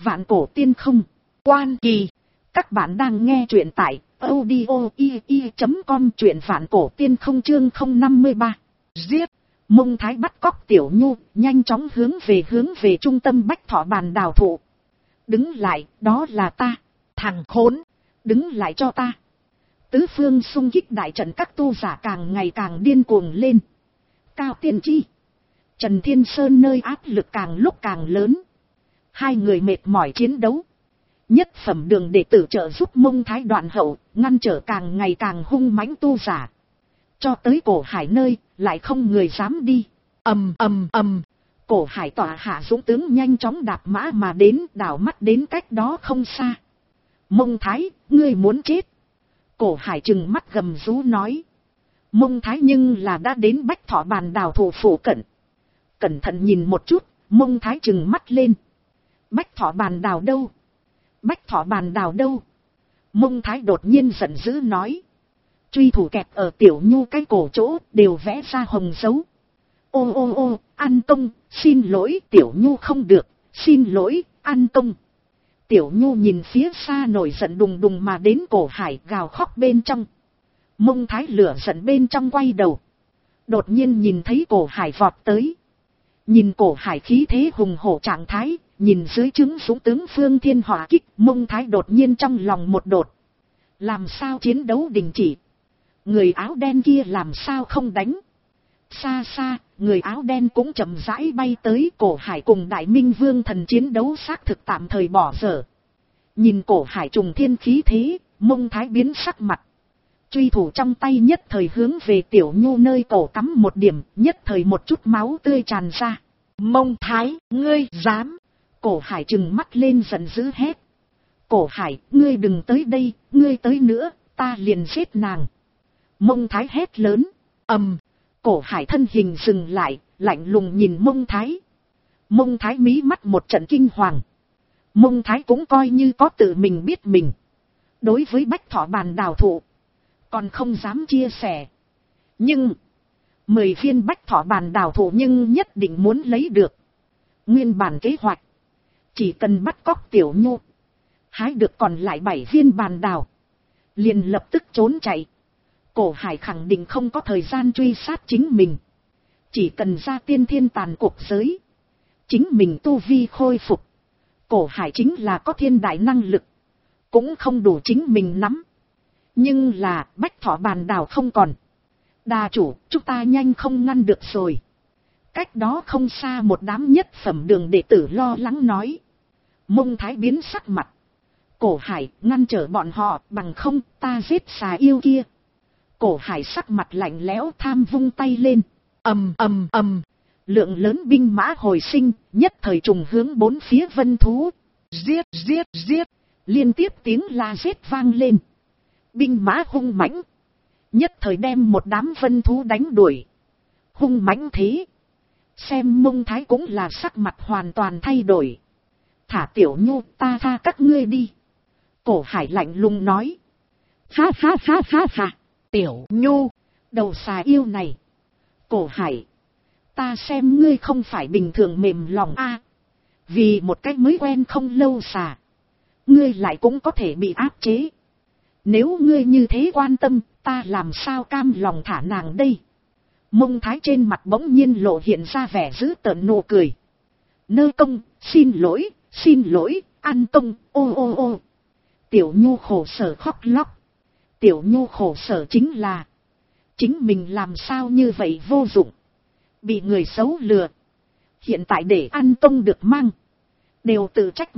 Vạn cổ tiên không. Quan Kỳ. Các bạn đang nghe truyện tại audio.com, truyện vạn cổ tiên không chương 053. Giết. Mông Thái bắt cóc Tiểu Nhu, nhanh chóng hướng về trung tâm Bách Thọ Bàn đào thụ. Đứng lại, đó là ta. Thằng khốn, đứng lại cho ta. Tứ phương xung kích đại trận, các tu giả càng ngày càng điên cuồng lên. Cao Tiên Chi, Trần Thiên Sơn nơi áp lực càng lúc càng lớn. Hai người mệt mỏi chiến đấu. Nhất phẩm đường đệ tử trợ giúp Mông Thái đoạn hậu, ngăn trở càng ngày càng hung mãnh tu giả. Cho tới Cổ Hải nơi, lại không người dám đi. Ầm ầm ầm, Cổ Hải tỏa hạ dũng tướng nhanh chóng đạp mã mà đến, đảo mắt đến cách đó không xa. Mông Thái, ngươi muốn chết. Cổ Hải trừng mắt gầm rú nói. Mông Thái nhưng là đã đến Bách Thọ Bàn đào thụ phủ cận. Cẩn thận nhìn một chút, Mông Thái trừng mắt lên. Bách Thọ Bàn đào đâu? Bách Thọ Bàn đào đâu? Mông Thái đột nhiên giận dữ nói. Truy thủ kẹp ở Tiểu Nhu cái cổ chỗ, đều vẽ ra hồng dấu. Ô ô ô, An Công, xin lỗi. Tiểu Nhu không được, xin lỗi, An Công. Tiểu Nhu nhìn phía xa nổi giận đùng đùng mà đến Cổ Hải, gào khóc bên trong. Mông Thái lửa giận bên trong quay đầu. Đột nhiên nhìn thấy Cổ Hải vọt tới. Nhìn Cổ Hải khí thế hùng hổ trạng thái, nhìn dưới trướng dũng tướng Phương Thiên hỏa kích, Mông Thái đột nhiên trong lòng một đột. Làm sao chiến đấu đình chỉ? Người áo đen kia làm sao không đánh? Xa xa, người áo đen cũng chậm rãi bay tới. Cổ Hải cùng Đại Minh Vương thần chiến đấu xác thực tạm thời bỏ dở. Nhìn Cổ Hải trùng thiên khí thế, Mông Thái biến sắc mặt. Truy thủ trong tay nhất thời hướng về Tiểu Nhu nơi cổ cắm một điểm, nhất thời một chút máu tươi tràn ra. Mông Thái, ngươi dám? Cổ Hải trừng mắt lên giận dữ hét. Cổ Hải, ngươi đừng tới đây, ngươi tới nữa, ta liền giết nàng. Mông Thái hét lớn. Cổ Hải thân hình dừng lại, lạnh lùng nhìn Mông Thái. Mông Thái mí mắt một trận kinh hoàng. Mông Thái cũng coi như có tự mình biết mình. Đối với Bách Thọ Bàn đào thụ, còn không dám chia sẻ. Nhưng 10 viên Bách Thọ Bàn đào thụ nhưng nhất định muốn lấy được. Nguyên bản kế hoạch, chỉ cần bắt cóc Tiểu Nhu, hái được còn lại 7 viên bàn đào, liền lập tức trốn chạy. Cổ Hải khẳng định không có thời gian truy sát chính mình. Chỉ cần ra tiên thiên tàn cuộc giới, chính mình tu vi khôi phục, Cổ Hải chính là có thiên đại năng lực, cũng không đủ chính mình nắm. Nhưng là Bách Thọ Bàn đào không còn. Đà chủ, chúng ta nhanh không ngăn được rồi. Cách đó không xa một đám nhất phẩm đường đệ tử lo lắng nói. Mông Thái biến sắc mặt. Cổ Hải, ngăn trở bọn họ, bằng không ta giết xà yêu kia. Cổ Hải sắc mặt lạnh lẽo, tham vung tay lên. Lượng lớn binh mã hồi sinh, nhất thời trùng hướng bốn phía vân thú. Giết, giết, giết. Liên tiếp tiếng la giết vang lên. Binh mã hung mãnh, nhất thời đem một đám vân thú đánh đuổi. Hung mãnh thế, xem Mông Thái cũng là sắc mặt hoàn toàn thay đổi. Thả Tiểu Nhu, ta tha các ngươi đi. Cổ Hải lạnh lùng nói. Ha ha ha ha ha. Tiểu Nhu, đầu xà yêu này. Cổ Hải, ta xem ngươi không phải bình thường mềm lòng a. Vì một cách mới quen không lâu xà, ngươi lại cũng có thể bị áp chế. Nếu ngươi như thế quan tâm, ta làm sao cam lòng thả nàng đây? Mông Thái trên mặt bỗng nhiên lộ hiện ra vẻ dữ tợn nụ cười. Nơ công, xin lỗi, An Công, ô ô ô. Tiểu Nhu khổ sở khóc lóc. Tiểu Nhu khổ sở chính là chính mình làm sao như vậy vô dụng, bị người xấu lừa. Hiện tại để An Công được mang, đều tự trách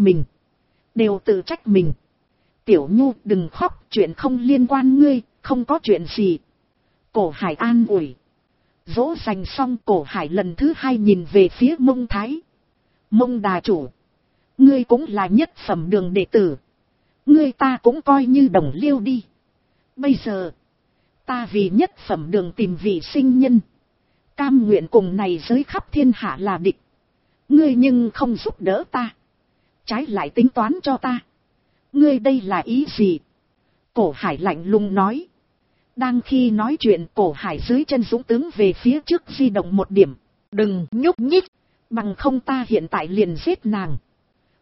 mình. Tiểu Nhu đừng khóc, chuyện không liên quan ngươi, không có chuyện gì. Cổ Hải an ủi. Dỗ dành xong, Cổ Hải lần thứ hai nhìn về phía Mông Thái. Mông đà chủ, ngươi cũng là nhất phẩm đường đệ tử, ngươi ta cũng coi như đồng liêu đi. Bây giờ ta vì nhất phẩm đường tìm vị sinh nhân, cam nguyện cùng này giới khắp thiên hạ là địch. Ngươi nhưng không giúp đỡ ta, trái lại tính toán cho ta. Ngươi đây là ý gì? Cổ Hải lạnh lùng nói. Đang khi nói chuyện, Cổ Hải dưới chân dũng tướng về phía trước di động một điểm. Đừng nhúc nhích, bằng không ta hiện tại liền giết nàng.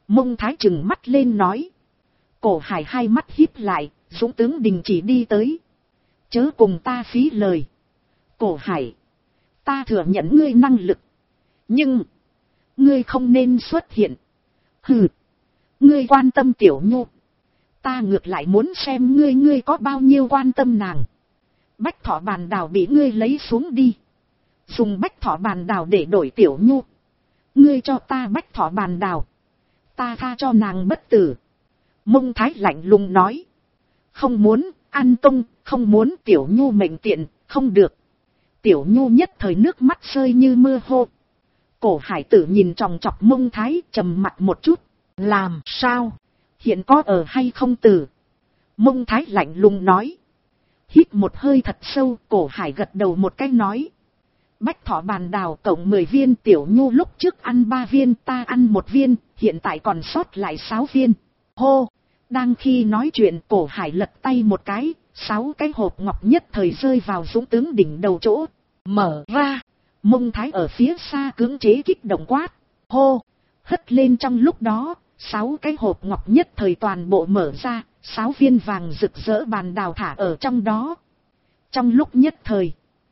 Mông Thái trừng mắt lên nói. Cổ Hải hai mắt híp lại, Dũng tướng đình chỉ đi tới. Chớ cùng ta phí lời. Cổ Hải, ta thừa nhận ngươi năng lực. Nhưng, ngươi không nên xuất hiện. Hừ, ngươi quan tâm Tiểu Nhu. Ta ngược lại muốn xem ngươi có bao nhiêu quan tâm nàng. Bách Thọ Bàn Đào bị ngươi lấy xuống đi. Dùng Bách Thọ Bàn Đào để đổi Tiểu Nhu. Ngươi cho ta Bách Thọ Bàn Đào. Ta tha cho nàng bất tử. Mông Thái lạnh lùng nói. Không muốn, An Tông, không muốn. Tiểu Nhu mệnh tiện, không được. Tiểu Nhu nhất thời nước mắt rơi như mưa hô. Cổ Hải tử nhìn tròng trọc Mông Thái, trầm mặt một chút. Làm sao? Hiện có ở hay không tử? Mông Thái lạnh lùng nói. Hít một hơi thật sâu, Cổ Hải gật đầu một cái nói. Bách Thọ Bàn Đào cộng 10 viên, Tiểu Nhu lúc trước ăn 3 viên, ta ăn 1 viên, hiện tại còn sót lại 6 viên. Hô! Đang khi nói chuyện, Cổ Hải lật tay một cái, 6 cái hộp ngọc nhất thời rơi vào Dũng tướng đỉnh đầu chỗ. Mở ra! Mông Thái ở phía xa cưỡng chế kích động quát. Hô! Hất lên trong lúc đó, 6 cái hộp ngọc nhất thời toàn bộ mở ra, 6 viên vàng rực rỡ bàn đào thả ở trong đó. Trong lúc nhất thời,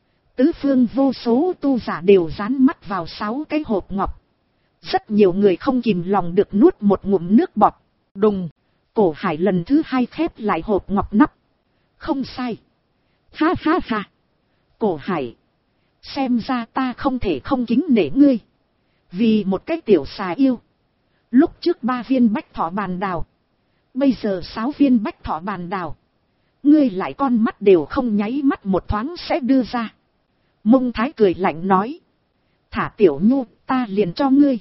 tứ phương vô số tu giả đều dán mắt vào 6 cái hộp ngọc. Rất nhiều người không kìm lòng được nuốt một ngụm nước bọt. Đùng! Cổ Hải lần thứ 2 khép lại hộp ngọc nắp. Không sai. Ha ha ha! Cổ Hải! Xem ra ta không thể không kính nể ngươi. Vì một cái tiểu xà yêu. Lúc trước 3 viên Bách Thọ Bàn Đào. Bây giờ 6 viên Bách Thọ Bàn Đào. Ngươi lại con mắt đều không nháy mắt một thoáng sẽ đưa ra. Mông Thái cười lạnh nói. Thả Tiểu Nhu, ta liền cho ngươi.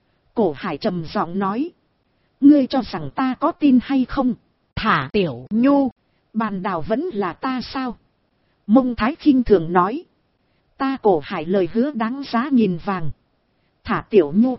Cổ Hải trầm giọng nói. Ngươi cho rằng ta có tin hay không? Thả Tiểu Nhu, bàn đào vẫn là ta sao? Mông Thái khinh thường nói. Ta Cổ Hải lời hứa đáng giá nghìn vàng. Thả Tiểu Nhu,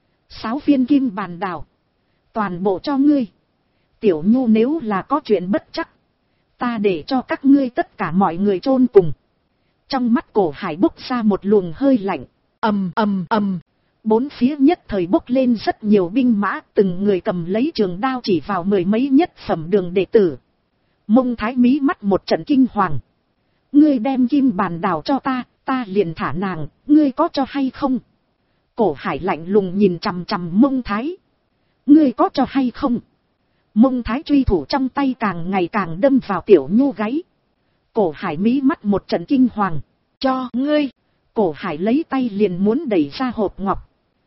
6 viên kim bàn đào. Toàn bộ cho ngươi. Tiểu Nhu nếu là có chuyện bất chắc, ta để cho các ngươi tất cả mọi người chôn cùng. Trong mắt Cổ Hải bốc ra một luồng hơi lạnh. Ầm ầm ầm. Bốn phía nhất thời bốc lên rất nhiều binh mã, từng người cầm lấy trường đao chỉ vào 10 mấy nhất phẩm đường đệ tử. Mông Thái mí mắt một trận kinh hoàng. Ngươi đem kim bàn đào cho ta, ta liền thả nàng, ngươi có cho hay không? Cổ Hải lạnh lùng nhìn chằm chằm Mông Thái. Ngươi có cho hay không? Mông Thái truy thủ trong tay càng ngày càng đâm vào Tiểu Nhu gáy. Cổ Hải mí mắt một trận kinh hoàng. Cho ngươi. Cổ Hải lấy tay liền muốn đẩy ra hộp ngọc.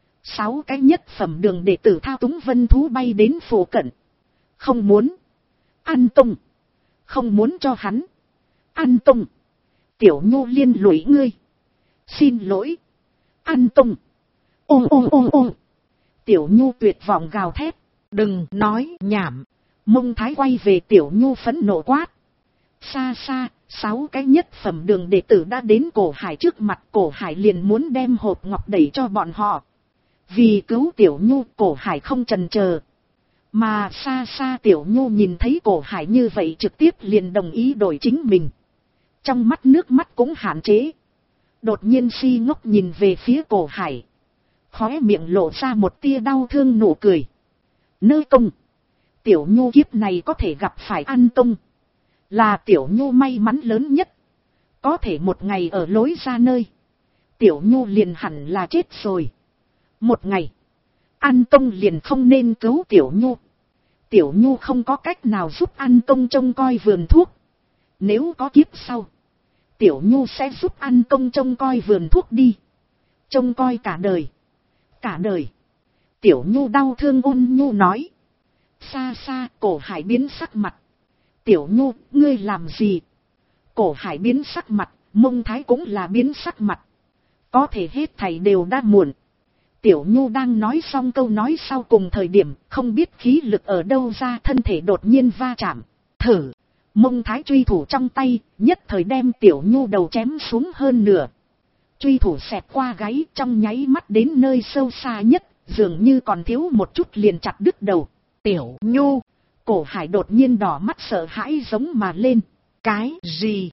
6 cái nhất phẩm đường đệ tử thao túng vân thú bay đến phủ cận. Không muốn. An Tông. Không muốn cho hắn. An Tông. Tiểu Nhu liên lụy ngươi. Xin lỗi. An Tông. Ôm ôm ôm ôm. Tiểu Nhu tuyệt vọng gào thét. Đừng nói nhảm. Mông Thái quay về Tiểu Nhu phẫn nộ quát. Xa xa, 6 cái nhất phẩm đường đệ tử đã đến Cổ Hải trước mặt. Cổ Hải liền muốn đem hộp ngọc đẩy cho bọn họ. Vì cứu Tiểu Nhu, Cổ Hải không chần chờ. Mà xa xa Tiểu Nhu nhìn thấy Cổ Hải như vậy trực tiếp liền đồng ý đổi chính mình. Trong mắt nước mắt cũng hạn chế. Đột nhiên si ngốc nhìn về phía Cổ Hải. Khóe miệng lộ ra một tia đau thương nụ cười. Nơi công. Tiểu Nhu kiếp này có thể gặp phải An Tông. Là Tiểu Nhu may mắn lớn nhất. Có thể một ngày ở lối ra nơi. Tiểu Nhu liền hẳn là chết rồi. Một ngày. An Tông liền không nên cứu Tiểu Nhu. Tiểu Nhu không có cách nào giúp An Tông trông coi vườn thuốc. Nếu có kiếp sau. Tiểu Nhu sẽ giúp An Tông trông coi vườn thuốc đi. Trông coi cả đời. Cả đời. Tiểu Nhu đau thương ôn nhu nói. Xa xa Cổ Hải biến sắc mặt. Tiểu Nhu, ngươi làm gì? Cổ Hải biến sắc mặt, Mông Thái cũng là biến sắc mặt. Có thể hết thảy đều đã muộn. Tiểu Nhu đang nói xong câu nói sau cùng thời điểm, không biết khí lực ở đâu ra, thân thể đột nhiên va chạm. Thử! Mông Thái truy thủ trong tay, nhất thời đem Tiểu Nhu đầu chém xuống hơn nửa. Truy thủ xẹt qua gáy trong nháy mắt đến nơi sâu xa nhất, dường như còn thiếu một chút liền chặt đứt đầu. Tiểu Nhu! Cổ Hải đột nhiên đỏ mắt sợ hãi giống mà lên. Cái gì?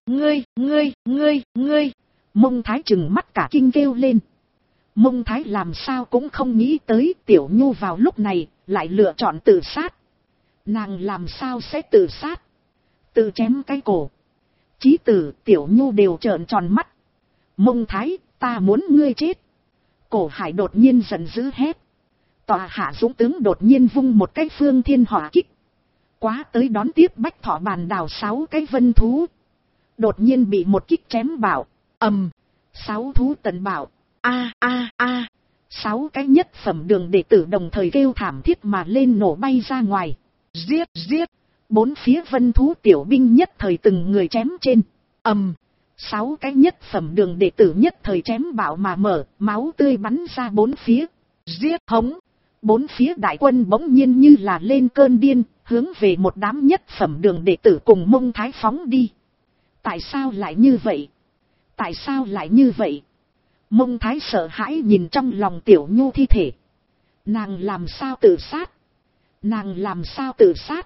Ngươi! Mông Thái trừng mắt cả kinh kêu lên. Mông Thái làm sao cũng không nghĩ tới Tiểu Nhu vào lúc này, lại lựa chọn tự sát. Nàng làm sao sẽ tự sát? Tự chém cái cổ. Chí Tử, Tiểu Nhu đều trợn tròn mắt. Mông Thái, ta muốn ngươi chết. Cổ Hải đột nhiên giận dữ hét. Tòa hạ dũng tướng đột nhiên vung một cái phương thiên hỏa kích. Quá tới đón tiếp Bách Thọ Bàn Đào 6 cái vân thú. Đột nhiên bị một kích chém bảo. 6 thú tận bảo. A a a. 6 cái nhất phẩm đường đệ tử đồng thời kêu thảm thiết mà lên nổ bay ra ngoài. Giết giết. 4 phía vân thú tiểu binh nhất thời từng người chém trên. 6 cái nhất phẩm đường đệ tử nhất thời chém bảo mà mở, máu tươi bắn ra 4 phía. Giết hống. 4 phía đại quân bỗng nhiên như là lên cơn điên, hướng về một đám nhất phẩm đường đệ tử cùng Mông Thái phóng đi. Tại sao lại như vậy? Tại sao lại như vậy? Mông Thái sợ hãi nhìn trong lòng Tiểu Nhu thi thể. Nàng làm sao tự sát? Nàng làm sao tự sát?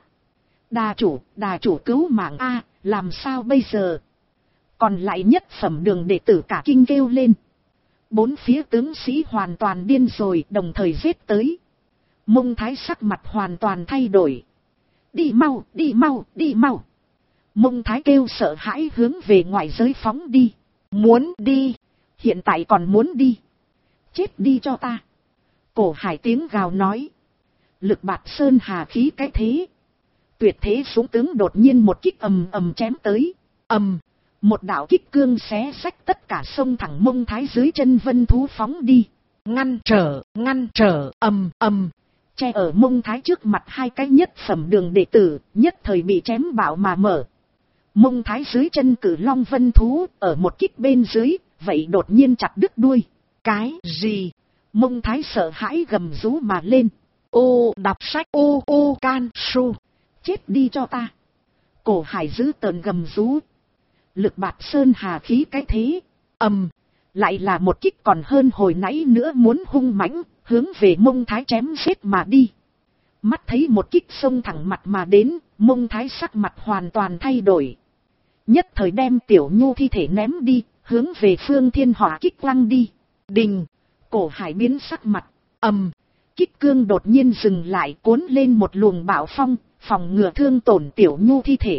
Đà chủ cứu mạng a, làm sao bây giờ? Còn lại nhất phẩm đường đệ tử cả kinh kêu lên. 4 phía tướng sĩ hoàn toàn điên rồi, đồng thời giết tới. Mông Thái sắc mặt hoàn toàn thay đổi. Đi mau, đi mau, đi mau. Mông Thái kêu sợ hãi hướng về ngoại giới phóng đi. Muốn đi. Hiện tại còn muốn đi. Chết đi cho ta. Cổ Hải tiếng gào nói. Lực bạt sơn hà khí cái thế. Tuyệt thế súng tướng đột nhiên một kích ầm ầm chém tới. Một đạo kích cương xé xách tất cả sông thẳng Mông Thái dưới chân vân thú phóng đi. Ngăn trở, che ở Mông Thái trước mặt 2 cái nhất phẩm đường đệ tử, nhất thời bị chém bạo mà mở. Mông Thái dưới chân cử long vân thú, ở một kích bên dưới, vậy đột nhiên chặt đứt đuôi. Cái gì? Mông Thái sợ hãi gầm rú mà lên. Đọc sách can su. Chết đi cho ta. Cổ Hải dữ tợn gầm rú. Lực bạt sơn hà khí cái thế. Lại là một kích còn hơn hồi nãy nữa muốn hung mãnh, hướng về Mông Thái chém giết mà đi. Mắt thấy một kích xông thẳng mặt mà đến, Mông Thái sắc mặt hoàn toàn thay đổi. Nhất thời đem Tiểu Nhu thi thể ném đi, hướng về phương thiên hỏa kích quăng đi. Đình. Cổ Hải biến sắc mặt. Kích cương đột nhiên dừng lại, cuốn lên một luồng bạo phong, phòng ngừa thương tổn Tiểu Nhu thi thể.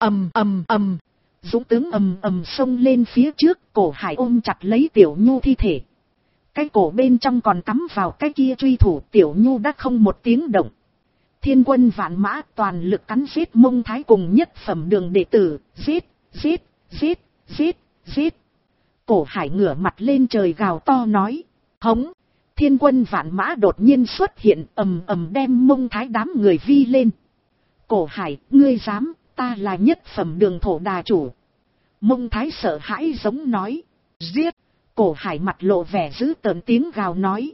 Dũng tướng xông lên phía trước, Cổ Hải ôm chặt lấy Tiểu Nhu thi thể. Cái cổ bên trong còn cắm vào cái kia truy thủ, Tiểu Nhu đã không một tiếng động. Thiên quân vạn mã toàn lực cắn giết Mông Thái cùng nhất phẩm đường đệ tử, giết. Cổ Hải ngửa mặt lên trời gào to nói, hống. Thiên quân vạn mã đột nhiên xuất hiện, đem Mông Thái đám người vi lên. Cổ Hải, ngươi dám, ta là nhất phẩm đường thổ đà chủ. Mông Thái sợ hãi giống nói, giết. Cổ Hải mặt lộ vẻ dữ tợn tiếng gào nói,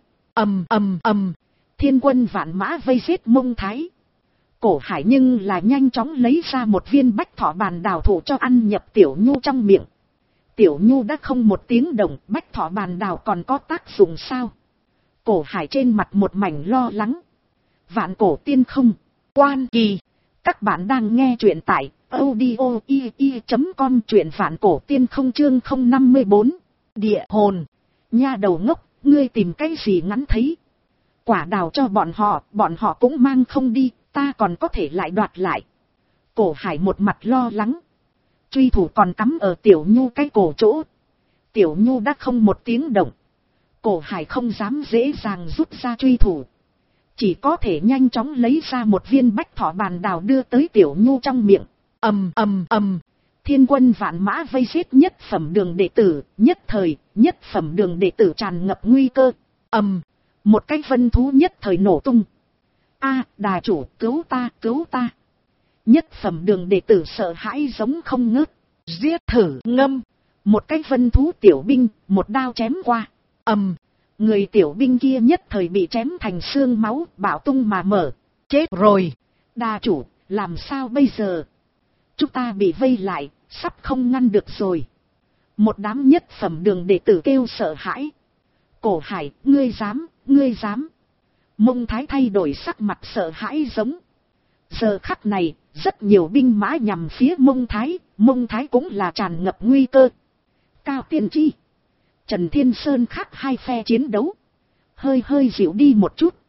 Thiên quân vạn mã vây giết Mông Thái. Cổ Hải nhưng là nhanh chóng lấy ra một viên Bách Thọ Bàn Đào thụ cho ăn nhập Tiểu Nhu trong miệng. Tiểu Nhu đã không một tiếng động, Bách Thọ Bàn Đào còn có tác dụng sao? Cổ Hải trên mặt một mảnh lo lắng. Vạn Cổ Tiên Không, Quan Kỳ. Các bạn đang nghe truyện tại audio.com, truyện Vạn Cổ Tiên Không chương 054. Địa hồn. Nha đầu ngốc, ngươi tìm cái gì ngắn thấy? Quả đào cho bọn họ cũng mang không đi, ta còn có thể lại đoạt lại. Cổ Hải một mặt lo lắng. Truy thủ còn cắm ở Tiểu Nhu cái cổ chỗ. Tiểu Nhu đã không một tiếng động. Cổ Hải không dám dễ dàng rút ra truy thủ. Chỉ có thể nhanh chóng lấy ra một viên Bách Thọ Bàn Đào đưa tới Tiểu Nhu trong miệng. Thiên quân vạn mã vây giết nhất phẩm đường đệ tử, nhất thời, nhất phẩm đường đệ tử tràn ngập nguy cơ. Một cái vân thú nhất thời nổ tung. Đà chủ, cứu ta, cứu ta. Nhất phẩm đường đệ tử sợ hãi giống không ngớt. Giết thử ngâm. Một cái vân thú tiểu binh, một đao chém qua. Người tiểu binh kia nhất thời bị chém thành xương máu, bạo tung mà mở. Chết rồi. Đà chủ, làm sao bây giờ? Chúng ta bị vây lại, sắp không ngăn được rồi. Một đám nhất phẩm đường đệ tử kêu sợ hãi. Cổ Hải, ngươi dám. Mông Thái thay đổi sắc mặt sợ hãi giống. Giờ khắc này, rất nhiều binh mã nhằm phía Mông Thái cũng là tràn ngập nguy cơ. Cao Tiên Tri, Trần Thiên Sơn khác hai phe chiến đấu. Hơi dịu đi một chút.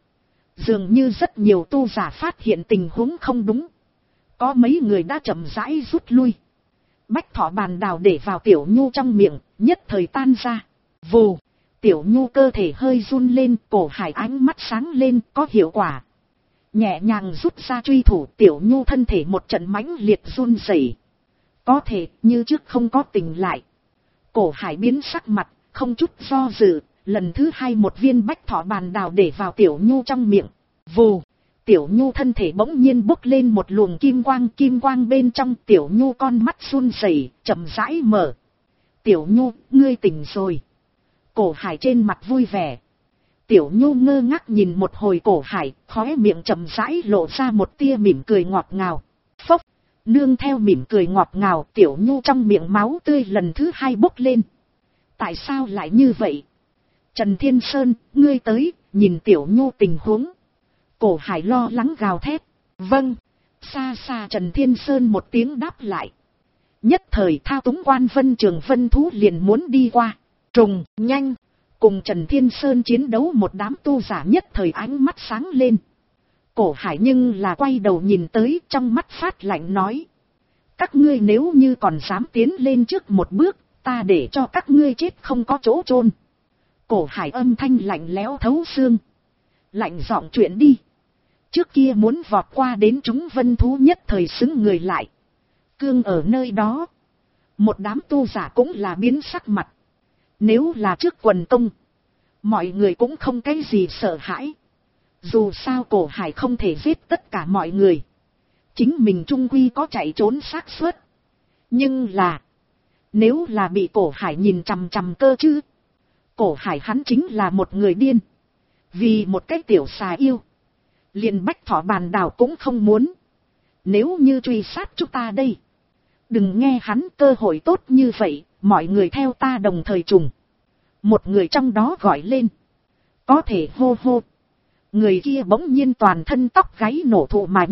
Dường như rất nhiều tu giả phát hiện tình huống không đúng. Có mấy người đã chậm rãi rút lui. Bách thỏ bàn đào để vào Tiểu Nhu trong miệng, nhất thời tan ra. Vù, Tiểu Nhu cơ thể hơi run lên, Cổ Hải ánh mắt sáng lên, có hiệu quả. Nhẹ nhàng rút ra truy thủ, Tiểu Nhu thân thể một trận mãnh liệt run rẩy. Có thể như trước không có tỉnh lại. Cổ Hải biến sắc mặt, không chút do dự, lần thứ hai một viên bách thỏ bàn đào để vào Tiểu Nhu trong miệng. Vù, Tiểu Nhu thân thể bỗng nhiên bốc lên một luồng kim quang bên trong. Tiểu Nhu con mắt run rẩy, chậm rãi mở. Tiểu Nhu, ngươi tỉnh rồi. Cổ Hải trên mặt vui vẻ. Tiểu Nhu ngơ ngác nhìn một hồi Cổ Hải, khóe miệng chậm rãi lộ ra một tia mỉm cười ngọt ngào. Phốc, nương theo mỉm cười ngọt ngào, Tiểu Nhu trong miệng máu tươi lần thứ hai bốc lên. Tại sao lại như vậy? Trần Thiên Sơn, ngươi tới, nhìn Tiểu Nhu tình huống. Cổ Hải lo lắng gào thét. Vâng. Xa xa Trần Thiên Sơn một tiếng đáp lại. Nhất thời thao túng quan Vân Trường Vân thú liền muốn đi qua. Trùng, nhanh. Cùng Trần Thiên Sơn chiến đấu một đám tu giả nhất thời ánh mắt sáng lên. Cổ Hải nhưng là quay đầu nhìn tới, trong mắt phát lạnh nói. Các ngươi nếu như còn dám tiến lên trước một bước, ta để cho các ngươi chết không có chỗ chôn. Cổ Hải âm thanh lạnh lẽo thấu xương. Lạnh giọng chuyện đi. Trước kia muốn vọt qua đến chúng vân thú nhất thời xứng người lại. Cương ở nơi đó. Một đám tu giả cũng là biến sắc mặt. Nếu là trước quần công, mọi người cũng không cái gì sợ hãi. Dù sao Cổ Hải không thể giết tất cả mọi người. Chính mình trung quy có chạy trốn xác suất. Nhưng là, nếu là bị Cổ Hải nhìn chằm chằm cơ chứ. Cổ Hải hắn chính là một người điên. Vì một cái tiểu xà yêu, liền bách thỏ bàn đào cũng không muốn. Nếu như truy sát chúng ta đây, đừng nghe hắn cơ hội tốt như vậy, mọi người theo ta đồng thời trùng. Một người trong đó gọi lên. Có thể hô hô. Người kia bỗng nhiên toàn thân tóc gáy nổ thụ mà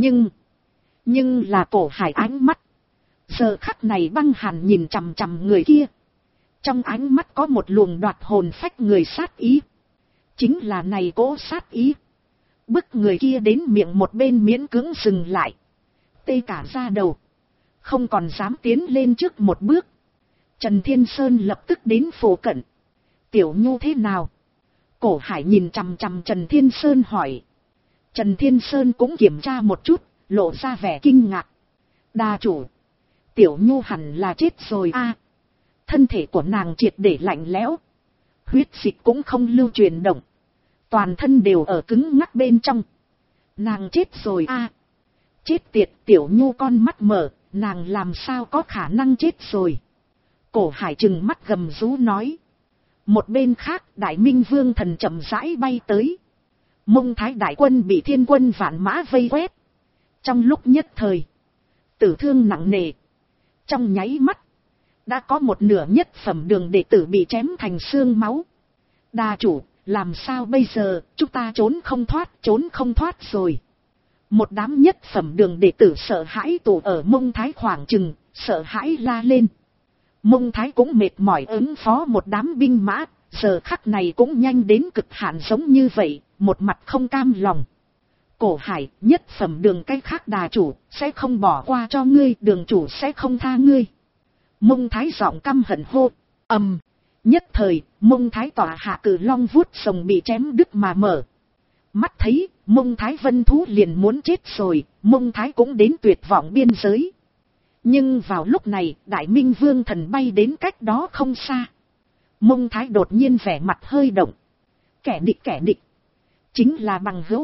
nhưng là Cổ Hải ánh mắt. Giờ khắc này băng hàn nhìn chằm chằm người kia. Trong ánh mắt có một luồng đoạt hồn phách người sát ý. Chính là này cố sát ý. Bức người kia đến miệng một bên miễn cưỡng dừng lại. Tê cả da đầu. Không còn dám tiến lên trước một bước. Trần Thiên Sơn lập tức đến phủ cận. Tiểu Nhu thế nào? Cổ Hải nhìn chằm chằm Trần Thiên Sơn hỏi. Trần Thiên Sơn cũng kiểm tra một chút, lộ ra vẻ kinh ngạc. Đa chủ, Tiểu Nhu hẳn là chết rồi a. Thân thể của nàng triệt để lạnh lẽo. Huyết dịch cũng không lưu chuyển động. Toàn thân đều ở cứng ngắc bên trong. Nàng chết rồi a. Chết tiệt, Tiểu Nhu con mắt mở, nàng làm sao có khả năng chết rồi. Cổ Hải trừng mắt gầm rú nói. Một bên khác, Đại Minh Vương thần chậm rãi bay tới. Mông Thái đại quân bị thiên quân vạn mã vây quét. Trong lúc nhất thời, tử thương nặng nề. Trong nháy mắt, đã có một nửa nhất phẩm đường đệ tử bị chém thành xương máu. Đa chủ, làm sao bây giờ, chúng ta trốn không thoát rồi. Một đám nhất phẩm đường đệ tử sợ hãi tụ ở Mông Thái khoảng chừng, sợ hãi la lên. Mông Thái cũng mệt mỏi ứng phó một đám binh mã, giờ khắc này cũng nhanh đến cực hạn giống như vậy, một mặt không cam lòng. Cổ Hải, nhất phẩm đường cái khác đà chủ, sẽ không bỏ qua cho ngươi, đường chủ sẽ không tha ngươi. Mông Thái giọng căm hận hô, nhất thời, Mông Thái tỏa hạ cử long vuốt sồng bị chém đứt mà mở. Mắt thấy, Mông Thái vân thú liền muốn chết rồi, Mông Thái cũng đến tuyệt vọng biên giới. Nhưng vào lúc này, Đại Minh Vương thần bay đến cách đó không xa. Mông Thái đột nhiên vẻ mặt hơi động. Kẻ địch. Chính là bằng hữu.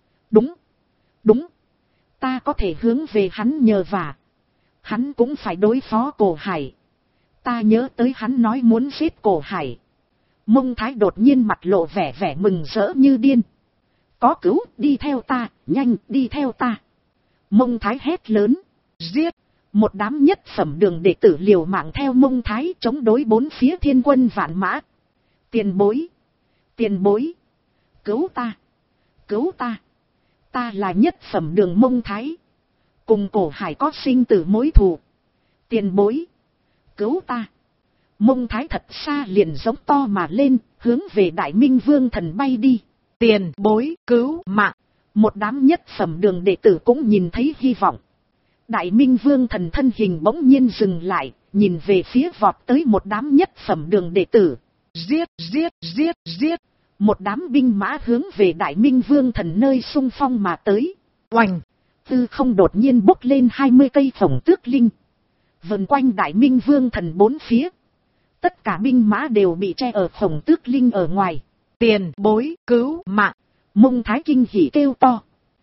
Đúng. Ta có thể hướng về hắn nhờ vả. Hắn cũng phải đối phó Cổ Hải. Ta nhớ tới hắn nói muốn giết Cổ Hải. Mông Thái đột nhiên mặt lộ vẻ mừng rỡ như điên. Có cứu, đi theo ta, nhanh, đi theo ta. Mông Thái hét lớn. Giết. Một đám nhất phẩm đường đệ tử liều mạng theo Mông Thái chống đối bốn phía thiên quân vạn mã. Tiền bối. Cứu ta. Ta là nhất phẩm đường Mông Thái. Cùng Cổ Hải có sinh tử mối thù. Tiền bối. Cứu ta. Mông Thái thật xa liền giống to mà lên, hướng về Đại Minh Vương thần bay đi. Tiền bối cứu mạng. Một đám nhất phẩm đường đệ tử cũng nhìn thấy hy vọng. Đại Minh Vương Thần thân hình bỗng nhiên dừng lại, nhìn về phía vọt tới một đám nhất phẩm đường đệ tử. Giết, giết, giết, giết. Một đám binh mã hướng về Đại Minh Vương Thần nơi xung phong mà tới. Oành! Tư không đột nhiên bốc lên 20 cây khổng tước linh. Vần quanh Đại Minh Vương Thần bốn phía. Tất cả binh mã đều bị che ở khổng tước linh ở ngoài. Tiền bối cứu mạng. Mông Thái kinh hỉ kêu to.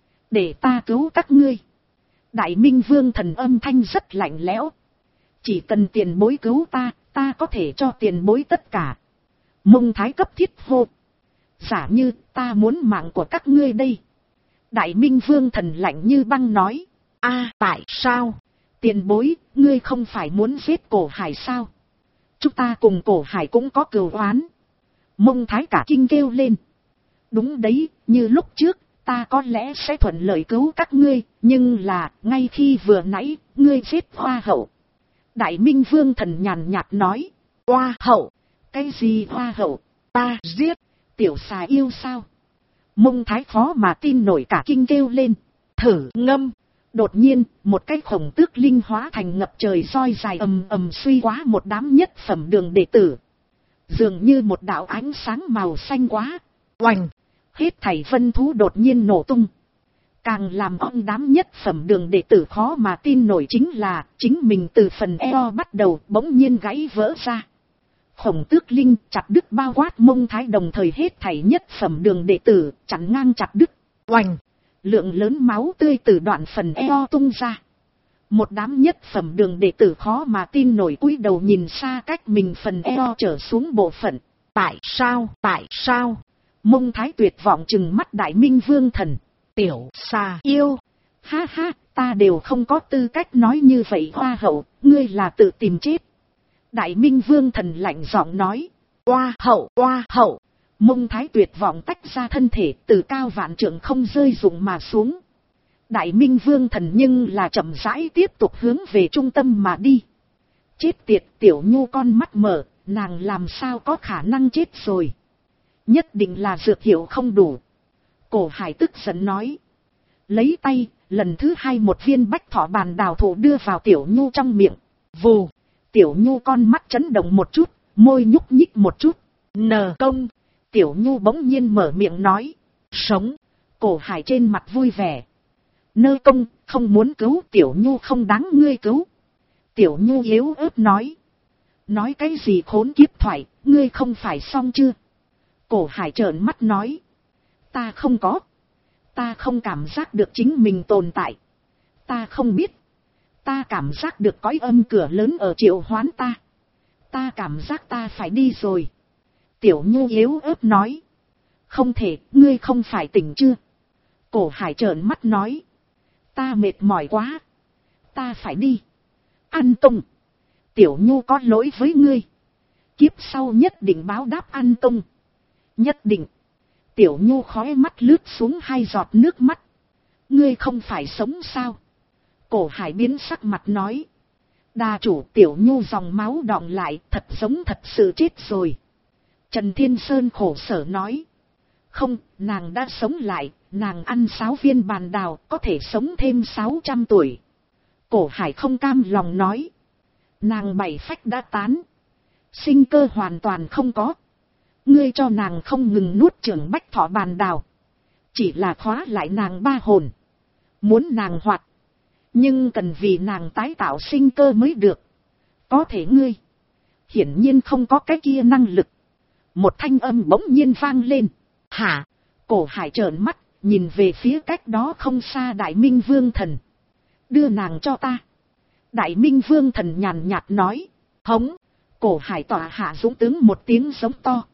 Để ta cứu các ngươi. Đại Minh Vương Thần âm thanh rất lạnh lẽo. Chỉ cần tiền bối cứu ta, ta có thể cho tiền bối tất cả. Mông Thái cấp thiết hô. Giả như ta muốn mạng của các ngươi đây. Đại Minh Vương Thần lạnh như băng nói. Tại sao? Tiền bối, ngươi không phải muốn giết Cổ Hải sao? Chúng ta cùng Cổ Hải cũng có cừu oán. Mông Thái cả kinh kêu lên. Đúng đấy, như lúc trước, ta có lẽ sẽ thuận lợi cứu các ngươi, nhưng là, ngay khi vừa nãy, ngươi giết Hoa hậu. Đại Minh Vương Thần nhàn nhạt nói. Hoa hậu? Cái gì Hoa hậu? Ta giết, tiểu xà yêu sao? Mông Thái khó mà tin nổi cả kinh kêu lên. Thử ngâm. Đột nhiên, một cái khổng tước linh hóa thành ngập trời roi dài ầm ầm suy quá một đám nhất phẩm đường đệ tử. Dường như một đạo ánh sáng màu xanh quá. Oành! Hết thảy vân thú đột nhiên nổ tung. Càng làm ông đám nhất phẩm đường đệ tử khó mà tin nổi chính là chính mình từ phần eo bắt đầu bỗng nhiên gãy vỡ ra. Khổng tước linh chặt đứt bao quát Mông Thái đồng thời hết thảy nhất phẩm đường đệ tử chặn ngang chặt đứt. Oành! Lượng lớn máu tươi từ đoạn phần eo tung ra. Một đám nhất phẩm đường đệ tử khó mà tin nổi cúi đầu nhìn xa cách mình phần eo trở xuống bộ phận. Tại sao? Tại sao? Mông Thái tuyệt vọng trừng mắt Đại Minh Vương Thần. Tiểu xà yêu. Ha ha, ta đều không có tư cách nói như vậy Hoa hậu, ngươi là tự tìm chết. Đại Minh Vương Thần lạnh giọng nói. Hoa hậu, Hoa hậu. Mông Thái tuyệt vọng tách ra thân thể từ cao vạn trượng không rơi rụng mà xuống. Đại Minh Vương Thần nhưng là chậm rãi tiếp tục hướng về trung tâm mà đi. Chết tiệt, Tiểu Nhu con mắt mở, nàng làm sao có khả năng chết rồi. Nhất định là dược hiệu không đủ. Cổ Hải tức giận nói. Lấy tay, lần thứ hai một viên bách thỏ bàn đào thụ đưa vào Tiểu Nhu trong miệng. Vù, Tiểu Nhu con mắt chấn động một chút, môi nhúc nhích một chút. Nờ công. Tiểu Nhu bỗng nhiên mở miệng nói. Sống. Cổ Hải trên mặt vui vẻ. Nơ công, không muốn cứu Tiểu Nhu không đáng ngươi cứu. Tiểu Nhu yếu ớt nói. Nói cái gì khốn kiếp thoại, ngươi không phải xong chưa? Cổ Hải trợn mắt nói. Ta không có. Ta không cảm giác được chính mình tồn tại. Ta không biết. Ta cảm giác được cõi âm cửa lớn ở triệu hoán ta. Ta cảm giác ta phải đi rồi. Tiểu Nhu yếu ớt nói. Không thể, ngươi không phải tỉnh chưa? Cổ Hải trợn mắt nói. Ta mệt mỏi quá. Ta phải đi. An Tông. Tiểu Nhu có lỗi với ngươi. Kiếp sau nhất định báo đáp An Tông. Nhất định. Tiểu Nhu khóe mắt lướt xuống 2 giọt nước mắt. Ngươi không phải sống sao? Cổ Hải biến sắc mặt nói. Đa chủ, Tiểu Nhu dòng máu đọng lại, thật giống thật sự chết rồi. Trần Thiên Sơn khổ sở nói. Không, nàng đã sống lại, nàng ăn 6 viên bàn đào, có thể sống thêm 600 tuổi. Cổ Hải không cam lòng nói. Nàng 7 phách đã tán. Sinh cơ hoàn toàn không có. Ngươi cho nàng không ngừng nuốt chửng bách thỏ bàn đào. Chỉ là khóa lại nàng 3 hồn. Muốn nàng hoạt. Nhưng cần vì nàng tái tạo sinh cơ mới được. Có thể ngươi. Hiển nhiên không có cái kia năng lực. Một thanh âm bỗng nhiên vang lên. Hả? Cổ Hải trợn mắt, nhìn về phía cách đó không xa Đại Minh Vương Thần. Đưa nàng cho ta. Đại Minh Vương Thần nhàn nhạt nói. Hống. Cổ Hải tỏa hạ dũng tướng một tiếng giống to.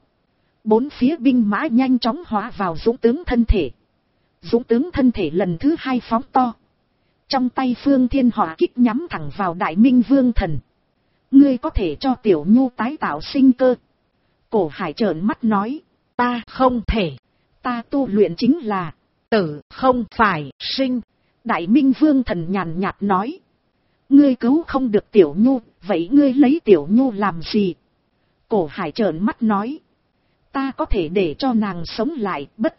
4 phía binh mã nhanh chóng hóa vào dũng tướng thân thể. Dũng tướng thân thể lần thứ 2 phóng to. Trong tay Phương Thiên Hỏa kích nhắm thẳng vào Đại Minh Vương Thần. Ngươi có thể cho Tiểu Nhu tái tạo sinh cơ. Cổ Hải trợn mắt nói. Ta không thể. Ta tu luyện chính là tử, không phải sinh. Đại Minh Vương Thần nhàn nhạt nói. Ngươi cứu không được Tiểu Nhu, vậy ngươi lấy Tiểu Nhu làm gì? Cổ Hải trợn mắt nói. Ta có thể để cho nàng sống lại, bất quá,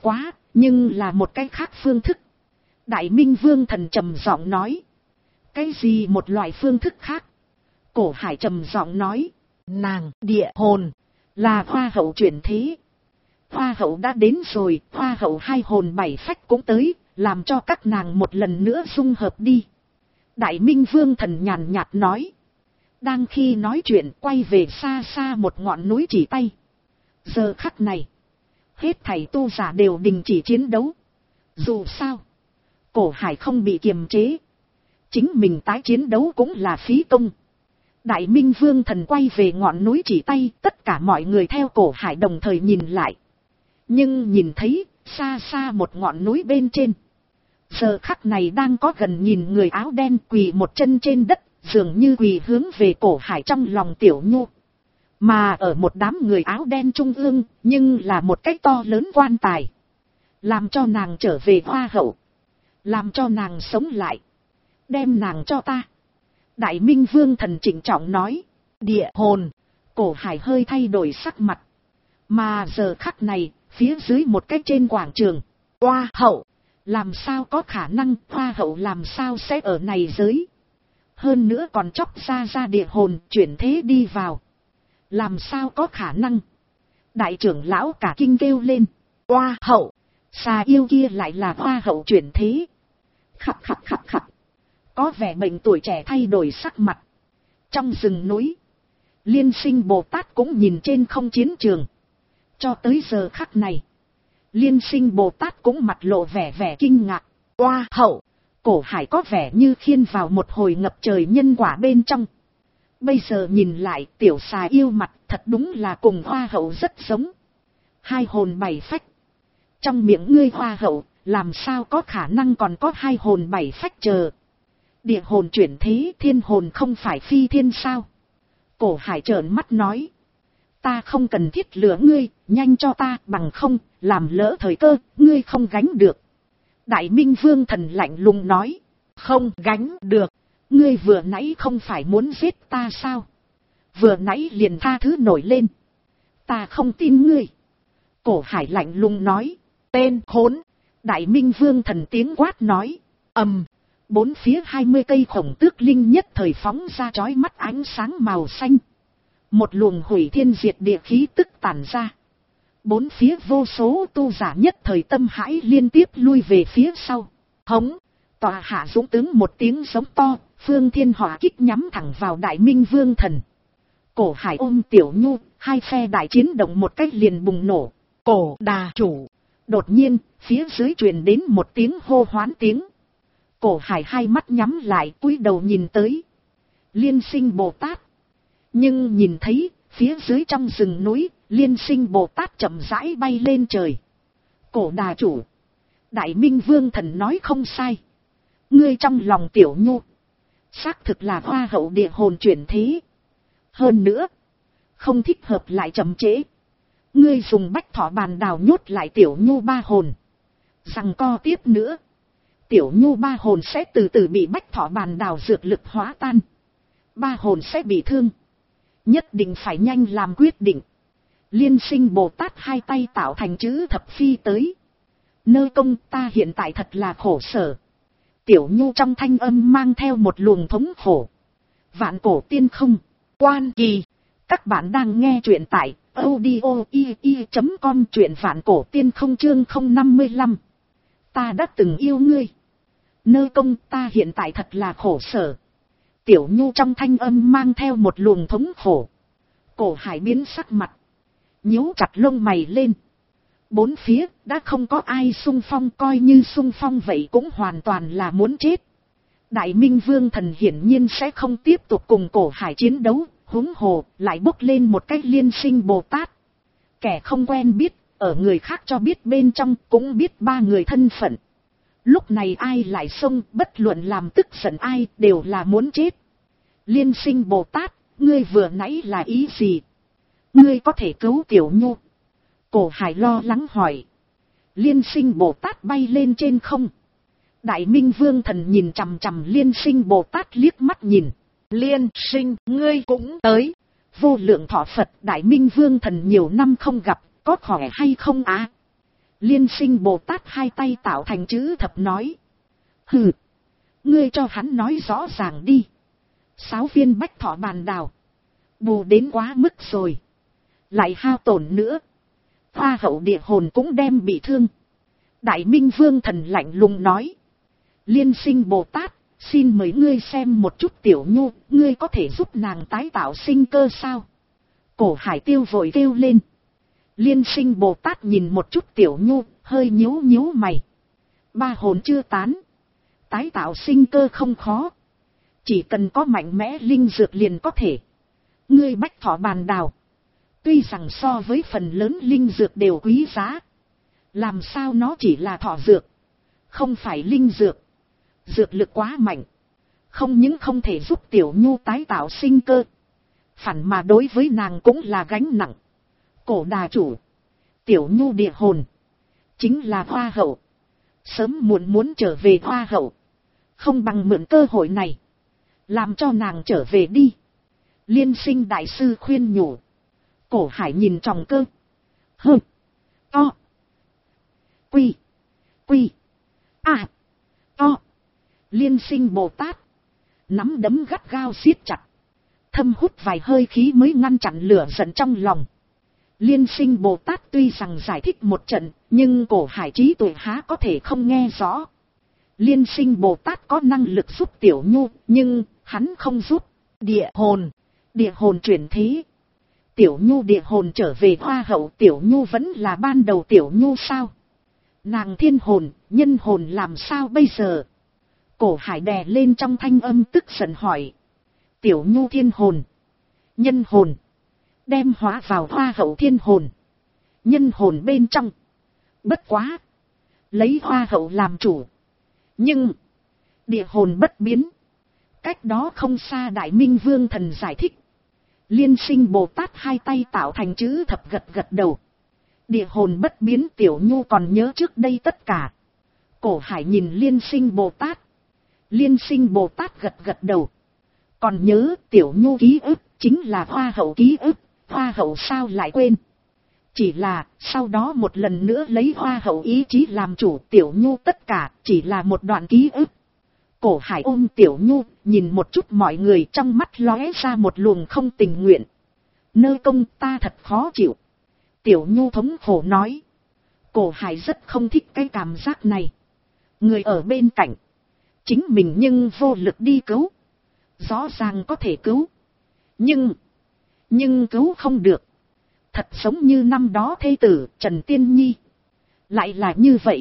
Nhưng là một cái khác phương thức. Đại Minh Vương Thần trầm giọng nói. Cái gì một loại phương thức khác? Cổ Hải trầm giọng nói. Nàng, địa hồn, là hoa hậu chuyển thế. Hoa hậu đã đến rồi, hoa hậu 2 hồn 7 phách cũng tới, làm cho các nàng một lần nữa dung hợp đi. Đại Minh Vương Thần nhàn nhạt nói. Đang khi nói chuyện quay về xa xa một ngọn núi chỉ tay. Giờ khắc này, hết thảy tu giả đều đình chỉ chiến đấu. Dù sao, Cổ Hải không bị kiềm chế. Chính mình tái chiến đấu cũng là phí công. Đại Minh Vương Thần quay về ngọn núi chỉ tay, tất cả mọi người theo Cổ Hải đồng thời nhìn lại. Nhưng nhìn thấy, xa xa một ngọn núi bên trên. Giờ khắc này đang có gần nhìn người áo đen quỳ một chân trên đất, dường như quỳ hướng về Cổ Hải trong lòng Tiểu Nhu. Mà ở một đám người áo đen trung ương, nhưng là một cái to lớn quan tài. Làm cho nàng trở về hoa hậu. Làm cho nàng sống lại. Đem nàng cho ta. Đại Minh Vương Thần trịnh trọng nói. Địa hồn. Cổ Hải hơi thay đổi sắc mặt. Mà giờ khắc này, phía dưới một cái trên quảng trường. Hoa hậu. Làm sao có khả năng hoa hậu làm sao sẽ ở này giới. Hơn nữa còn chóc ra địa hồn chuyển thế đi vào. Làm sao có khả năng. Đại trưởng lão cả kinh kêu lên. Hoa hậu. Xà yêu kia lại là hoa hậu chuyển thế. Khặt. Có vẻ bệnh tuổi trẻ thay đổi sắc mặt. Trong rừng núi, Liên Sinh Bồ Tát cũng nhìn trên không chiến trường. Cho tới giờ khắc này, Liên Sinh Bồ Tát cũng mặt lộ vẻ kinh ngạc. Hoa hậu, Cổ Hải có vẻ như khiên vào một hồi ngập trời nhân quả bên trong. Bây giờ nhìn lại tiểu xà yêu mặt thật đúng là cùng hoa hậu rất giống. 2 hồn 7 phách. Trong miệng ngươi hoa hậu, làm sao có khả năng còn có 2 hồn 7 phách chờ. Địa hồn chuyển thế thiên hồn không phải phi thiên sao? Cổ Hải trợn mắt nói. Ta không cần thiết lừa ngươi, nhanh cho ta bằng không, làm lỡ thời cơ, ngươi không gánh được. Đại Minh Vương Thần lạnh lùng nói. Không gánh được, ngươi vừa nãy không phải muốn giết ta sao? Vừa nãy liền tha thứ nổi lên. Ta không tin ngươi. Cổ Hải lạnh lùng nói. Tên khốn. Đại Minh Vương Thần tiếng quát nói. Bốn phía 20 cây khổng tước linh nhất thời phóng ra chói mắt ánh sáng màu xanh. Một luồng hủy thiên diệt địa khí tức tản ra. Bốn phía vô số tu giả nhất thời tâm hãi liên tiếp lui về phía sau. Hống, tòa hạ dũng tướng một tiếng giống to, phương thiên hỏa kích nhắm thẳng vào Đại Minh Vương Thần. Cổ Hải ôm Tiểu Nhu, 2 phe đại chiến động một cách liền bùng nổ. Cổ đà chủ. Đột nhiên, phía dưới truyền đến một tiếng hô hoán tiếng. Cổ Hải 2 mắt nhắm lại cúi đầu nhìn tới. Liên Sinh Bồ Tát. Nhưng nhìn thấy, phía dưới trong rừng núi, Liên Sinh Bồ Tát chậm rãi bay lên trời. Cổ đà chủ. Đại Minh Vương Thần nói không sai. Ngươi trong lòng Tiểu Nhu. Xác thực là hoa hậu địa hồn chuyển thế. Hơn nữa, không thích hợp lại chậm trễ. Ngươi dùng bách thỏ bàn đào nhốt lại Tiểu Nhu 3 hồn. Rằng co tiếp nữa. Tiểu Nhu 3 hồn sẽ từ từ bị bách thỏ bàn đào dược lực hóa tan. 3 hồn sẽ bị thương. Nhất định phải nhanh làm quyết định. Liên Sinh Bồ Tát 2 tay tạo thành chữ thập phi tới. Nơ công ta hiện tại thật là khổ sở. Tiểu Nhu trong thanh âm mang theo một luồng thống khổ. Vạn cổ tiên không. Quan kỳ. Các bạn đang nghe truyện tại audio.com truyện vạn cổ tiên không chương 055. Ta đã từng yêu ngươi. Nơ công ta hiện tại thật là khổ sở. Tiểu Nhu trong thanh âm mang theo một luồng thống khổ. Cổ Hải biến sắc mặt. Nhíu chặt lông mày lên. Bốn phía đã không có ai xung phong, coi như xung phong vậy cũng hoàn toàn là muốn chết. Đại Minh Vương Thần hiển nhiên sẽ không tiếp tục cùng Cổ Hải chiến đấu, huống hồ lại bốc lên một cái Liên Sinh Bồ Tát. Kẻ không quen biết, ở người khác cho biết bên trong cũng biết 3 người thân phận. Lúc này ai lại xông, bất luận làm tức giận ai đều là muốn chết. Liên Sinh Bồ Tát, ngươi vừa nãy là ý gì? Ngươi có thể cứu Tiểu Nhu? Cổ Hải lo lắng hỏi. Liên Sinh Bồ Tát bay lên trên không. Đại Minh Vương Thần nhìn chằm chằm Liên Sinh Bồ Tát liếc mắt nhìn. Liên Sinh, ngươi cũng tới. Vô lượng thọ Phật, Đại Minh Vương Thần nhiều năm không gặp, có khỏe hay không á? Liên Sinh Bồ Tát hai tay tạo thành chữ thập nói. Hừ, ngươi cho hắn nói rõ ràng đi. 6 viên bách thọ bàn đào, bù đến quá mức rồi. Lại hao tổn nữa, Hoa hậu địa hồn cũng đem bị thương. Đại Minh Vương Thần lạnh lùng nói. Liên Sinh Bồ Tát, xin mời ngươi xem một chút Tiểu Nhu, ngươi có thể giúp nàng tái tạo sinh cơ sao? Cổ Hải Tiêu vội kêu lên. Liên Sinh Bồ Tát nhìn một chút Tiểu Nhu, hơi nhíu nhíu mày. Ba hồn chưa tán, tái tạo sinh cơ không khó. Chỉ cần có mạnh mẽ linh dược liền có thể. Ngươi bách thọ bàn đào, tuy rằng so với phần lớn linh dược đều quý giá, làm sao nó chỉ là thọ dược, không phải linh dược. Dược lực quá mạnh, không những không thể giúp Tiểu Nhu tái tạo sinh cơ, phản mà đối với nàng cũng là gánh nặng. Cổ đà chủ, Tiểu Nhu địa hồn chính là Hoa hậu, sớm muộn muốn trở về Hoa hậu, không bằng mượn cơ hội này, làm cho nàng trở về đi. Liên Sinh đại sư khuyên nhủ. Cổ Hải nhìn Trọng Cơ. Hơ, to, quy, a, to. Liên Sinh Bồ Tát nắm đấm gắt gao siết chặt, thâm hút vài hơi khí mới ngăn chặn lửa giận trong lòng. Liên Sinh Bồ Tát tuy rằng giải thích một trận, nhưng Cổ Hải trí tuệ há có thể không nghe rõ. Liên Sinh Bồ Tát có năng lực giúp Tiểu Nhu, nhưng hắn không giúp. Địa hồn chuyển thế, Tiểu Nhu địa hồn trở về Hoa hậu, Tiểu Nhu vẫn là ban đầu Tiểu Nhu sao? Nàng thiên hồn, nhân hồn làm sao bây giờ? Cổ Hải đè lên trong thanh âm tức giận hỏi. Tiểu Nhu thiên hồn, nhân hồn, đem hóa vào Hoa hậu thiên hồn, nhân hồn bên trong. Bất quá, lấy Hoa hậu làm chủ. Nhưng, địa hồn bất biến. Cách đó không xa Đại Minh Vương Thần giải thích. Liên Sinh Bồ Tát hai tay tạo thành chữ thập gật gật đầu. Địa hồn bất biến, Tiểu Nhu còn nhớ trước đây tất cả. Cổ Hải nhìn Liên Sinh Bồ Tát. Liên Sinh Bồ Tát gật gật đầu. Còn nhớ Tiểu Nhu ký ức chính là Hoa hậu ký ức, Hoa hậu sao lại quên. Chỉ là sau đó một lần nữa lấy Hoa hậu ý chí làm chủ, Tiểu Nhu tất cả chỉ là một đoạn ký ức. Cổ Hải ôm Tiểu Nhu, nhìn một chút mọi người, trong mắt lóe ra một luồng không tình nguyện. Nơ công, ta thật khó chịu. Tiểu Nhu thống khổ nói. Cổ Hải rất không thích cái cảm giác này. Người ở bên cạnh, chính mình nhưng vô lực đi cứu. Rõ ràng có thể cứu, nhưng cứu không được. Thật giống như năm đó thê tử Trần Tiên Nhi. Lại là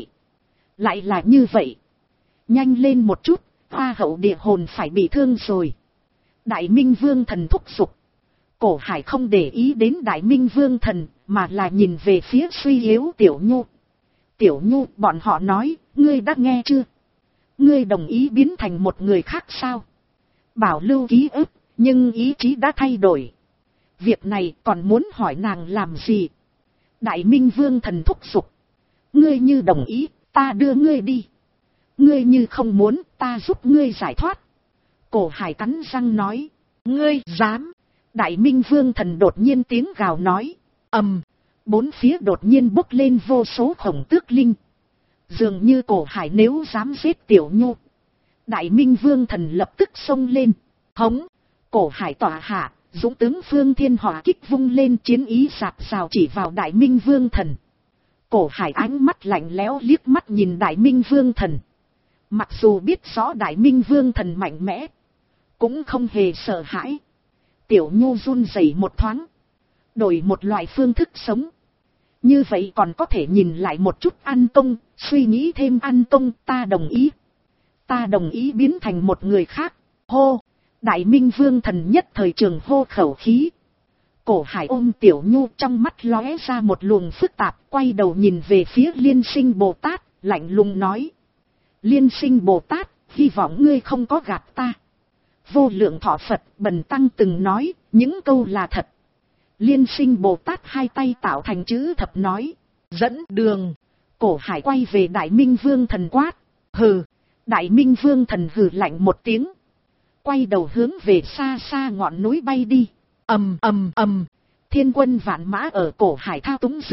như vậy. Nhanh lên một chút, Hoa hậu địa hồn phải bị thương rồi. Đại Minh Vương Thần thúc giục. Cổ Hải không để ý đến Đại Minh Vương Thần, mà là nhìn về phía suy yếu Tiểu Nhu. Tiểu Nhu, bọn họ nói, ngươi đã nghe chưa? Ngươi đồng ý biến thành một người khác sao? Bảo lưu ký ức, nhưng ý chí đã thay đổi. Việc này còn muốn hỏi nàng làm gì? Đại Minh Vương Thần thúc giục. Ngươi như đồng ý, ta đưa ngươi đi. Ngươi như không muốn, ta giúp ngươi giải thoát. Cổ Hải cắn răng nói. Ngươi dám? Đại Minh Vương Thần đột nhiên tiếng gào nói. Bốn phía đột nhiên bốc lên vô số khổng tước linh. Dường như Cổ Hải nếu dám giết Tiểu Nhu. Đại Minh Vương Thần lập tức xông lên. Hống! Cổ Hải tỏa hạ, dũng tướng Phương Thiên Hỏa kích vung lên, chiến ý sạc sào chỉ vào Đại Minh Vương Thần. Cổ Hải ánh mắt lạnh lẽo liếc mắt nhìn Đại Minh Vương Thần. Mặc dù biết rõ Đại Minh Vương Thần mạnh mẽ, cũng không hề sợ hãi. Tiểu Nhu run rẩy một thoáng, đổi một loại phương thức sống. Như vậy còn có thể nhìn lại một chút ăn công, suy nghĩ thêm ăn công, ta đồng ý. Ta đồng ý biến thành một người khác. Hô! Đại Minh Vương Thần nhất thời trường hô khẩu khí. Cổ Hải ôm Tiểu Nhu, trong mắt lóe ra một luồng phức tạp, quay đầu nhìn về phía Liên Sinh Bồ Tát, lạnh lùng nói. Liên Sinh Bồ Tát, hy vọng ngươi không có gạt ta. Vô Lượng Thọ Phật Bần Tăng từng nói, những câu là thật. Liên Sinh Bồ Tát hai tay tạo thành chữ thập nói. Dẫn đường. Cổ Hải quay về Đại Minh Vương Thần quát. Hừ. Đại Minh Vương Thần hừ lạnh một tiếng. Quay đầu hướng về xa xa ngọn núi bay đi. Thiên quân vạn mã ở Cổ Hải thao túng dưới,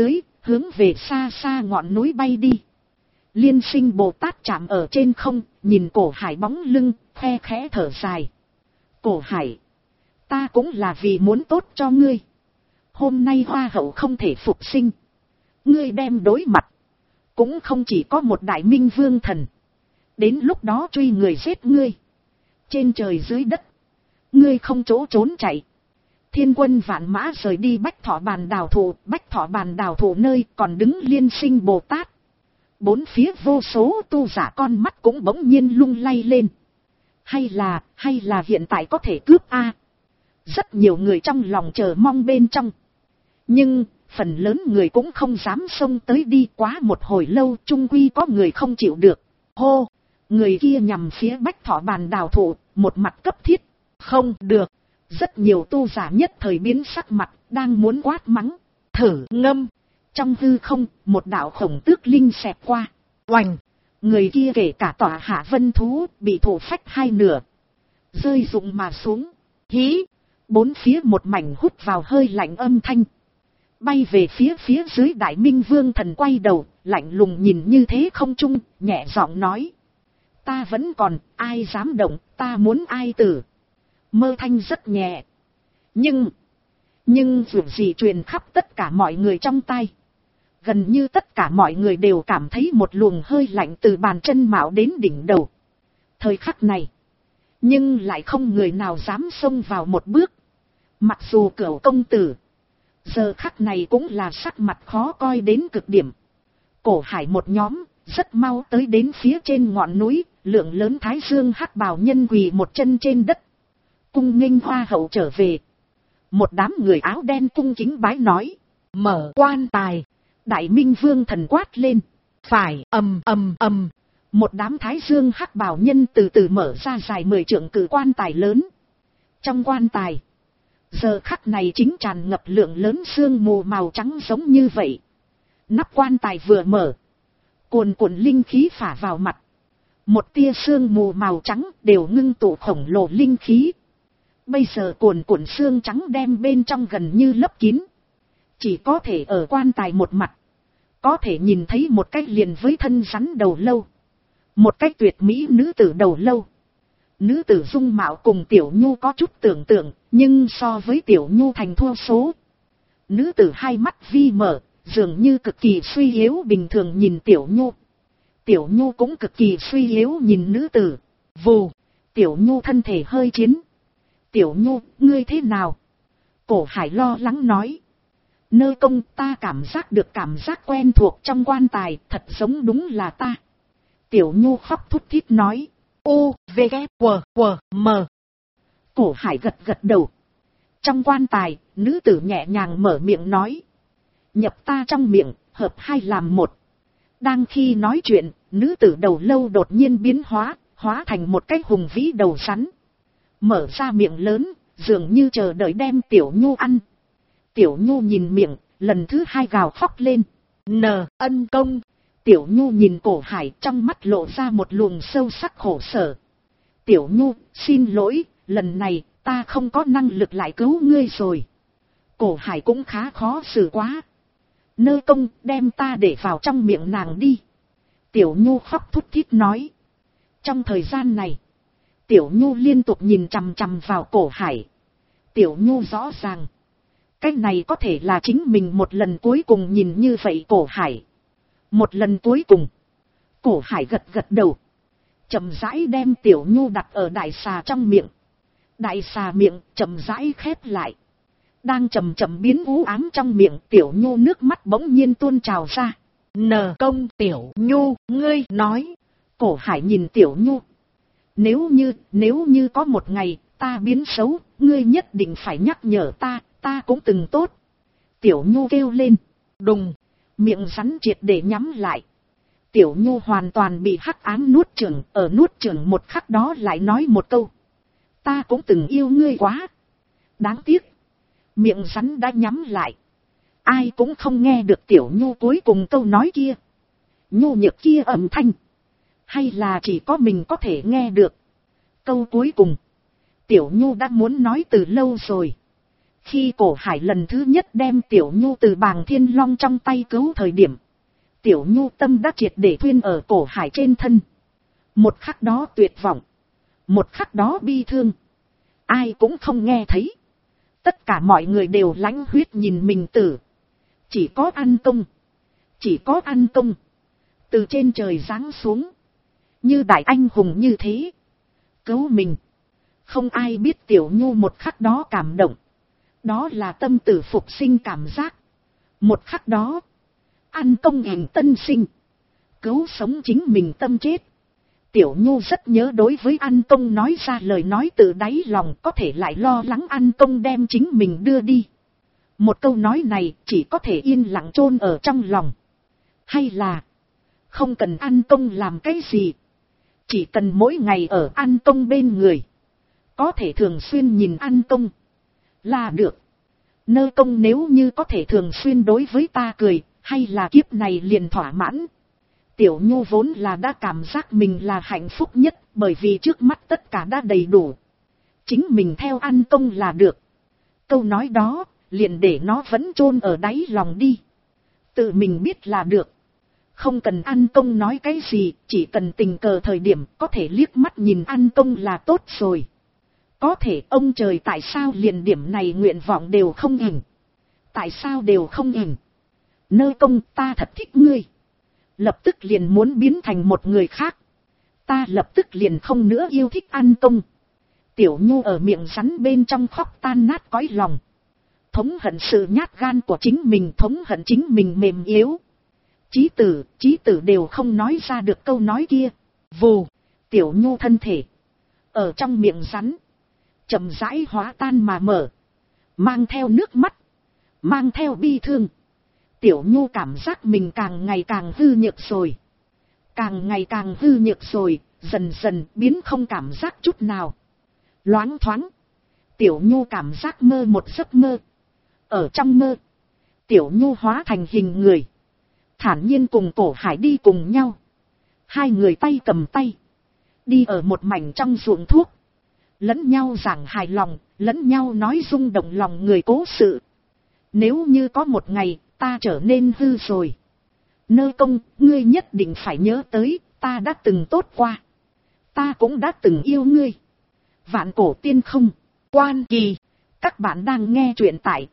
hướng về xa xa ngọn núi bay đi. Liên Sinh Bồ Tát chạm ở trên không, nhìn Cổ Hải bóng lưng, khe khẽ thở dài. Cổ Hải, ta cũng là vì muốn tốt cho ngươi. Hôm nay hoa hậu không thể phục sinh. Ngươi đem đối mặt. Cũng không chỉ có một đại minh vương thần. Đến lúc đó truy người giết ngươi. Trên trời dưới đất. Ngươi không chỗ trốn chạy. Thiên quân vạn mã rời đi Bách Thọ Bàn Đào Thụ. Bách Thọ Bàn Đào Thụ nơi còn đứng Liên Sinh Bồ Tát. Bốn phía vô số tu giả con mắt cũng bỗng nhiên lung lay lên. Hay là hiện tại có thể cướp a? Rất nhiều người trong lòng chờ mong bên trong. Nhưng, phần lớn người cũng không dám xông tới đi, quá một hồi lâu chung quy có người không chịu được. Hô! Người kia nhằm phía Bách Thọ Bàn Đào Thụ, một mặt cấp thiết. Không được! Rất nhiều tu giả nhất thời biến sắc mặt, đang muốn quát mắng. Thử ngâm! Trong hư không, một đạo khổng tước linh xẹt qua. Oành! Người kia kể cả tỏa hạ vân thú, bị thổ phách hai nửa. Rơi rụng mà xuống. Hí! Bốn phía một mảnh hút vào hơi lạnh âm thanh. Bay về phía dưới Đại Minh Vương thần quay đầu, lạnh lùng nhìn như thế không trung, nhẹ giọng nói. Ta vẫn còn, ai dám động, ta muốn ai tử. Mơ thanh rất nhẹ. Nhưng dù gì truyền khắp tất cả mọi người trong tai. Gần như tất cả mọi người đều cảm thấy một luồng hơi lạnh từ bàn chân mạo đến đỉnh đầu. Thời khắc này. Nhưng lại không người nào dám xông vào một bước. Mặc dù Cửu công tử. Giờ khắc này cũng là sắc mặt khó coi đến cực điểm. Cổ Hải một nhóm, rất mau tới đến phía trên ngọn núi, lượng lớn Thái Dương hắc bào nhân quỳ một chân trên đất. Cung nghênh hoa hậu trở về. Một đám người áo đen cung kính bái nói. Mở quan tài. Đại Minh Vương thần quát lên. Phải, ầm. Một đám Thái Dương hắc bào nhân từ từ mở ra dài 10 trượng cử quan tài lớn. Trong quan tài. Giờ khắc này chính tràn ngập lượng lớn sương mù màu trắng giống như vậy. Nắp quan tài vừa mở. Cuồn cuộn linh khí phả vào mặt. Một tia sương mù màu trắng đều ngưng tụ khổng lồ linh khí. Bây giờ cuồn cuộn sương trắng đem bên trong gần như lấp kín. Chỉ có thể ở quan tài một mặt. Có thể nhìn thấy một cái liền với thân rắn đầu lâu. Một cái tuyệt mỹ nữ tử đầu lâu. Nữ tử dung mạo cùng Tiểu Nhu có chút tưởng tượng, nhưng so với Tiểu Nhu thành thua số. Nữ tử hai mắt vi mở, dường như cực kỳ suy yếu bình thường nhìn Tiểu Nhu. Tiểu Nhu cũng cực kỳ suy yếu nhìn nữ tử. Vù, Tiểu Nhu thân thể hơi chiến. Tiểu Nhu, ngươi thế nào? Cổ Hải lo lắng nói. Nơ công, ta cảm giác được cảm giác quen thuộc trong quan tài, thật giống đúng là ta. Tiểu Nhu khóc thút thít nói. U, V, K, W, M. Cổ Hải gật đầu. Trong quan tài, nữ tử nhẹ nhàng mở miệng nói. Nhập ta trong miệng, hợp hai làm một. Đang khi nói chuyện, nữ tử đầu lâu đột nhiên biến hóa thành một cái hùng vĩ đầu rắn. Mở ra miệng lớn, dường như chờ đợi đem Tiểu Nhu ăn. Tiểu Nhu nhìn miệng, lần thứ hai gào khóc lên. Ân công. Tiểu Nhu nhìn Cổ Hải, trong mắt lộ ra một luồng sâu sắc khổ sở. Tiểu Nhu, xin lỗi, lần này, ta không có năng lực lại cứu ngươi rồi. Cổ Hải cũng khá khó xử quá. Nơ công, đem ta để vào trong miệng nàng đi. Tiểu Nhu khóc thút thít nói. Trong thời gian này, Tiểu Nhu liên tục nhìn chằm chằm vào Cổ Hải. Tiểu Nhu rõ ràng. Cái này có thể là chính mình một lần cuối cùng nhìn như vậy Cổ Hải. Một lần cuối cùng. Cổ Hải gật đầu. Chậm rãi đem Tiểu Nhu đặt ở đại xà trong miệng. Đại xà miệng chậm rãi khép lại. Đang chậm biến u ám trong miệng Tiểu Nhu nước mắt bỗng nhiên tuôn trào ra. Công Tiểu Nhu, ngươi nói. Cổ Hải nhìn Tiểu Nhu. Nếu như có một ngày ta biến xấu, ngươi nhất định phải nhắc nhở ta cũng từng tốt. Tiểu Nhu kêu lên. Đùng. Miệng rắn triệt để nhắm lại. Tiểu Nhu hoàn toàn bị hắc ám nuốt chửng, ở nuốt chửng một khắc đó lại nói một câu. Ta cũng từng yêu ngươi quá. Đáng tiếc. Miệng rắn đã nhắm lại. Ai cũng không nghe được Tiểu Nhu cuối cùng câu nói kia. Nhu nhược kia âm thanh. Hay là chỉ có mình có thể nghe được. Câu cuối cùng. Tiểu Nhu đã muốn nói từ lâu rồi. Khi Cổ Hải lần thứ nhất đem Tiểu Nhu từ Bàng Thiên Long trong tay cứu thời điểm, Tiểu Nhu tâm đã triệt để thuyên ở Cổ Hải trên thân. Một khắc đó tuyệt vọng, một khắc đó bi thương, ai cũng không nghe thấy. Tất cả mọi người đều lãnh huyết nhìn mình tử. Chỉ có An Công, chỉ có An Công từ trên trời giáng xuống, như đại anh hùng như thế, cứu mình. Không ai biết Tiểu Nhu một khắc đó cảm động. Đó là tâm tử phục sinh cảm giác. Một khắc đó, An Công hành tân sinh, cứu sống chính mình tâm chết. Tiểu Nhu rất nhớ đối với An Công nói ra lời nói từ đáy lòng, có thể lại lo lắng An Công đem chính mình đưa đi. Một câu nói này chỉ có thể yên lặng chôn ở trong lòng. Hay là, không cần An Công làm cái gì, chỉ cần mỗi ngày ở An Công bên người, có thể thường xuyên nhìn An Công là được. Nơ Công nếu như có thể thường xuyên đối với ta cười, hay là kiếp này liền thỏa mãn. Tiểu Nhu vốn là đã cảm giác mình là hạnh phúc nhất, bởi vì trước mắt tất cả đã đầy đủ. Chính mình theo An Công là được. Câu nói đó, liền để nó vẫn chôn ở đáy lòng đi. Tự mình biết là được. Không cần An Công nói cái gì, chỉ cần tình cờ thời điểm có thể liếc mắt nhìn An Công là tốt rồi. Có thể ông trời tại sao liền điểm này nguyện vọng đều không ỉnh? Tại sao đều không ỉnh? Nơ Công, ta thật thích ngươi. Lập tức liền muốn biến thành một người khác. Ta lập tức liền không nữa yêu thích An Công. Tiểu Nhu ở miệng rắn bên trong khóc tan nát cõi lòng. Thống hận sự nhát gan của chính mình, thống hận chính mình mềm yếu. Chí tử đều không nói ra được câu nói kia. Vù, Tiểu Nhu thân thể ở trong miệng rắn chậm rãi hóa tan mà mở, mang theo nước mắt, mang theo bi thương. Tiểu Nhu cảm giác mình càng ngày càng hư nhược rồi, càng ngày càng hư nhược rồi, dần dần biến không cảm giác chút nào. Loáng thoáng, Tiểu Nhu cảm giác mơ một giấc mơ. Ở trong mơ, Tiểu Nhu hóa thành hình người, thản nhiên cùng Cổ Hải đi cùng nhau. Hai người tay cầm tay, đi ở một mảnh trong ruộng thuốc, lẫn nhau giảng hài lòng, lẫn nhau nói rung động lòng người cố sự. Nếu như có một ngày ta trở nên hư rồi, Nơ Công, ngươi nhất định phải nhớ tới, ta đã từng tốt qua, ta cũng đã từng yêu ngươi. Vạn Cổ Tiên Không, Quan Kỳ. Các bạn đang nghe truyện tại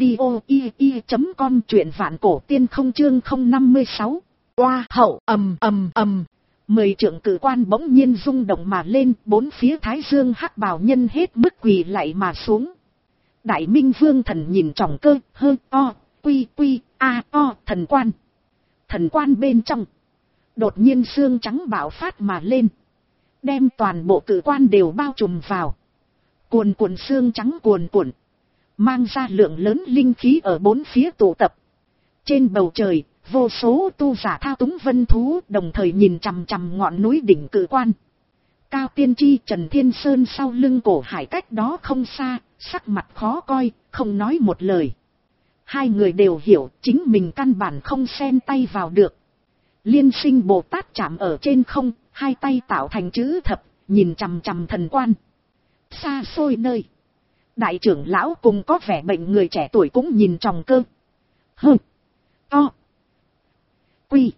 audio.com, truyện Vạn Cổ Tiên Không chương 056. Oa hậu ầm ầm ầm. 10 trượng cử quan bỗng nhiên rung động mà lên, bốn phía Thái Dương hắc bào nhân hết mức quỳ lạy mà xuống. Đại Minh Vương thần nhìn trọng cơ, hơ o, quy a o thần quan. Thần quan bên trong, đột nhiên xương trắng bạo phát mà lên, đem toàn bộ cử quan đều bao trùm vào. Cuồn cuộn xương trắng cuồn cuộn, mang ra lượng lớn linh khí ở bốn phía tụ tập. Trên bầu trời, vô số tu giả thao túng vân thú đồng thời nhìn chằm chằm ngọn núi đỉnh cử quan. Cao Tiên Tri, Trần Thiên Sơn sau lưng Cổ Hải cách đó không xa, sắc mặt khó coi, không nói một lời. Hai người đều hiểu chính mình căn bản không xen tay vào được. Liên Sinh Bồ Tát chạm ở trên không, hai tay tạo thành chữ thập, nhìn chằm chằm thần quan. Xa xôi nơi, đại trưởng lão cùng có vẻ bệnh người trẻ tuổi cũng nhìn tròng cơ. Hơ, to, quy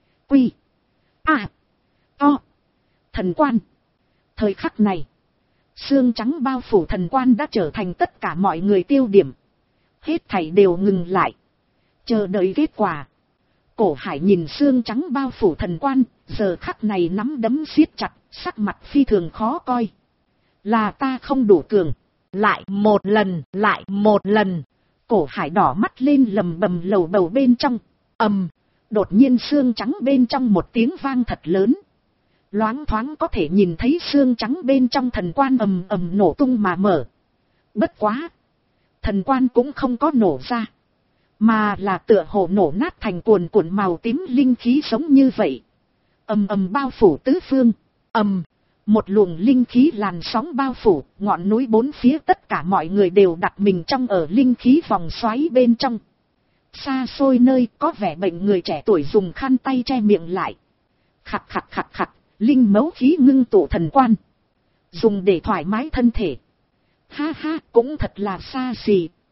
a to, thần quan. Thời khắc này, xương trắng bao phủ thần quan đã trở thành tất cả mọi người tiêu điểm. Hết thảy đều ngừng lại, chờ đợi kết quả. Cổ Hải nhìn xương trắng bao phủ thần quan, giờ khắc này nắm đấm siết chặt, sắc mặt phi thường khó coi. Là ta không đủ cường. Lại một lần. Cổ Hải đỏ mắt lên lầm bầm lầu bầu bên trong. Đột nhiên xương trắng bên trong một tiếng vang thật lớn. Loáng thoáng có thể nhìn thấy xương trắng bên trong thần quan ầm ầm nổ tung mà mở. Bất quá, thần quan cũng không có nổ ra, mà là tựa hồ nổ nát thành cuồn cuộn màu tím linh khí giống như vậy. Ầm ầm bao phủ tứ phương. Một luồng linh khí làn sóng bao phủ, ngọn núi bốn phía tất cả mọi người đều đặt mình trong ở linh khí vòng xoáy bên trong. Xa xôi nơi có vẻ bệnh người trẻ tuổi dùng khăn tay che miệng lại. Khặt, linh mấu khí ngưng tụ thần quan, dùng để thoải mái thân thể. Ha ha, cũng thật là xa xỉ.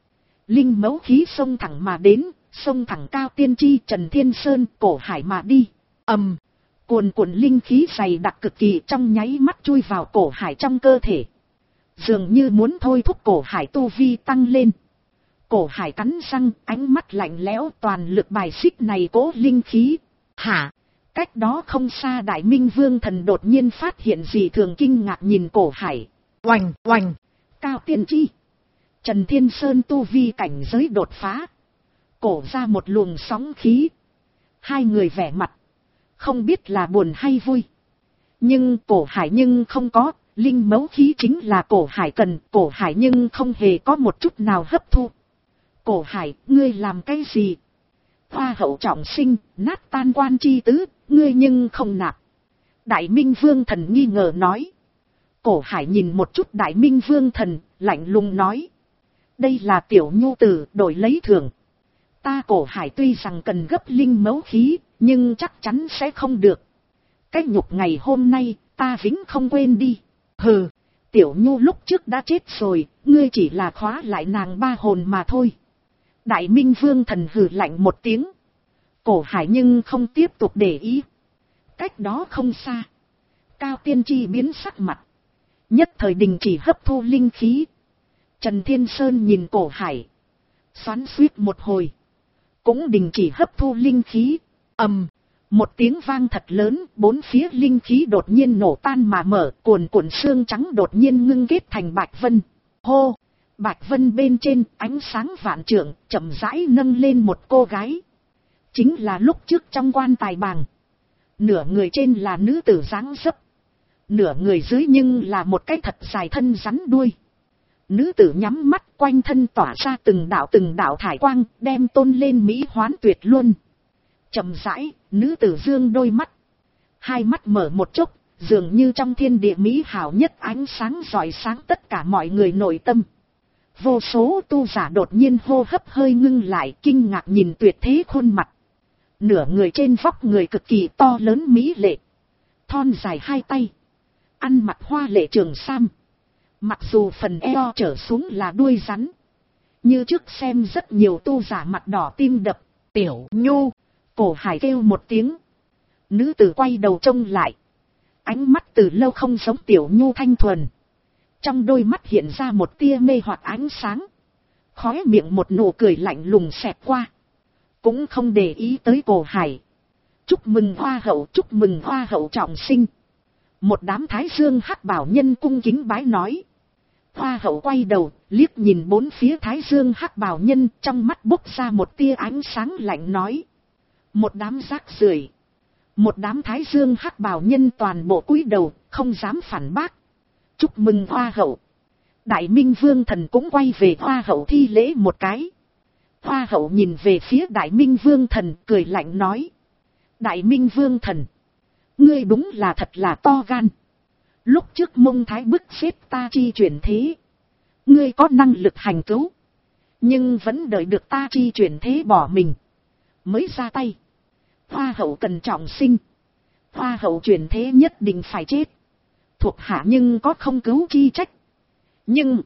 linh mẫu khí xông thẳng mà đến, xông thẳng Cao Tiên Chi, Trần Thiên Sơn, Cổ Hải mà đi. Cuồn cuộn linh khí dày đặc cực kỳ trong nháy mắt chui vào Cổ Hải trong cơ thể. Dường như muốn thôi thúc Cổ Hải tu vi tăng lên. Cổ Hải cắn răng, ánh mắt lạnh lẽo, toàn lực bài xích này cố linh khí. Hả? Cách đó không xa Đại Minh Vương Thần đột nhiên phát hiện gì thường, kinh ngạc nhìn Cổ Hải. Oành, oành, Cao Tiên Chi, Trần Thiên Sơn tu vi cảnh giới đột phá. Cổ ra một luồng sóng khí. Hai người vẻ mặt, không biết là buồn hay vui. Nhưng Cổ Hải nhưng không có, linh mẫu khí chính là Cổ Hải cần, Cổ Hải nhưng không hề có một chút nào hấp thu. Cổ Hải, ngươi làm cái gì? Hoa hậu trọng sinh, nát tan quan chi tứ, ngươi nhưng không nạp. Đại Minh Vương Thần nghi ngờ nói. Cổ Hải nhìn một chút Đại Minh Vương Thần, lạnh lùng nói. Đây là tiểu nhu tử, đổi lấy thưởng. Ta Cổ Hải tuy rằng cần gấp linh mẫu khí, nhưng chắc chắn sẽ không được. Cái nhục ngày hôm nay, ta vĩnh không quên đi. Hừ, tiểu nhu lúc trước đã chết rồi, ngươi chỉ là khóa lại nàng ba hồn mà thôi. Đại Minh Vương Thần hừ lạnh một tiếng. Cổ Hải nhưng không tiếp tục để ý. Cách đó không xa, Cao Tiên Chi biến sắc mặt, nhất thời đình chỉ hấp thu linh khí. Trần Thiên Sơn nhìn Cổ Hải, xoắn xuýt một hồi, cũng đình chỉ hấp thu linh khí. Một tiếng vang thật lớn, bốn phía linh khí đột nhiên nổ tan mà mở, cuồn cuộn xương trắng đột nhiên ngưng kết thành bạch vân. Hô! Bạch vân bên trên, ánh sáng vạn trượng, chậm rãi nâng lên một cô gái. Chính là lúc trước trong quan tài bàng. Nửa người trên là nữ tử dáng dấp, nửa người dưới nhưng là một cái thật dài thân rắn đuôi. Nữ tử nhắm mắt, quanh thân tỏa ra từng đạo thải quang, đem tôn lên mỹ hoán tuyệt luôn. Chậm rãi, nữ tử dương đôi mắt. Hai mắt mở một chốc, dường như trong thiên địa mỹ hảo nhất ánh sáng rọi sáng tất cả mọi người nội tâm. Vô số tu giả đột nhiên hô hấp hơi ngưng lại, kinh ngạc nhìn tuyệt thế khuôn mặt. Nửa người trên vóc người cực kỳ to lớn mỹ lệ, thon dài hai tay, ăn mặc hoa lệ trường sam. Mặc dù phần eo trở xuống là đuôi rắn, như trước xem rất nhiều tu giả mặt đỏ tim đập. Tiểu nhu! Cổ Hải kêu một tiếng. Nữ tử quay đầu trông lại. Ánh mắt từ lâu không giống tiểu nhu thanh thuần. Trong đôi mắt hiện ra một tia mê hoặc ánh sáng. Khóe miệng một nụ cười lạnh lùng xẹt qua. Cũng không để ý tới Cổ Hải. Chúc mừng hoa hậu trọng sinh. Một đám thái dương hắc bảo nhân cung kính bái nói. Hoa hậu quay đầu, liếc nhìn bốn phía thái dương hắc bảo nhân, trong mắt bốc ra một tia ánh sáng lạnh nói. Một đám rác rưởi. Một đám thái dương hắc bào nhân toàn bộ cúi đầu, không dám phản bác. Chúc mừng hoa hậu. Đại Minh Vương Thần cũng quay về hoa hậu thi lễ một cái. Hoa hậu nhìn về phía Đại Minh Vương Thần, cười lạnh nói. Đại Minh Vương Thần, ngươi đúng là thật là to gan. Lúc trước Mông Thái bức xếp ta chi chuyển thế, ngươi có năng lực hành cứu, nhưng vẫn đợi được ta chi chuyển thế bỏ mình mới ra tay. Hoa hậu cần trọng sinh, hoa hậu chuyển thế nhất định phải chết. Thuộc hạ nhưng có không cứu chi trách, nhưng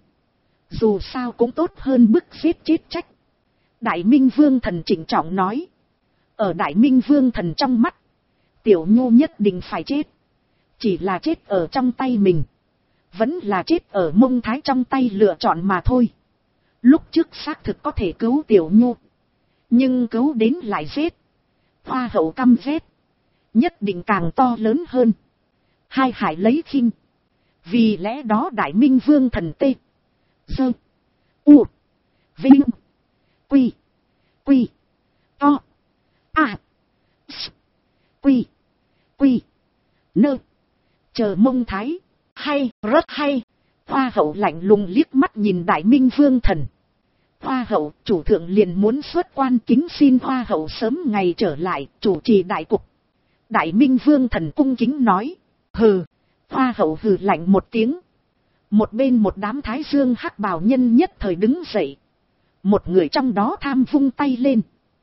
dù sao cũng tốt hơn bức xếp chết trách. Đại Minh Vương Thần trịnh trọng nói. Ở Đại Minh Vương Thần trong mắt, tiểu nhu nhất định phải chết. Chỉ là chết ở trong tay mình, vẫn là chết ở Mông Thái trong tay lựa chọn mà thôi. Lúc trước xác thực có thể cứu tiểu nhu, nhưng cứu đến lại giết. Hoa hậu căm ghét, nhất định càng to lớn hơn. Hai hải lấy khinh. Vì lẽ đó Đại Minh Vương Thần tê, dơ, u, vinh, quy, quy, to, a, s, quy, quy, nơ. Chờ Mông Thái, hay, rất hay. Hoa hậu lạnh lùng liếc mắt nhìn Đại Minh Vương Thần. Hoa hậu, chủ thượng liền muốn xuất quan, kính xin hoa hậu sớm ngày trở lại, chủ trì đại cục. Đại Minh Vương Thần cung kính nói. Hừ. Hoa hậu hừ lạnh một tiếng. Một bên một đám thái dương hắc bào nhân nhất thời đứng dậy. Một người trong đó tham vung tay lên.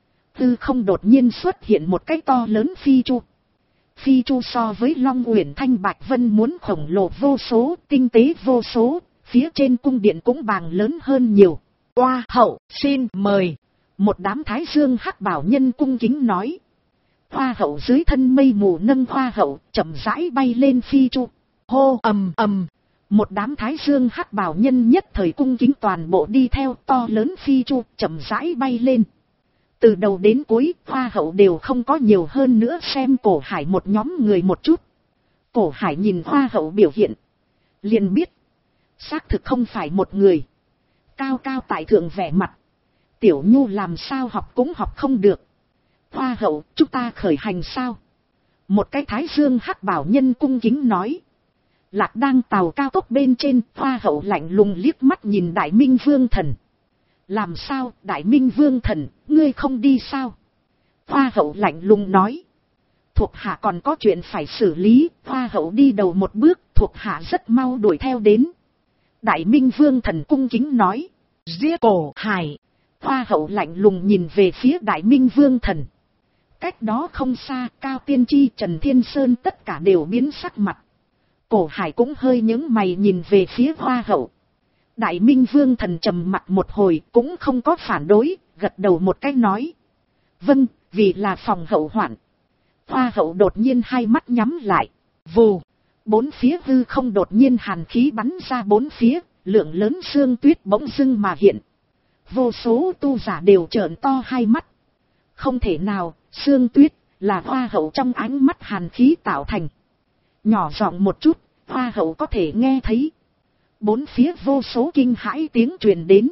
Tư không đột nhiên xuất hiện một cái to lớn phi chu. Phi chu so với Long Uyển Thanh Bạch Vân muốn khổng lồ vô số, tinh tế vô số, phía trên cung điện cũng bàng lớn hơn nhiều. Hoa hậu xin mời. Một đám thái dương hắc bảo nhân cung kính nói. Hoa hậu dưới thân mây mù nâng hoa hậu chậm rãi bay lên phi chu. Hô ầm ầm. Một đám thái dương hắc bảo nhân nhất thời cung kính toàn bộ đi theo to lớn phi chu chậm rãi bay lên. Từ đầu đến cuối hoa hậu đều không có nhiều hơn nữa xem Cổ Hải một nhóm người một chút. Cổ Hải nhìn hoa hậu biểu hiện. Liền biết. Xác thực không phải một người. Cao cao tại thượng vẻ mặt. Tiểu Nhu làm sao học cũng học không được. Hoa hậu chúng ta khởi hành sao? Một cái thái dương hắc bảo nhân cung kính nói. Lạc đang tàu cao tốc bên trên. Hoa hậu lạnh lùng liếc mắt nhìn Đại Minh Vương Thần. Làm sao Đại Minh Vương Thần, ngươi không đi sao? Hoa hậu lạnh lùng nói. Thuộc hạ còn có chuyện phải xử lý. Hoa hậu đi đầu một bước, thuộc hạ rất mau đuổi theo đến. Đại Minh Vương Thần cung kính nói. Giết Cổ Hải. Hoa hậu lạnh lùng nhìn về phía Đại Minh Vương Thần. Cách đó không xa, Cao Tiên Chi, Trần Thiên Sơn tất cả đều biến sắc mặt. Cổ Hải cũng hơi nhướng mày nhìn về phía hoa hậu. Đại Minh Vương Thần trầm mặt một hồi cũng không có phản đối, gật đầu một cái nói. Vâng, vì là phòng hậu hoạn. Hoa hậu đột nhiên hai mắt nhắm lại. Vù, bốn phía hư không đột nhiên hàn khí bắn ra bốn phía, lượng lớn sương tuyết bỗng dưng mà hiện. Vô số tu giả đều trợn to hai mắt. Không thể nào, sương tuyết là hoa hậu trong ánh mắt hàn khí tạo thành. Nhỏ giọng một chút, hoa hậu có thể nghe thấy. Bốn phía vô số kinh hãi tiếng truyền đến.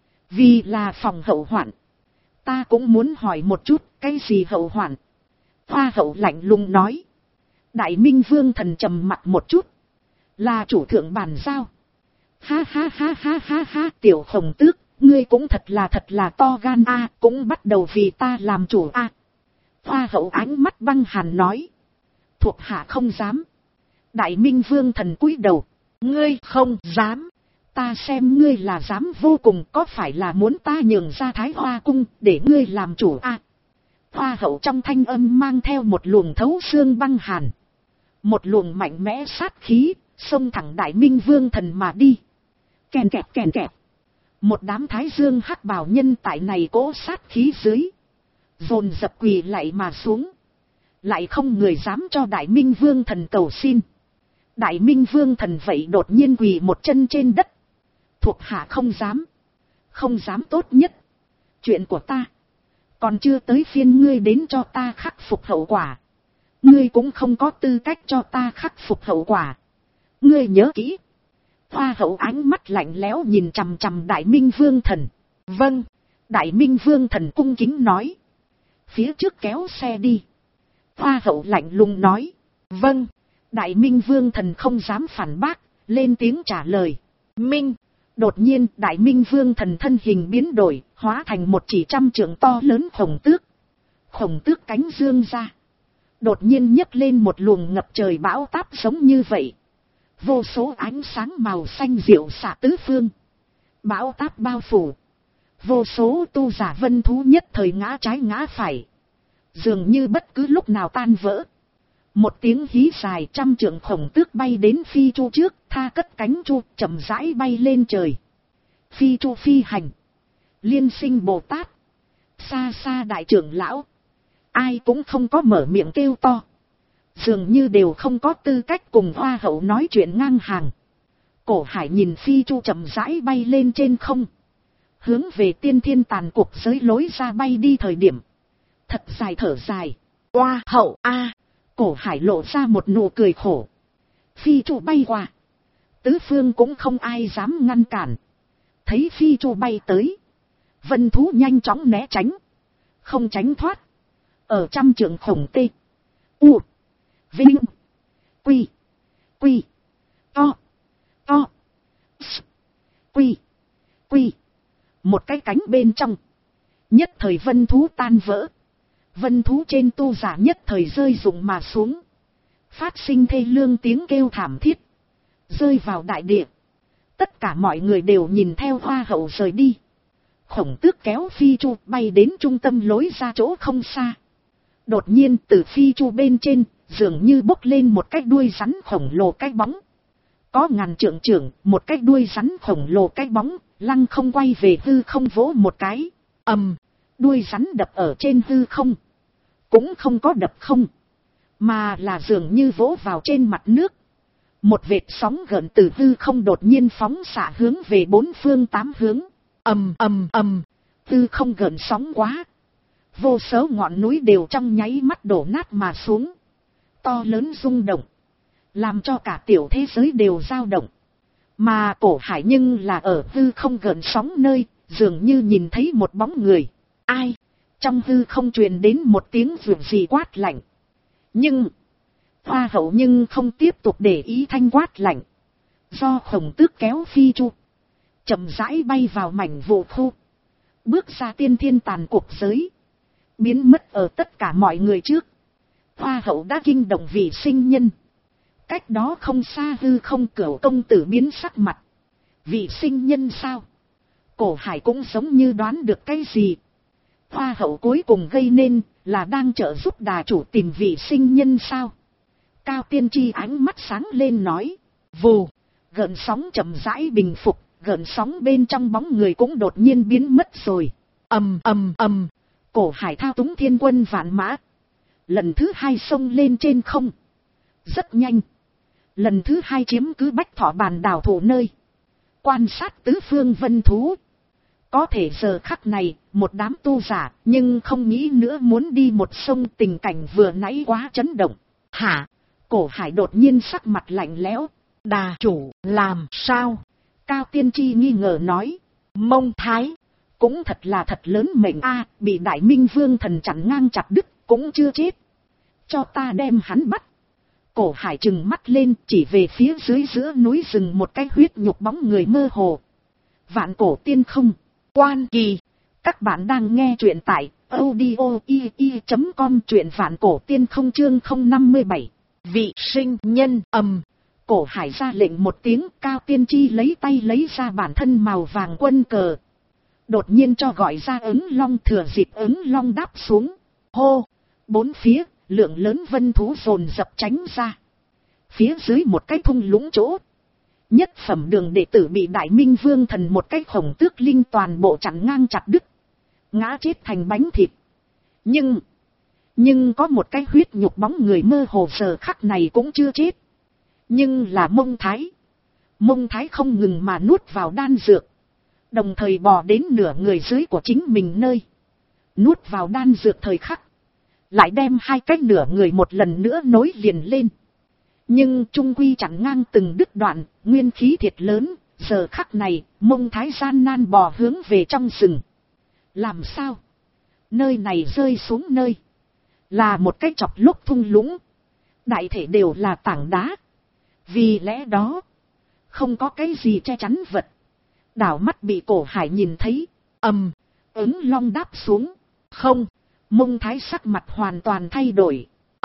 Vì là phòng hậu hoạn. Ta cũng muốn hỏi một chút, cái gì hậu hoạn? Hoa hậu lạnh lùng nói. Đại Minh Vương Thần trầm mặt một chút. Là chủ thượng bàn giao. Ha ha ha ha ha ha, Tiểu Khổng Tước, ngươi cũng thật là to gan a, cũng bắt đầu vì ta làm chủ a. Hoa hậu ánh mắt băng hàn nói. Thuộc hạ không dám. Đại Minh Vương Thần cúi đầu. Ngươi không dám. Ta xem ngươi là dám vô cùng, có phải là muốn ta nhường ra Thái Hoa Cung để ngươi làm chủ a? Hoa hậu trong thanh âm mang theo một luồng thấu xương băng hàn. Một luồng mạnh mẽ sát khí, xông thẳng Đại Minh Vương Thần mà đi. Kèn kẹp kèn kẹp. Một đám thái dương hắc bào nhân tại này cố sát khí dưới. Dồn dập quỳ lại mà xuống. Lại không người dám cho Đại Minh Vương Thần cầu xin. Đại Minh Vương Thần vậy đột nhiên quỳ một chân trên đất. Thuộc hạ không dám. Không dám tốt nhất. Chuyện của ta. Còn chưa tới phiên ngươi đến cho ta khắc phục hậu quả. Ngươi cũng không có tư cách cho ta khắc phục hậu quả. Ngươi nhớ kỹ. Hoa hậu ánh mắt lạnh lẽo nhìn chằm chằm Đại Minh Vương Thần. Vâng. Đại Minh Vương Thần cung kính nói. Phía trước kéo xe đi. Hoa hậu lạnh lùng nói. Vâng. Đại Minh Vương Thần không dám phản bác, lên tiếng trả lời. Minh. Đột nhiên Đại Minh Vương Thần thân hình biến đổi, hóa thành một chỉ trăm trượng to lớn khổng tước. Khổng tước cánh dương ra. Đột nhiên nhấc lên một luồng ngập trời bão táp giống như vậy. Vô số ánh sáng màu xanh diệu xạ tứ phương. Bão táp bao phủ. Vô số tu giả vân thú nhất thời ngã trái ngã phải. Dường như bất cứ lúc nào tan vỡ. Một tiếng hí dài trăm trượng khổng tước bay đến phi chu trước, tha cất cánh chu, chậm rãi bay lên trời. Phi chu phi hành. Liên Sinh Bồ Tát. Xa xa đại trưởng lão. Ai cũng không có mở miệng kêu to. Dường như đều không có tư cách cùng hoa hậu nói chuyện ngang hàng. Cổ Hải nhìn phi chu chậm rãi bay lên trên không. Hướng về tiên thiên tàn cuộc giới lối ra bay đi thời điểm. Thật dài thở dài. Hoa hậu a. Cổ Hải lộ ra một nụ cười khổ. Phi chu bay qua. Tứ phương cũng không ai dám ngăn cản. Thấy phi chu bay tới. Vân thú nhanh chóng né tránh. Không tránh thoát. Ở trăm trượng khổng tê. U. Vinh. Quy. Quy. To. To. S. Quy. Quy. Một cái cánh bên trong. Nhất thời vân thú tan vỡ. Vân thú trên tu giả nhất thời rơi rụng mà xuống. Phát sinh thê lương tiếng kêu thảm thiết. Rơi vào đại địa. Tất cả mọi người đều nhìn theo hoa hậu rời đi. Khổng tước kéo phi chu bay đến trung tâm lối ra chỗ không xa. Đột nhiên từ phi chu bên trên, dường như bốc lên một cái đuôi rắn khổng lồ cái bóng. Có ngàn trượng trưởng, một cái đuôi rắn khổng lồ cái bóng, lăng không quay về hư không vỗ một cái. Đuôi rắn đập ở trên hư không. Cũng không có đập không, mà là dường như vỗ vào trên mặt nước. Một vệt sóng gợn từ hư không đột nhiên phóng xạ hướng về bốn phương tám hướng. Hư không gợn sóng quá. Vô số ngọn núi đều trong nháy mắt đổ nát mà xuống. To lớn rung động, làm cho cả tiểu thế giới đều dao động. Mà Cổ Hải nhưng là ở hư không gợn sóng nơi, dường như nhìn thấy một bóng người. Ai? Trong hư không truyền đến một tiếng vượt gì quát lạnh. Nhưng Hoa hậu nhưng không tiếp tục để ý thanh quát lạnh. Do Khổng Tước kéo phi chu, chậm rãi bay vào mảnh vụ khu. Bước ra tiên thiên tàn cuộc giới, biến mất ở tất cả mọi người trước. Hoa hậu đã kinh động vị sinh nhân. Cách đó không xa hư không Cửu công tử biến sắc mặt. Vị sinh nhân sao? Cổ Hải cũng giống như đoán được cái gì. Hoa hậu cuối cùng gây nên là đang trợ giúp đà chủ tìm vị sinh nhân sao? Cao Tiên Tri ánh mắt sáng lên nói. Vù, gợn sóng chậm rãi bình phục, gợn sóng bên trong bóng người cũng đột nhiên biến mất rồi. Cổ Hải thao túng thiên quân vạn mã, lần thứ hai xông lên trên không. Rất nhanh, lần thứ hai chiếm cứ Bách Thọ Bàn đảo thổ nơi, quan sát tứ phương vân thú. Có thể giờ khắc này, một đám tu giả, nhưng không nghĩ nữa muốn đi một sông, tình cảnh vừa nãy quá chấn động. Hả? Cổ Hải đột nhiên sắc mặt lạnh lẽo. Đà chủ, làm sao? Cao Tiên Tri nghi ngờ nói. Mông Thái, cũng thật là thật lớn mệnh a, bị Đại Minh Vương thần chặn ngang chặt đứt, cũng chưa chết. Cho ta đem hắn bắt. Cổ Hải trừng mắt lên, chỉ về phía dưới giữa núi rừng một cái huyết nhục bóng người mơ hồ. Vạn Cổ Tiên Không, Quan Kỳ. Các bạn đang nghe truyện tại audio.com, truyện Vạn Cổ Tiên Không chương 057. Vị sinh nhân. Cổ Hải ra lệnh một tiếng, Cao Tiên Tri lấy tay lấy ra bản thân màu vàng quân cờ. Đột nhiên cho gọi ra ứng long, thừa dịp ứng long đáp xuống. Hô! Bốn phía, lượng lớn vân thú dồn dập tránh ra. Phía dưới một cái thung lũng chỗ, nhất phẩm đường đệ tử bị Đại Minh Vương thần một cái Khổng Tước linh toàn bộ chặn ngang chặt đứt, ngã chết thành bánh thịt. Nhưng có một cái huyết nhục bóng người mơ hồ giờ khắc này cũng chưa chết. Nhưng là Mông Thái. Mông Thái không ngừng mà nuốt vào đan dược, đồng thời bò đến nửa người dưới của chính mình nơi. Nuốt vào đan dược thời khắc, lại đem hai cái nửa người một lần nữa nối liền lên. Nhưng trung quy chặn ngang từng đứt đoạn, nguyên khí thiệt lớn. Giờ khắc này, Mông Thái gian nan bò hướng về trong rừng. Làm sao? Nơi này rơi xuống nơi, là một cái chọc lúc thung lũng, đại thể đều là tảng đá. Vì lẽ đó, không có cái gì che chắn vật. Đảo mắt bị Cổ Hải nhìn thấy. Ứng long đáp xuống. Không, Mông Thái sắc mặt hoàn toàn thay đổi.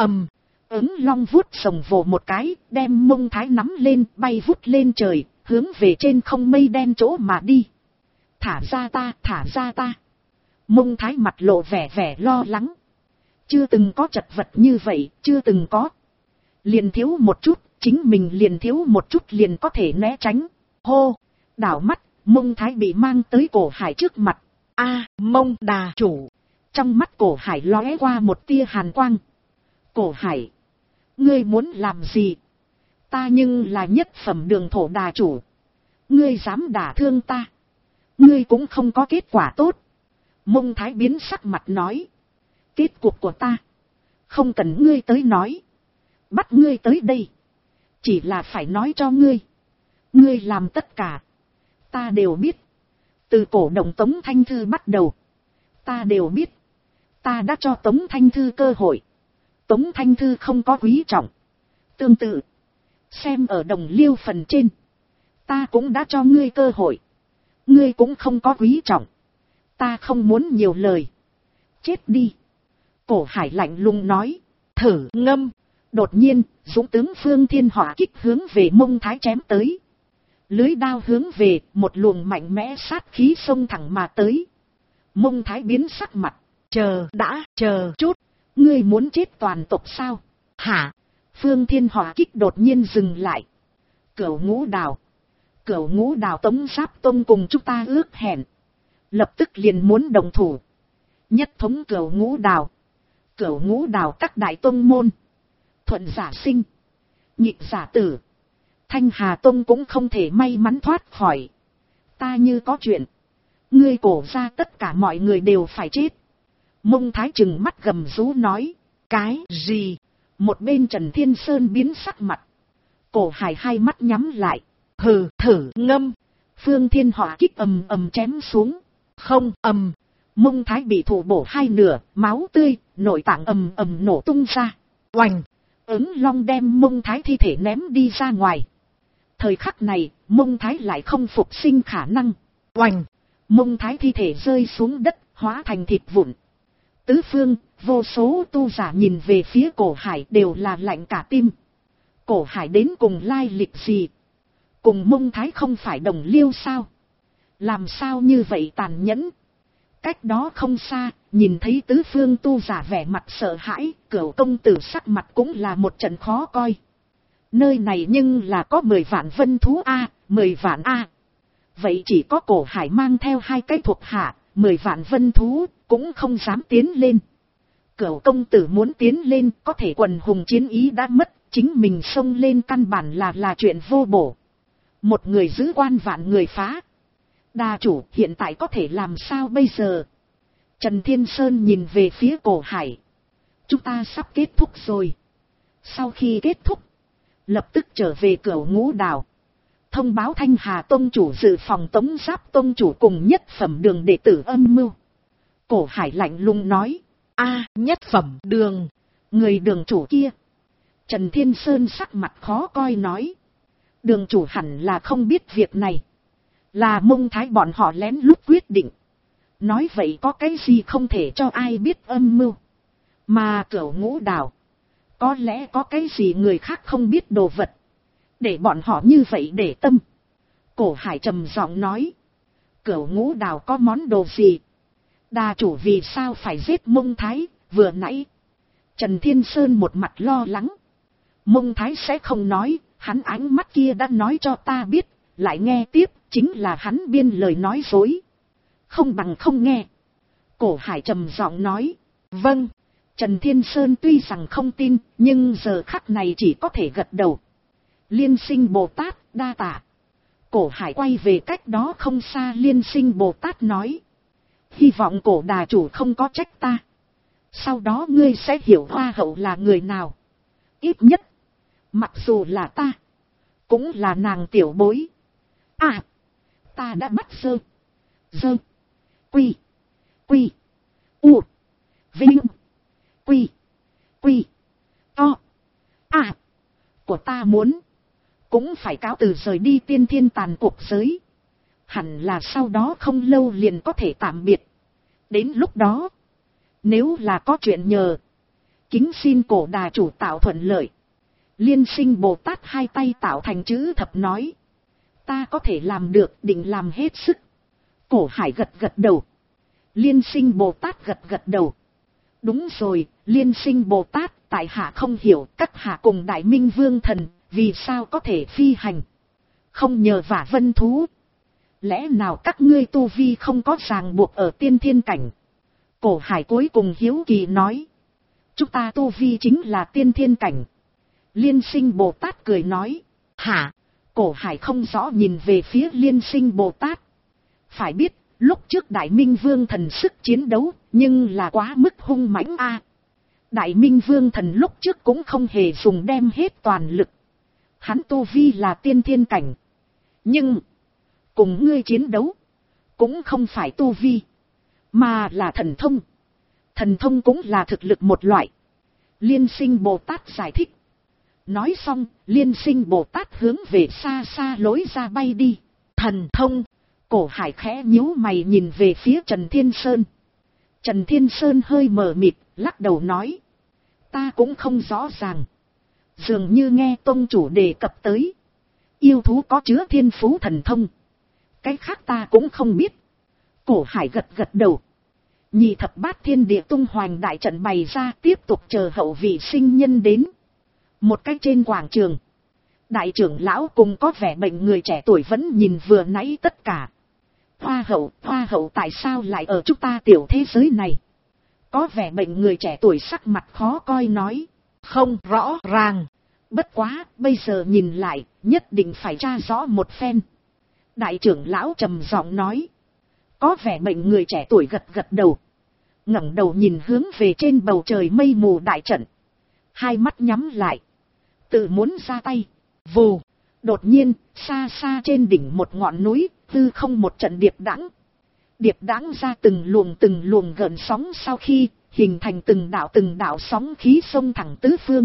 Ứng long vuốt sồng vồ một cái, đem Mông Thái nắm lên, bay vút lên trời, hướng về trên không mây đen chỗ mà đi. Thả ra ta, thả ra ta. Mông Thái mặt lộ vẻ lo lắng. Chưa từng có chật vật như vậy, chưa từng có. Liền thiếu một chút, chính mình liền thiếu một chút liền có thể né tránh. Hô! Đảo mắt, Mông Thái bị mang tới Cổ Hải trước mặt. Mông đà chủ. Trong mắt Cổ Hải lóe qua một tia hàn quang. Cổ Hải, ngươi muốn làm gì? Ta nhưng là nhất phẩm đường thổ đà chủ. Ngươi dám đả thương ta, ngươi cũng không có kết quả tốt. Mông Thái biến sắc mặt nói. Kết cục của ta, không cần ngươi tới nói. Bắt ngươi tới đây, chỉ là phải nói cho ngươi. Ngươi làm tất cả, ta đều biết. Từ cổ động Tống Thanh Thư bắt đầu, ta đều biết. Ta đã cho Tống Thanh Thư cơ hội, Tống Thanh Thư không có quý trọng. Tương tự, xem ở Đồng Liêu phần trên, ta cũng đã cho ngươi cơ hội, ngươi cũng không có quý trọng. Ta không muốn nhiều lời, chết đi. Cổ Hải lạnh lùng nói. Thử ngâm. Đột nhiên, dũng tướng Phương Thiên hỏa kích hướng về Mông Thái chém tới. Lưới đao hướng về, một luồng mạnh mẽ sát khí xông thẳng mà tới. Mông Thái biến sắc mặt. Chờ chút. Ngươi muốn chết toàn tộc sao? Hả? Phương Thiên hỏa kích đột nhiên dừng lại. Cửu Ngũ Đào. Cửu Ngũ Đào Tống Giáp Tông cùng chúng ta ước hẹn. Lập tức liền muốn đồng thủ. Nhất thống Cửu Ngũ Đào. Cửu Ngũ Đào các đại tông môn. Thuận giả sinh. Nghịch giả tử. Thanh Hà Tông cũng không thể may mắn thoát khỏi. Ta như có chuyện. Ngươi Cổ ra tất cả mọi người đều phải chết. Mông Thái trừng mắt gầm rú nói. Cái gì? Một bên Trần Thiên Sơn biến sắc mặt. Cổ Hải hai mắt nhắm lại. Hừ, thử ngâm. Phương Thiên Hỏa kích ầm ầm chém xuống. Không ầm. Mông Thái bị thủ bổ hai nửa, máu tươi, nội tạng ầm ầm nổ tung ra. Oành. Ứng Long đem Mông Thái thi thể ném đi ra ngoài. Thời khắc này, Mông Thái lại không phục sinh khả năng. Oành. Mông Thái thi thể rơi xuống đất, hóa thành thịt vụn. Tứ phương, vô số tu giả nhìn về phía Cổ Hải đều là lạnh cả tim. Cổ Hải đến cùng lai lịch gì? Cùng Mông Thái không phải đồng liêu sao? Làm sao như vậy tàn nhẫn? Cách đó không xa, nhìn thấy tứ phương tu giả vẻ mặt sợ hãi, Cửu công tử sắc mặt cũng là một trận khó coi. Nơi này nhưng là có 10 vạn vân thú A, 10 vạn A. Vậy chỉ có Cổ Hải mang theo hai cái thuộc hạ, 10 vạn vân thú, cũng không dám tiến lên. Cửu công tử muốn tiến lên, có thể quần hùng chiến ý đã mất, chính mình xông lên căn bản là chuyện vô bổ. Một người giữ quan vạn người phá. Đa chủ hiện tại có thể làm sao bây giờ? Trần Thiên Sơn nhìn về phía Cổ Hải. Chúng ta sắp kết thúc rồi. Sau khi kết thúc, lập tức trở về Cửu Ngũ Đào. Thông báo Thanh Hà Tông chủ dự phòng Tống Giáp Tông chủ cùng nhất phẩm đường đệ tử âm mưu. Cổ Hải lạnh lùng nói. A, nhất phẩm đường. Người đường chủ kia. Trần Thiên Sơn sắc mặt khó coi nói. Đường chủ hẳn là không biết việc này. Là Mông Thái bọn họ lén lút quyết định. Nói vậy có cái gì không thể cho ai biết âm mưu. Mà Cửu Ngũ Đào. Có lẽ có cái gì người khác không biết đồ vật. Để bọn họ như vậy để tâm. Cổ Hải trầm giọng nói. Cửu Ngũ Đào có món đồ gì? Đa chủ vì sao phải giết Mông Thái? Vừa nãy Trần Thiên Sơn một mặt lo lắng. Mông Thái sẽ không nói. Hắn ánh mắt kia đã nói cho ta biết. Lại nghe tiếp chính là hắn biên lời nói dối. Không bằng không nghe. Cổ Hải trầm giọng nói. Vâng. Trần Thiên Sơn tuy rằng không tin, nhưng giờ khắc này chỉ có thể gật đầu. Liên Sinh Bồ Tát đa tạ. Cổ Hải quay về cách đó không xa Liên Sinh Bồ Tát nói. Hy vọng Cổ đà chủ không có trách ta. Sau đó ngươi sẽ hiểu hoa hậu là người nào. Ít nhất, mặc dù là ta, cũng là nàng tiểu bối. À, ta đã bắt sơ, dơ, quy, u, vinh, quy, to, à, của ta muốn, cũng phải cáo từ rời đi tiên thiên tàn cuộc giới. Hẳn là sau đó không lâu liền có thể tạm biệt. Đến lúc đó, nếu là có chuyện nhờ, kính xin Cổ đà chủ tạo thuận lợi. Liên Sinh Bồ Tát hai tay tạo thành chữ thập nói. Ta có thể làm được, định làm hết sức. Cổ Hải gật gật đầu. Liên Sinh Bồ Tát gật gật đầu. Đúng rồi, Liên Sinh Bồ Tát, tại hạ không hiểu các hạ cùng Đại Minh Vương Thần, vì sao có thể phi hành. Không nhờ vả vân thú. Lẽ nào các ngươi tu vi không có ràng buộc ở tiên thiên cảnh? Cổ Hải cuối cùng hiếu kỳ nói. Chúng ta tu vi chính là tiên thiên cảnh. Liên Sinh Bồ Tát cười nói. Hả? Cổ Hải không rõ nhìn về phía Liên Sinh Bồ Tát. Phải biết, lúc trước Đại Minh Vương Thần sức chiến đấu, nhưng là quá mức hung mãnh a. Đại Minh Vương Thần lúc trước cũng không hề dùng đem hết toàn lực. Hắn tu vi là tiên thiên cảnh. Nhưng, cùng ngươi chiến đấu, cũng không phải tu vi, mà là thần thông. Thần thông cũng là thực lực một loại. Liên Sinh Bồ Tát giải thích. Nói xong, Liên Sinh Bồ Tát hướng về xa xa lối ra bay đi. Thần thông. Cổ Hải khẽ nhíu mày nhìn về phía Trần Thiên Sơn. Trần Thiên Sơn hơi mờ mịt, lắc đầu nói. Ta cũng không rõ ràng. Dường như nghe tông chủ đề cập tới. Yêu thú có chứa thiên phú thần thông. Cái khác ta cũng không biết. Cổ Hải gật gật đầu. Nhị thập bát thiên địa tung hoành đại trận bày ra, tiếp tục chờ hậu vị sinh nhân đến. Một cách trên quảng trường. Đại trưởng lão cùng có vẻ bệnh người trẻ tuổi vẫn nhìn vừa nãy tất cả. Hoa hậu tại sao lại ở chúng ta tiểu thế giới này? Có vẻ bệnh người trẻ tuổi sắc mặt khó coi nói. Không rõ ràng. Bất quá, bây giờ nhìn lại, nhất định phải tra rõ một phen. Đại trưởng lão trầm giọng nói. Có vẻ bệnh người trẻ tuổi gật đầu. ngẩng đầu nhìn hướng về trên bầu trời mây mù đại trận. Hai mắt nhắm lại. Tự muốn ra tay. Vù. Đột nhiên, xa xa trên đỉnh một ngọn núi, hư không một trận điệp đãng. Điệp đãng ra từng luồng gợn sóng sau khi, hình thành từng đạo sóng khí xông thẳng tứ phương.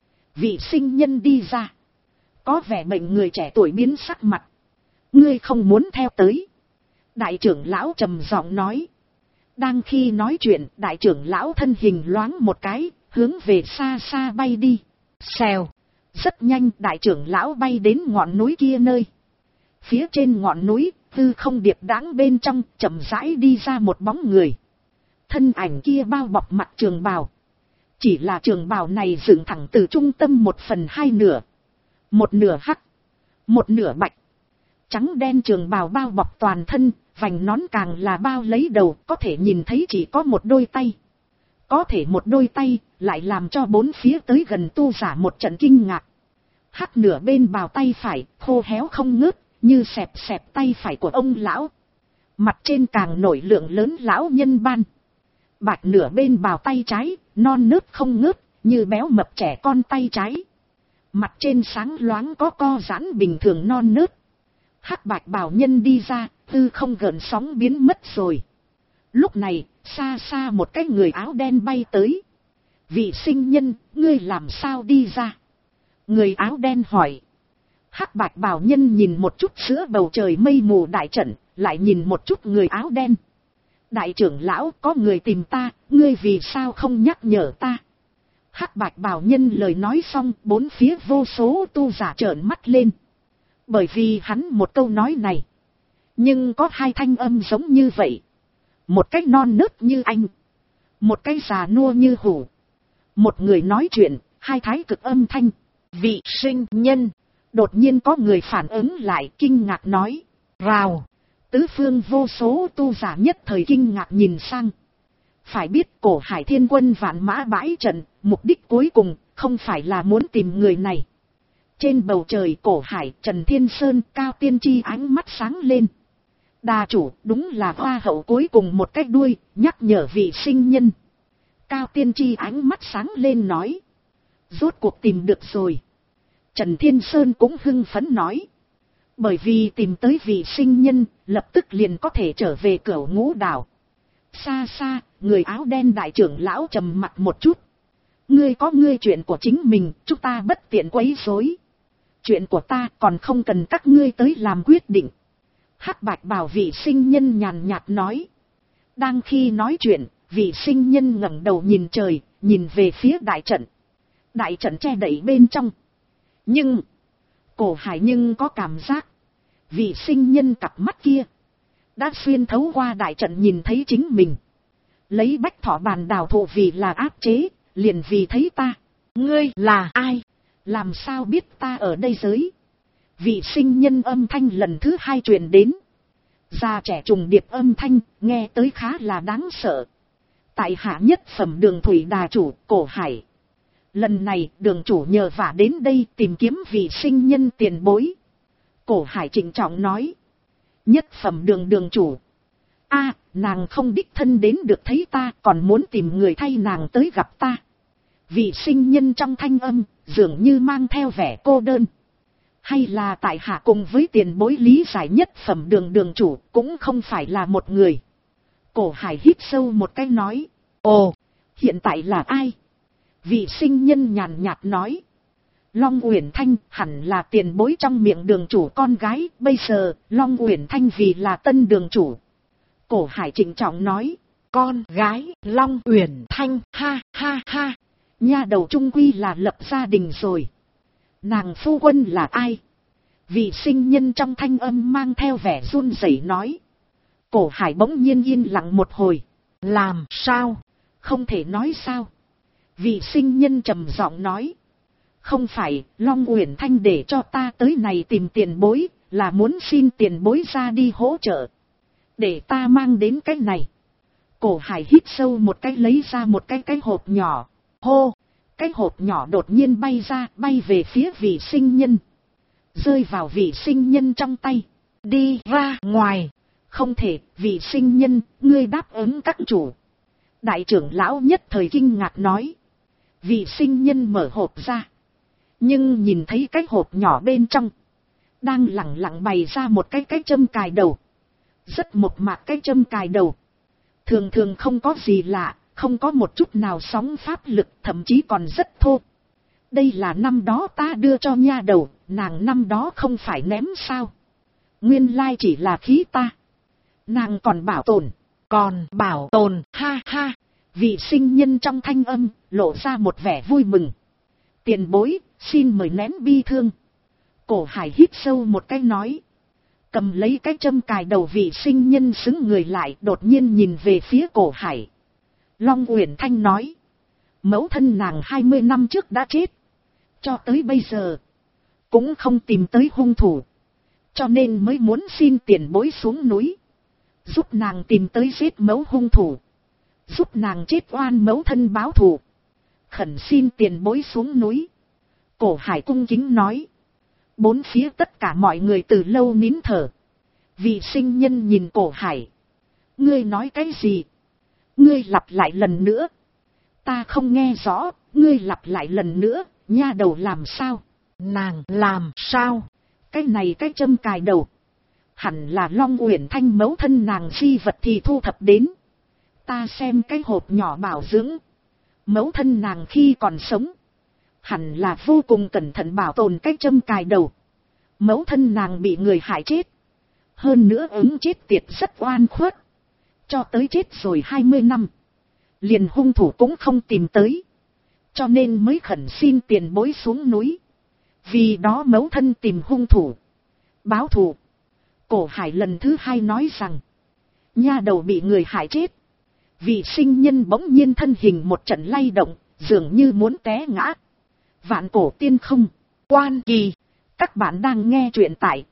Vị sinh nhân đi ra. Có vẻ bệnh người trẻ tuổi biến sắc mặt. Ngươi không muốn theo tới. Đại trưởng lão trầm giọng nói. Đang khi nói chuyện, đại trưởng lão thân hình loáng một cái, hướng về xa xa bay đi. Xèo. Rất nhanh đại trưởng lão bay đến ngọn núi kia nơi. Phía trên ngọn núi, hư không điệp đãng bên trong, chậm rãi đi ra một bóng người. Thân ảnh kia bao bọc mặt trường bào. Chỉ là trường bào này dựng thẳng từ trung tâm 1/2 nửa. Một nửa hắc, một nửa bạch. Trắng đen trường bào bao bọc toàn thân, vành nón càng là bao lấy đầu, có thể nhìn thấy chỉ có một đôi tay. Có thể một đôi tay, lại làm cho bốn phía tới gần tu giả một trận kinh ngạc. Hắc nửa bên bào tay phải, khô héo không ngớt, như xẹp tay phải của ông lão. Mặt trên càng nổi lượng lớn lão nhân ban. Bạch nửa bên bào tay trái, non nớt không ngớt, như béo mập trẻ con tay trái. Mặt trên sáng loáng có co giãn bình thường non nớt. Hắc bạch bào nhân đi ra, hư không gợn sóng biến mất rồi. Lúc này, xa xa một cái người áo đen bay tới. Vị sinh nhân, ngươi làm sao đi ra? Người áo đen hỏi. Hắc bạch bào nhân nhìn một chút giữa bầu trời mây mù đại trận, lại nhìn một chút người áo đen. Đại trưởng lão, có người tìm ta, ngươi vì sao không nhắc nhở ta? Hắc bạch bào nhân lời nói xong, bốn phía vô số tu giả trợn mắt lên. Bởi vì hắn một câu nói này. Nhưng có hai thanh âm giống như vậy. Một cái non nớt như anh. Một cái già nua như hủ. Một người nói chuyện, hai thái cực âm thanh. Vị sinh nhân. Đột nhiên có người phản ứng lại, kinh ngạc nói. Rào. Tứ phương vô số tu giả nhất thời kinh ngạc nhìn sang. Phải biết cổ hải thiên quân vạn mã bãi trận, mục đích cuối cùng không phải là muốn tìm người này. Trên bầu trời cổ hải, Trần Thiên Sơn, Cao Tiên Tri ánh mắt sáng lên. Đà chủ, đúng là hoa hậu cuối cùng một cái đuôi, nhắc nhở vị sinh nhân. Cao Tiên Tri ánh mắt sáng lên nói. Rốt cuộc tìm được rồi. Trần Thiên Sơn cũng hưng phấn nói. Bởi vì tìm tới vị sinh nhân, lập tức liền có thể trở về Cửu Ngũ Đảo. Xa xa, người áo đen đại trưởng lão trầm mặt một chút. Ngươi có ngươi chuyện của chính mình, chúng ta bất tiện quấy rối. Chuyện của ta còn không cần các ngươi tới làm quyết định. Hắc bạch bảo vị sinh nhân nhàn nhạt nói. Đang khi nói chuyện, vị sinh nhân ngẩng đầu nhìn trời, nhìn về phía đại trận. Đại trận che đậy bên trong. Nhưng, cổ hải nhưng có cảm giác. Vị sinh nhân cặp mắt kia đã xuyên thấu qua đại trận nhìn thấy chính mình. Lấy bách thỏ bàn đào thụ vì là áp chế, liền vì thấy ta. Ngươi là ai? Làm sao biết ta ở đây giới? Vị sinh nhân âm thanh lần thứ hai truyền đến. Già trẻ trùng điệp âm thanh, nghe tới khá là đáng sợ. Tại hạ nhất phẩm Đường Thủy đà chủ, cổ hải. Lần này đường chủ nhờ vả đến đây tìm kiếm vị sinh nhân tiền bối. Cổ hải trịnh trọng nói. Nhất phẩm đường chủ. A, nàng không đích thân đến được thấy ta, còn muốn tìm người thay nàng tới gặp ta. Vị sinh nhân trong thanh âm, dường như mang theo vẻ cô đơn. Hay là tại hạ cùng với tiền bối lý giải nhất phẩm đường chủ, cũng không phải là một người. Cổ hải hít sâu một cái nói. Ồ, hiện tại là ai? Vị sinh nhân nhàn nhạt nói. Long Uyển Thanh hẳn là tiền bối trong miệng đường chủ con gái, bây giờ Long Uyển Thanh vì là tân đường chủ. Cổ hải trịnh trọng nói. Con gái Long Uyển Thanh, ha ha ha. Nha đầu trung quy là lập gia đình rồi. Nàng phu quân là ai? Vị sinh nhân trong thanh âm mang theo vẻ run rẩy nói. Cổ hải bỗng nhiên yên lặng một hồi. Làm sao? Không thể nói sao? Vị sinh nhân trầm giọng nói. Không phải, Long Uyển Thanh để cho ta tới này tìm tiền bối, là muốn xin tiền bối ra đi hỗ trợ. Để ta mang đến cái này. Cổ Hải hít sâu một cái, lấy ra một cái hộp nhỏ. Hô, cái hộp nhỏ đột nhiên bay ra, bay về phía vị sinh nhân. Rơi vào vị sinh nhân trong tay. Đi ra ngoài. Không thể, vị sinh nhân, ngươi đáp ứng các chủ. Đại trưởng lão nhất thời kinh ngạc nói. Vị sinh nhân mở hộp ra. Nhưng nhìn thấy cái hộp nhỏ bên trong. Đang lẳng lặng bày ra một cái châm cài đầu. Rất mộc mạc cái châm cài đầu. Thường thường không có gì lạ, không có một chút nào sóng pháp lực, thậm chí còn rất thô. Đây là năm đó ta đưa cho nha đầu, nàng năm đó không phải ném sao. Nguyên lai chỉ là khí ta. Nàng còn bảo tồn, ha ha. Vị sinh nhân trong thanh âm, lộ ra một vẻ vui mừng. Tiền bối, xin mời nén bi thương. Cổ Hải hít sâu một cái nói. Cầm lấy cái châm cài đầu, vị sinh nhân xứng người lại, đột nhiên nhìn về phía Cổ Hải. Long Uyển Thanh nói. Mẫu thân nàng 20 năm trước đã chết. Cho tới bây giờ, cũng không tìm tới hung thủ. Cho nên mới muốn xin tiền bối xuống núi. Giúp nàng tìm tới giết mẫu hung thủ. Giúp nàng chết oan mẫu thân báo thù. Khẩn xin tiền bối xuống núi. Cổ Hải cung kính nói. Bốn phía tất cả mọi người từ lâu nín thở. Vị sinh nhân nhìn Cổ Hải. Ngươi nói cái gì? Ngươi lặp lại lần nữa. Ta không nghe rõ, ngươi lặp lại lần nữa, nha đầu làm sao? Nàng làm sao? Cái này cái châm cài đầu. Hẳn là Long Uyển Thanh mẫu thân nàng di vật thì thu thập đến. Ta xem cái hộp nhỏ bảo dưỡng. Mẫu thân nàng khi còn sống. Hẳn là vô cùng cẩn thận bảo tồn cái châm cài đầu. Mẫu thân nàng bị người hại chết. Hơn nữa ứng chết tiệt rất oan khuất. Cho tới chết rồi 20 năm. Liền hung thủ cũng không tìm tới. Cho nên mới khẩn xin tiền bối xuống núi. Vì đó mẫu thân tìm hung thủ. Báo thù. Cổ Hải lần thứ hai nói rằng. Nha đầu bị người hại chết. Vị sinh nhân bỗng nhiên thân hình một trận lay động. Dường như muốn té ngã. Vạn Cổ Tiên Không. Quan Kỳ. Các bạn đang nghe truyện tại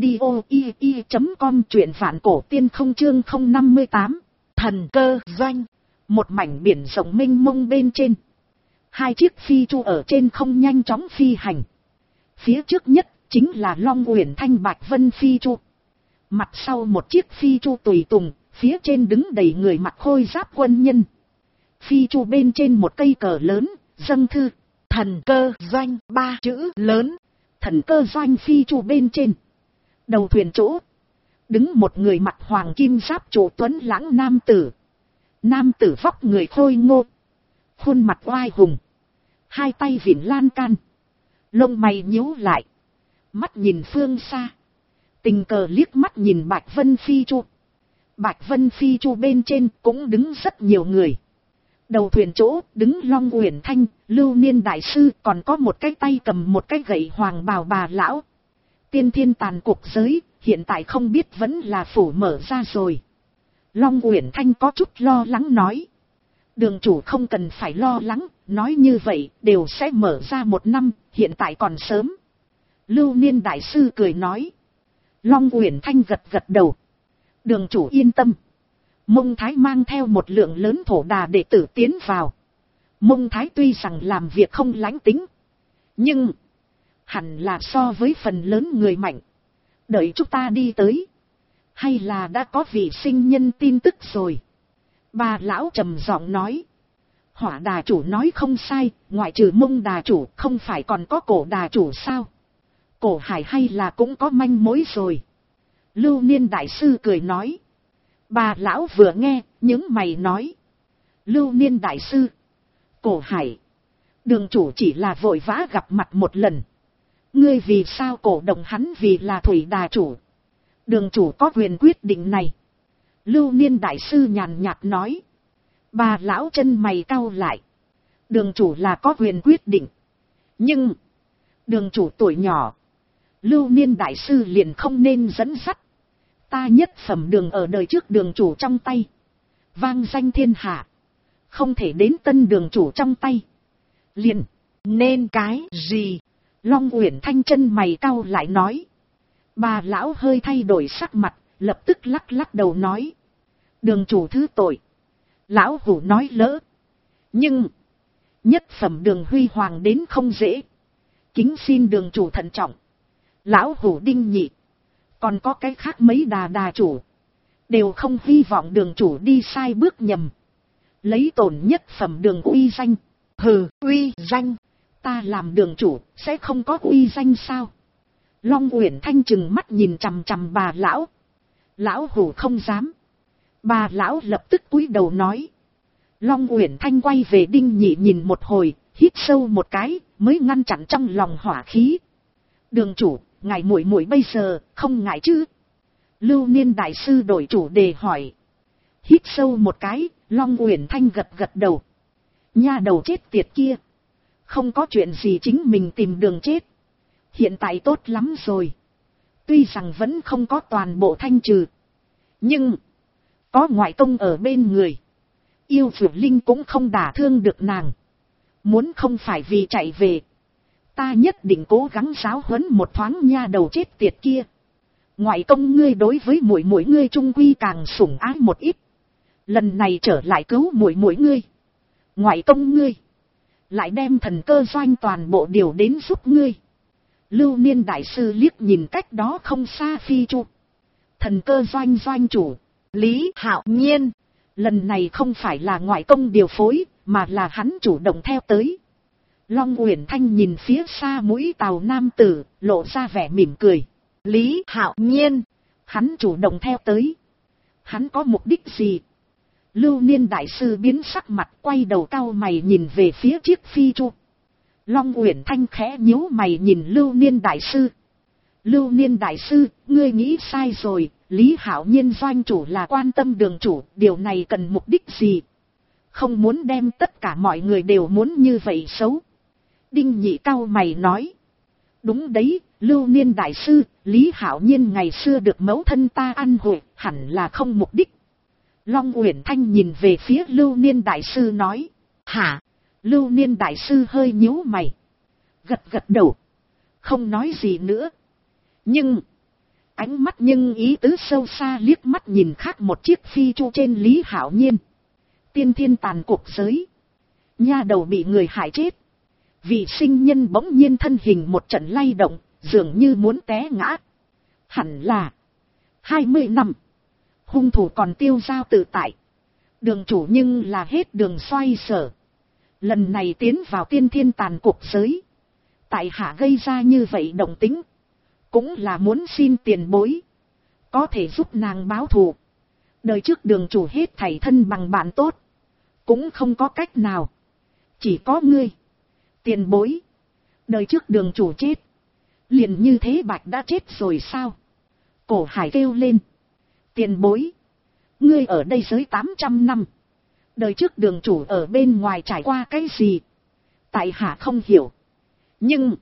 audio.com, truyện Vạn Cổ Tiên Không chương 058. Thần cơ doanh. Một mảnh biển rộng mênh mông bên trên. Hai chiếc phi chu ở trên không nhanh chóng phi hành. Phía trước nhất chính là Long Uyển Thanh Bạch Vân phi chu. Mặt sau một chiếc phi chu tùy tùng, phía trên đứng đầy người mặc khôi giáp quân nhân. Phi chu bên trên một cây cờ lớn, dâng thư, thần cơ doanh, 3 chữ lớn. Thần cơ doanh phi chu bên trên. Đầu thuyền chỗ, đứng một người mặc hoàng kim giáp trụ tuấn lãng nam tử. Nam tử vóc người khôi ngô. Khuôn mặt oai hùng. Hai tay vịn lan can. Lông mày nhíu lại. Mắt nhìn phương xa. Tình cờ liếc mắt nhìn Bạch Vân phi chu. Bạch Vân phi chu bên trên cũng đứng rất nhiều người. Đầu thuyền chỗ đứng Long Uyển Thanh, Lưu Niên đại sư, còn có một cái tay cầm một cái gậy hoàng bào bà lão. Tiên thiên tàn cục giới, hiện tại không biết vẫn là phủ mở ra rồi. Long Uyển Thanh có chút lo lắng nói. Đường chủ không cần phải lo lắng, nói như vậy đều sẽ mở ra 1 năm, hiện tại còn sớm. Lưu Niên đại sư cười nói. Long Uyển Thanh gật gật đầu. Đường chủ yên tâm. Mông Thái mang theo một lượng lớn thổ đà đệ tử tiến vào. Mông Thái tuy rằng làm việc không lãnh tính, nhưng hẳn là so với phần lớn người mạnh. Đợi chúng ta đi tới, hay là đã có vị sinh nhân tin tức rồi? Bà lão trầm giọng nói. Hỏa đà chủ nói không sai, ngoại trừ Mông đà chủ không phải còn có Cổ đà chủ sao? Cổ Hải hay là cũng có manh mối rồi. Lưu Niên đại sư cười nói. Bà lão vừa nghe, những mày nói. Lưu Niên đại sư, Cổ Hải, đường chủ chỉ là vội vã gặp mặt một lần. Ngươi vì sao cổ động hắn vì là thủy đà chủ? Đường chủ có quyền quyết định này. Lưu Niên đại sư nhàn nhạt nói. Bà lão chân mày cau lại. Đường chủ là có quyền quyết định. Nhưng đường chủ tuổi nhỏ, Lưu Niên đại sư liền không nên dẫn dắt. Ta nhất phẩm đường ở đời trước đường chủ trong tay, vang danh thiên hạ. Không thể đến tân đường chủ trong tay, liền nên cái gì? Long Uyển Thanh chân mày cau lại nói. Bà lão hơi thay đổi sắc mặt, lập tức lắc lắc đầu nói. Đường chủ thứ tội. Lão hủ nói lỡ. Nhưng, nhất phẩm đường huy hoàng đến không dễ. Kính xin đường chủ thận trọng. Lão hủ Đinh Nhị. Còn có cái khác mấy đà chủ. Đều không hy vọng đường chủ đi sai bước nhầm. Lấy tổn nhất phẩm đường uy danh. Hừ, uy danh. Ta làm đường chủ, sẽ không có uy danh sao? Long Uyển Thanh chừng mắt nhìn chằm chằm bà lão. Lão hủ không dám. Bà lão lập tức cúi đầu nói. Long Uyển Thanh quay về Đinh Nhị nhìn một hồi, hít sâu một cái, mới ngăn chặn trong lòng hỏa khí. Đường chủ, ngài muội muội bây giờ, không ngại chứ? Lưu Niên đại sư đổi chủ đề hỏi. Hít sâu một cái, Long Uyển Thanh gật gật đầu. Nha đầu chết tiệt kia. Không có chuyện gì chính mình tìm đường chết. Hiện tại tốt lắm rồi. Tuy rằng vẫn không có toàn bộ thanh trừ. Nhưng, có ngoại công ở bên người. Yêu Dược Linh cũng không đả thương được nàng. Muốn không phải vì chạy về. Ta nhất định cố gắng giáo huấn một thoáng nha đầu chết tiệt kia. Ngoại công ngươi đối với muội muội ngươi trung quy càng sủng ái một ít. Lần này trở lại cứu muội muội ngươi. Ngoại công ngươi. Lại đem thần cơ doanh toàn bộ điều đến giúp ngươi. Lưu Niên đại sư liếc nhìn cách đó không xa Phi Chu. Thần cơ doanh doanh chủ. Lý Hạo Nhiên. Lần này không phải là ngoại công điều phối, mà là hắn chủ động theo tới. Long Uyển Thanh nhìn phía xa mũi tàu nam tử, lộ ra vẻ mỉm cười. Lý Hạo Nhiên. Hắn chủ động theo tới. Hắn có mục đích gì? Lưu Niên đại sư biến sắc mặt, quay đầu cau mày nhìn về phía chiếc Phi Chu. Long Uyển Thanh khẽ nhíu mày nhìn Lưu Niên đại sư. Lưu Niên đại sư, ngươi nghĩ sai rồi, Lý Hạo Nhiên doanh chủ là quan tâm đường chủ, điều này cần mục đích gì? Không muốn đem tất cả mọi người đều muốn như vậy xấu. Đinh Nhị cau mày nói. Đúng đấy, Lưu Niên đại sư, Lý Hạo Nhiên ngày xưa được mẫu thân ta ăn hội, hẳn là không mục đích. Long Uyển Thanh nhìn về phía Lưu Niên đại sư nói. Hả? Lưu Niên đại sư hơi nhíu mày. Gật gật đầu. Không nói gì nữa. Nhưng, ánh mắt nhưng ý tứ sâu xa liếc mắt nhìn khác một chiếc Phi Chu trên Lý Hạo Nhiên. Tiên thiên tàn cuộc giới. Nha đầu bị người hại chết. Vị sinh nhân bỗng nhiên thân hình một trận lay động, dường như muốn té ngã. Hẳn là 20 năm. Hung thủ còn tiêu dao tự tại. Đường chủ nhưng là hết đường xoay sở. Lần này tiến vào tiên thiên tàn cuộc giới. Tại hạ gây ra như vậy động tính. Cũng là muốn xin tiền bối. Có thể giúp nàng báo thù. Đời trước đường chủ hết thảy thân bằng bạn tốt. Cũng không có cách nào. Chỉ có ngươi. Tiền bối. Đời trước đường chủ chết. Liền như thế bạch đã chết rồi sao? Cổ Hải kêu lên. Tiền bối. Ngươi ở đây giới 800 năm. Đời trước đường chủ ở bên ngoài trải qua cái gì? Tại hạ không hiểu. Nhưng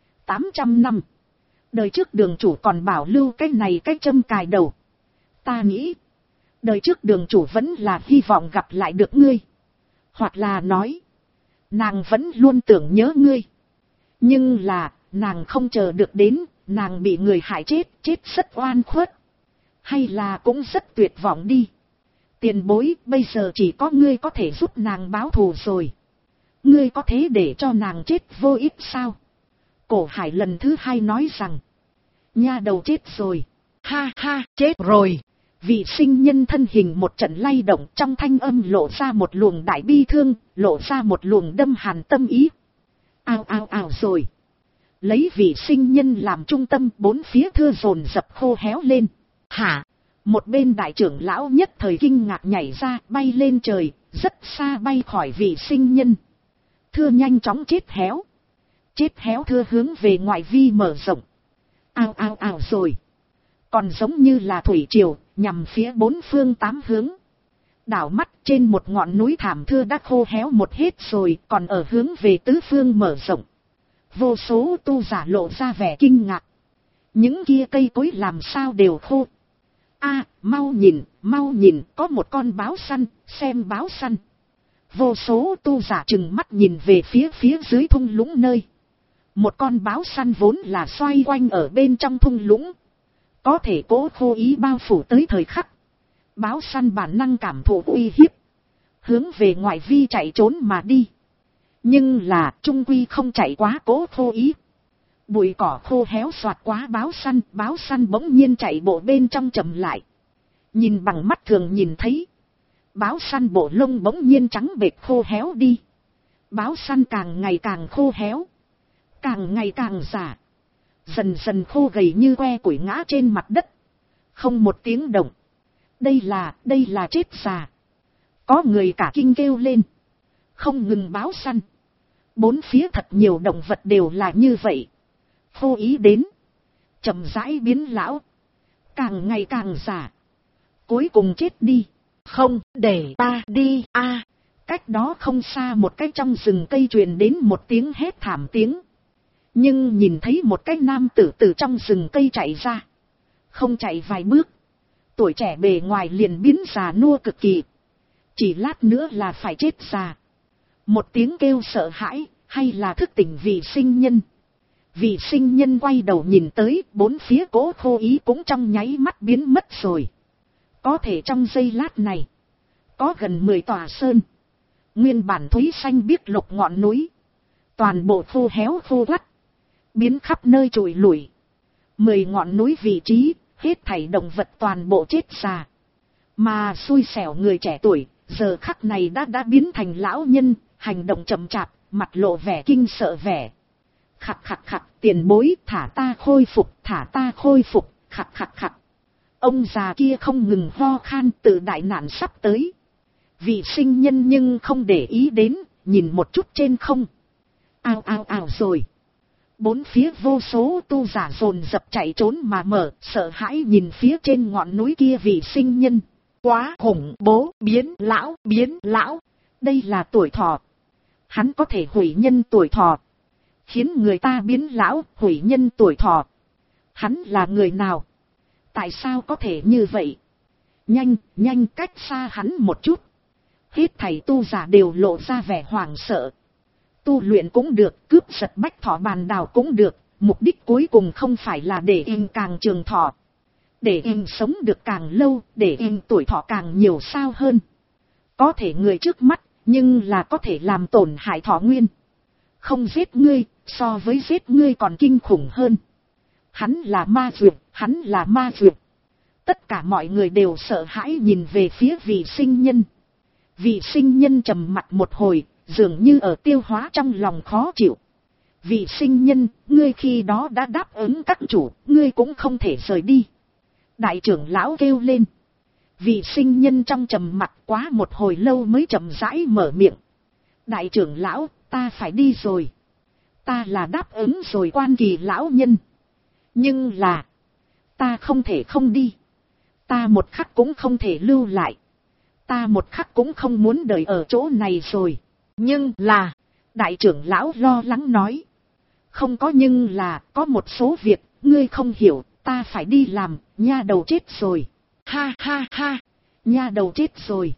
800 năm. Đời trước đường chủ còn bảo lưu cái này cái châm cài đầu. Ta nghĩ. Đời trước đường chủ vẫn là hy vọng gặp lại được ngươi. Hoặc là nói. Nàng vẫn luôn tưởng nhớ ngươi. Nhưng là, nàng không chờ được đến, nàng bị người hại chết, chết rất oan khuất. Hay là cũng rất tuyệt vọng đi. Tiền bối, bây giờ chỉ có ngươi có thể giúp nàng báo thù rồi. Ngươi có thế để cho nàng chết vô ích sao? Cổ Hải lần thứ hai nói rằng. Nha đầu chết rồi. Ha ha, chết rồi. Vị sinh nhân thân hình một trận lay động, trong thanh âm lộ ra một luồng đại bi thương, lộ ra một luồng đâm hàn tâm ý. Ao ao ao rồi. Lấy vị sinh nhân làm trung tâm, bốn phía thưa dồn dập khô héo lên. Hả? Một bên đại trưởng lão nhất thời kinh ngạc nhảy ra, bay lên trời, rất xa bay khỏi vị sinh nhân. Thưa nhanh chóng chết héo. Chết héo thưa hướng về ngoại vi mở rộng. Ao ao ao rồi. Còn giống như là thủy triều, nhằm phía bốn phương tám hướng. Đảo mắt trên một ngọn núi thảm thưa đã khô héo một hết rồi, còn ở hướng về tứ phương mở rộng. Vô số tu giả lộ ra vẻ kinh ngạc. Những kia cây cối làm sao đều khô. Mau nhìn, có một con báo săn, xem báo săn. Vô số tu giả trừng mắt nhìn về phía dưới thung lũng nơi. Một con báo săn vốn là xoay quanh ở bên trong thung lũng. Có thể cố khô ý bao phủ tới thời khắc. Báo săn bản năng cảm thụ uy hiếp. Hướng về ngoại vi chạy trốn mà đi. Nhưng là trung quy không chạy quá cố khô ý. Bụi cỏ khô héo soạt quá báo săn bỗng nhiên chạy bộ bên trong chậm lại. Nhìn bằng mắt thường nhìn thấy. Báo săn bộ lông bỗng nhiên trắng bệch khô héo đi. Báo săn càng ngày càng khô héo. Càng ngày càng già. Dần dần khô gầy như que củi ngã trên mặt đất. Không một tiếng động. Đây là chết già. Có người cả kinh kêu lên. Không ngừng báo săn. Bốn phía thật nhiều động vật đều là như vậy. Khô ý đến. Chậm rãi biến lão. Càng ngày càng già. Cuối cùng chết đi. Không, để ta đi a. Cách đó không xa một cái trong rừng cây truyền đến một tiếng hét thảm tiếng. Nhưng nhìn thấy một cái nam tử từ trong rừng cây chạy ra. Không chạy vài bước. Tuổi trẻ bề ngoài liền biến già nua cực kỳ. Chỉ lát nữa là phải chết già. Một tiếng kêu sợ hãi, hay là thức tỉnh vị sinh nhân. Vị sinh nhân quay đầu nhìn tới, bốn phía cố khô ý cũng trong nháy mắt biến mất rồi. Có thể trong giây lát này, có gần 10 tòa sơn. Nguyên bản thúy xanh biếc lục ngọn núi. Toàn bộ khô héo khô quắt. Biến khắp nơi trụi lủi. 10 ngọn núi vị trí, hết thảy động vật toàn bộ chết già. Mà xui xẻo người trẻ tuổi, giờ khắc này đã biến thành lão nhân, hành động chậm chạp, mặt lộ vẻ kinh sợ vẻ. Khặt khặt khặt, tiền bối, thả ta khôi phục, khặt khặt khặt. Ông già kia không ngừng ho khan, tự đại nạn sắp tới. Vị sinh nhân nhưng không để ý đến, nhìn một chút trên không. Ao rồi. Bốn phía vô số tu giả dồn dập chạy trốn mà mở, sợ hãi nhìn phía trên ngọn núi kia vị sinh nhân. Quá khủng bố, biến lão. Đây là tuổi thọ. Hắn có thể hủy nhân tuổi thọ. Khiến người ta biến lão, hủy nhân tuổi thọ. Hắn là người nào? Tại sao có thể như vậy? Nhanh cách xa hắn một chút. Hết thảy tu giả đều lộ ra vẻ hoảng sợ. Tu luyện cũng được, cướp giật bách thọ bàn đào cũng được. Mục đích cuối cùng không phải là để em càng trường thọ. Để em sống được càng lâu, để em tuổi thọ càng nhiều sao hơn. Có thể người trước mắt, nhưng là có thể làm tổn hại thọ nguyên. Không giết ngươi, so với giết ngươi còn kinh khủng hơn. Hắn là ma dược. Tất cả mọi người đều sợ hãi nhìn về phía vị sinh nhân. Vị sinh nhân trầm mặt một hồi, dường như ở tiêu hóa trong lòng khó chịu. Vị sinh nhân, ngươi khi đó đã đáp ứng các chủ, ngươi cũng không thể rời đi. Đại trưởng lão kêu lên. Vị sinh nhân trong trầm mặt quá một hồi lâu mới chậm rãi mở miệng. Đại trưởng lão, ta phải đi rồi. Ta là đáp ứng rồi Quan Kỳ lão nhân. Nhưng là, ta không thể không đi. Ta một khắc cũng không thể lưu lại. Ta một khắc cũng không muốn đợi ở chỗ này rồi. Nhưng là, đại trưởng lão lo lắng nói. Không có nhưng là, có một số việc, ngươi không hiểu, ta phải đi làm, nha đầu chết rồi. Ha, nha đầu chết rồi.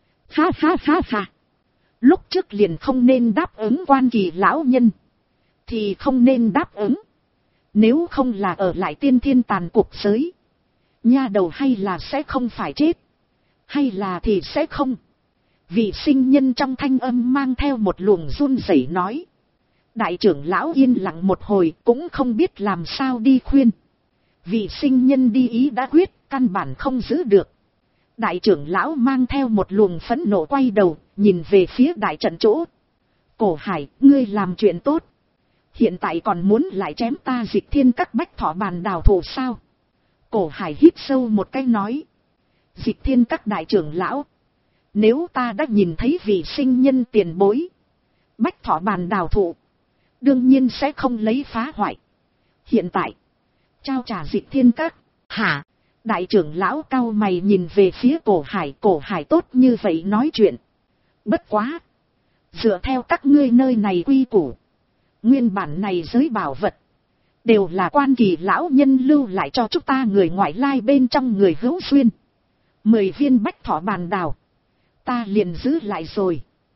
Ha. Lúc trước liền không nên đáp ứng Quan Kỳ lão nhân. Thì không nên đáp ứng. Nếu không là ở lại tiên thiên tàn cuộc giới. Nha đầu hay là sẽ không phải chết. Hay là thì sẽ không. Vị sinh nhân trong thanh âm mang theo một luồng run rẩy nói. Đại trưởng lão yên lặng một hồi cũng không biết làm sao đi khuyên. Vị sinh nhân đi ý đã quyết, căn bản không giữ được. Đại trưởng lão mang theo một luồng phẫn nộ quay đầu, nhìn về phía đại trận chỗ. Cổ Hải, ngươi làm chuyện tốt. Hiện tại còn muốn lại chém ta Dịch Thiên các bách thọ bàn đào thổ sao? Cổ Hải hít sâu một cái nói. Dịch Thiên các đại trưởng lão. Nếu ta đã nhìn thấy vị sinh nhân tiền bối. Bách thọ bàn đào thụ. Đương nhiên sẽ không lấy phá hoại. Hiện tại. Trao trả Dịch Thiên các. Hả? Đại trưởng lão cau mày nhìn về phía Cổ Hải tốt như vậy nói chuyện. Bất quá. Dựa theo các ngươi nơi này quy củ. Nguyên bản này giới bảo vật. Đều là Quan Kỳ lão nhân lưu lại cho chúng ta người ngoại lai bên trong người hữu duyên. 10 viên bách thọ bàn đào. Ta liền giữ lại rồi.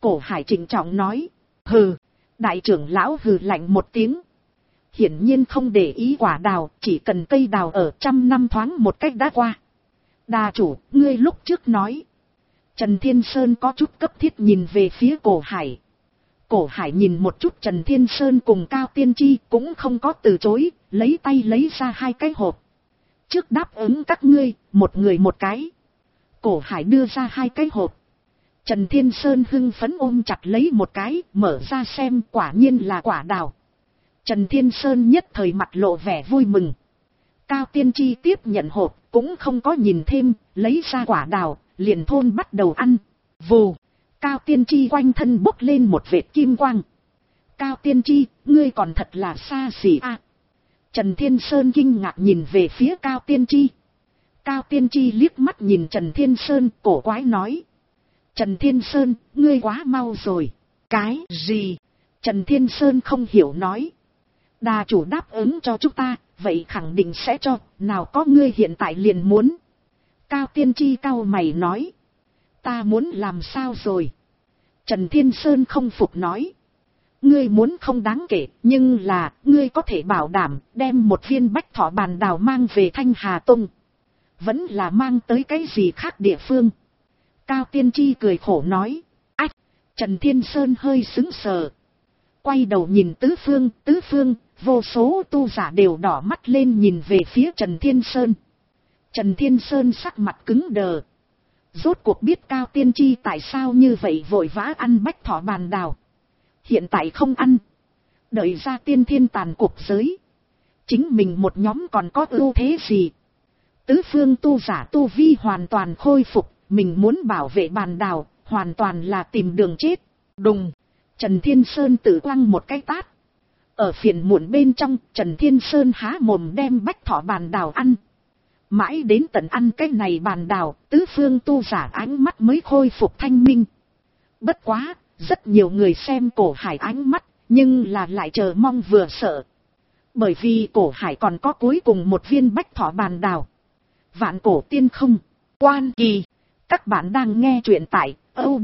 Cổ Hải trịnh trọng nói. Hừ. Đại trưởng lão hừ lạnh một tiếng. Hiển nhiên không để ý quả đào, chỉ cần cây đào ở 100 năm thoáng một cách đã qua. Đà chủ, ngươi lúc trước nói. Trần Thiên Sơn có chút cấp thiết nhìn về phía Cổ Hải. Cổ Hải nhìn một chút Trần Thiên Sơn cùng Cao Tiên Tri cũng không có từ chối, lấy tay lấy ra 2 cái hộp. Trước đáp ứng các ngươi, một người một cái. Cổ Hải đưa ra 2 cái hộp. Trần Thiên Sơn hưng phấn ôm chặt lấy một cái, mở ra xem, quả nhiên là quả đào. Trần Thiên Sơn nhất thời mặt lộ vẻ vui mừng. Cao Tiên Tri tiếp nhận hộp, cũng không có nhìn thêm, lấy ra quả đào, liền thôn bắt đầu ăn. Vù, Cao Tiên Tri quanh thân bốc lên một vệt kim quang. Cao Tiên Tri, ngươi còn thật là xa xỉ à. Trần Thiên Sơn kinh ngạc nhìn về phía Cao Tiên Tri. Cao Tiên Tri liếc mắt nhìn Trần Thiên Sơn, cổ quái nói. Trần Thiên Sơn, ngươi quá mau rồi. Cái gì? Trần Thiên Sơn không hiểu nói. Đà chủ đáp ứng cho chúng ta, vậy khẳng định sẽ cho, nào có ngươi hiện tại liền muốn. Cao Tiên Tri cau mày nói. Ta muốn làm sao rồi? Trần Thiên Sơn không phục nói. Ngươi muốn không đáng kể, nhưng là, ngươi có thể bảo đảm, đem một viên bách thọ bàn đào mang về Thanh Hà Tông. Vẫn là mang tới cái gì khác địa phương. Cao Tiên Tri cười khổ nói. Ách! Trần Thiên Sơn hơi sững sờ. Quay đầu nhìn tứ phương, vô số tu giả đều đỏ mắt lên nhìn về phía Trần Thiên Sơn. Trần Thiên Sơn sắc mặt cứng đờ. Rốt cuộc biết Cao Tiên Tri tại sao như vậy vội vã ăn bách thọ bàn đào. Hiện tại không ăn. Đợi ra tiên thiên tàn cuộc giới. Chính mình một nhóm còn có ưu thế gì. Tứ phương tu giả tu vi hoàn toàn khôi phục. Mình muốn bảo vệ bàn đào, hoàn toàn là tìm đường chết. Đùng. Trần Thiên Sơn tự quăng một cái tát. Ở phiền muộn bên trong, Trần Thiên Sơn há mồm đem bách thọ bàn đào ăn. Mãi đến tận ăn cái này bàn đào, tứ phương tu giả ánh mắt mới khôi phục thanh minh. Bất quá, rất nhiều người xem Cổ Hải ánh mắt, nhưng là lại chờ mong vừa sợ. Bởi vì Cổ Hải còn có cuối cùng một viên bách thọ bàn đào. Vạn cổ tiên không, quan kỳ. Các bạn đang nghe truyện tại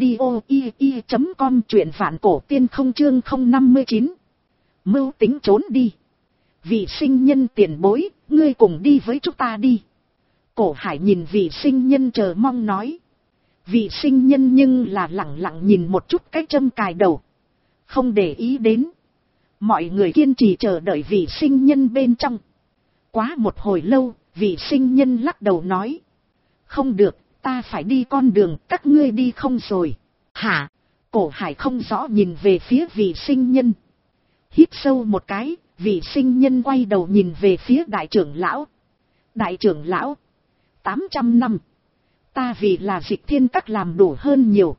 audio.com, truyện vạn cổ tiên không chương 059. Mưu tính trốn đi. Vị sinh nhân tiền bối, ngươi cùng đi với chúng ta đi. Cổ Hải nhìn vị sinh nhân chờ mong nói. Vị sinh nhân nhưng là lẳng lặng nhìn một chút cái châm cài đầu. Không để ý đến. Mọi người kiên trì chờ đợi vị sinh nhân bên trong. Quá một hồi lâu, vị sinh nhân lắc đầu nói. Không được, ta phải đi con đường, các ngươi đi không rồi. Hả? Cổ Hải không rõ nhìn về phía vị sinh nhân. Hít sâu một cái, vị sinh nhân quay đầu nhìn về phía đại trưởng lão. Đại trưởng lão, 800 năm. Ta vì là Dịch Thiên Các làm đủ hơn nhiều.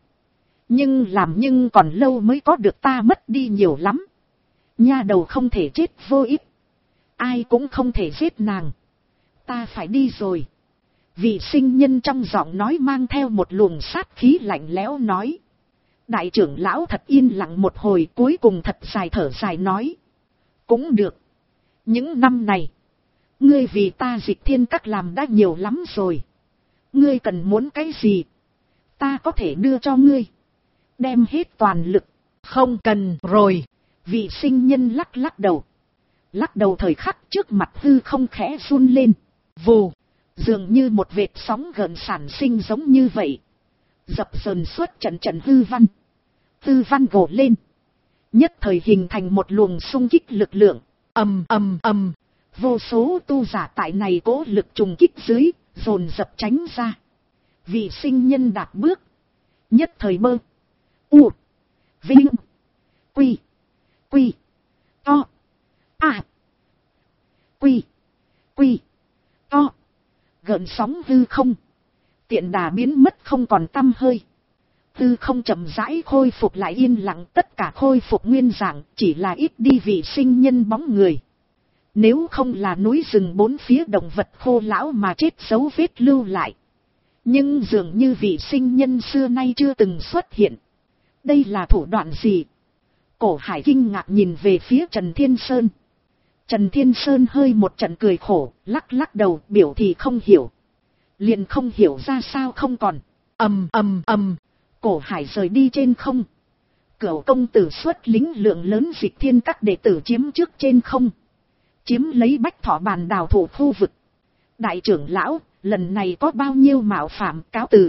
Nhưng còn lâu mới có được, ta mất đi nhiều lắm. Nha đầu không thể chết vô ích. Ai cũng không thể giết nàng. Ta phải đi rồi. Vị sinh nhân trong giọng nói mang theo một luồng sát khí lạnh lẽo nói. Đại trưởng lão thật yên lặng một hồi, cuối cùng thật dài thở dài nói. Cũng được. Những năm này, ngươi vì ta Dịch Thiên Các làm đã nhiều lắm rồi. Ngươi cần muốn cái gì? Ta có thể đưa cho ngươi. Đem hết toàn lực. Không cần rồi. Vị sinh nhân lắc lắc đầu. Lắc đầu thời khắc trước mặt hư không khẽ run lên. Vù. Dường như một vệt sóng gợn sản sinh giống như vậy. Dập dờn suốt trận trận hư văn. Hư văn gồ lên. Nhất thời hình thành một luồng xung kích lực lượng. Ầm ầm ầm. Vô số tu giả tại này cố lực trùng kích dưới, dồn dập tránh ra. Vị sinh nhân đạp bước. Nhất thời mơ. U. Vinh. Quy. Quy. To. À. Quy. Quy. To. Gợn sóng hư không. Tiện đà biến mất không còn tăm hơi. Hư không chậm rãi khôi phục lại yên lặng, tất cả khôi phục nguyên dạng, chỉ là ít đi vị sinh nhân bóng người. Nếu không là núi rừng bốn phía động vật khô lão mà chết dấu vết lưu lại. Nhưng dường như vị sinh nhân xưa nay chưa từng xuất hiện. Đây là thủ đoạn gì? Cổ Hải kinh ngạc nhìn về phía Trần Thiên Sơn. Trần Thiên Sơn hơi một trận cười khổ, lắc lắc đầu biểu thị không hiểu. Liền không hiểu ra sao không còn. Ầm ầm ầm. Cổ Hải rời đi trên không. Cửu công tử xuất lính lượng lớn dịch thiên các đệ tử chiếm trước trên không. Chiếm lấy Bách Thọ Bàn Đào thủ khu vực. Đại trưởng lão, lần này có bao nhiêu mạo phạm, cáo từ.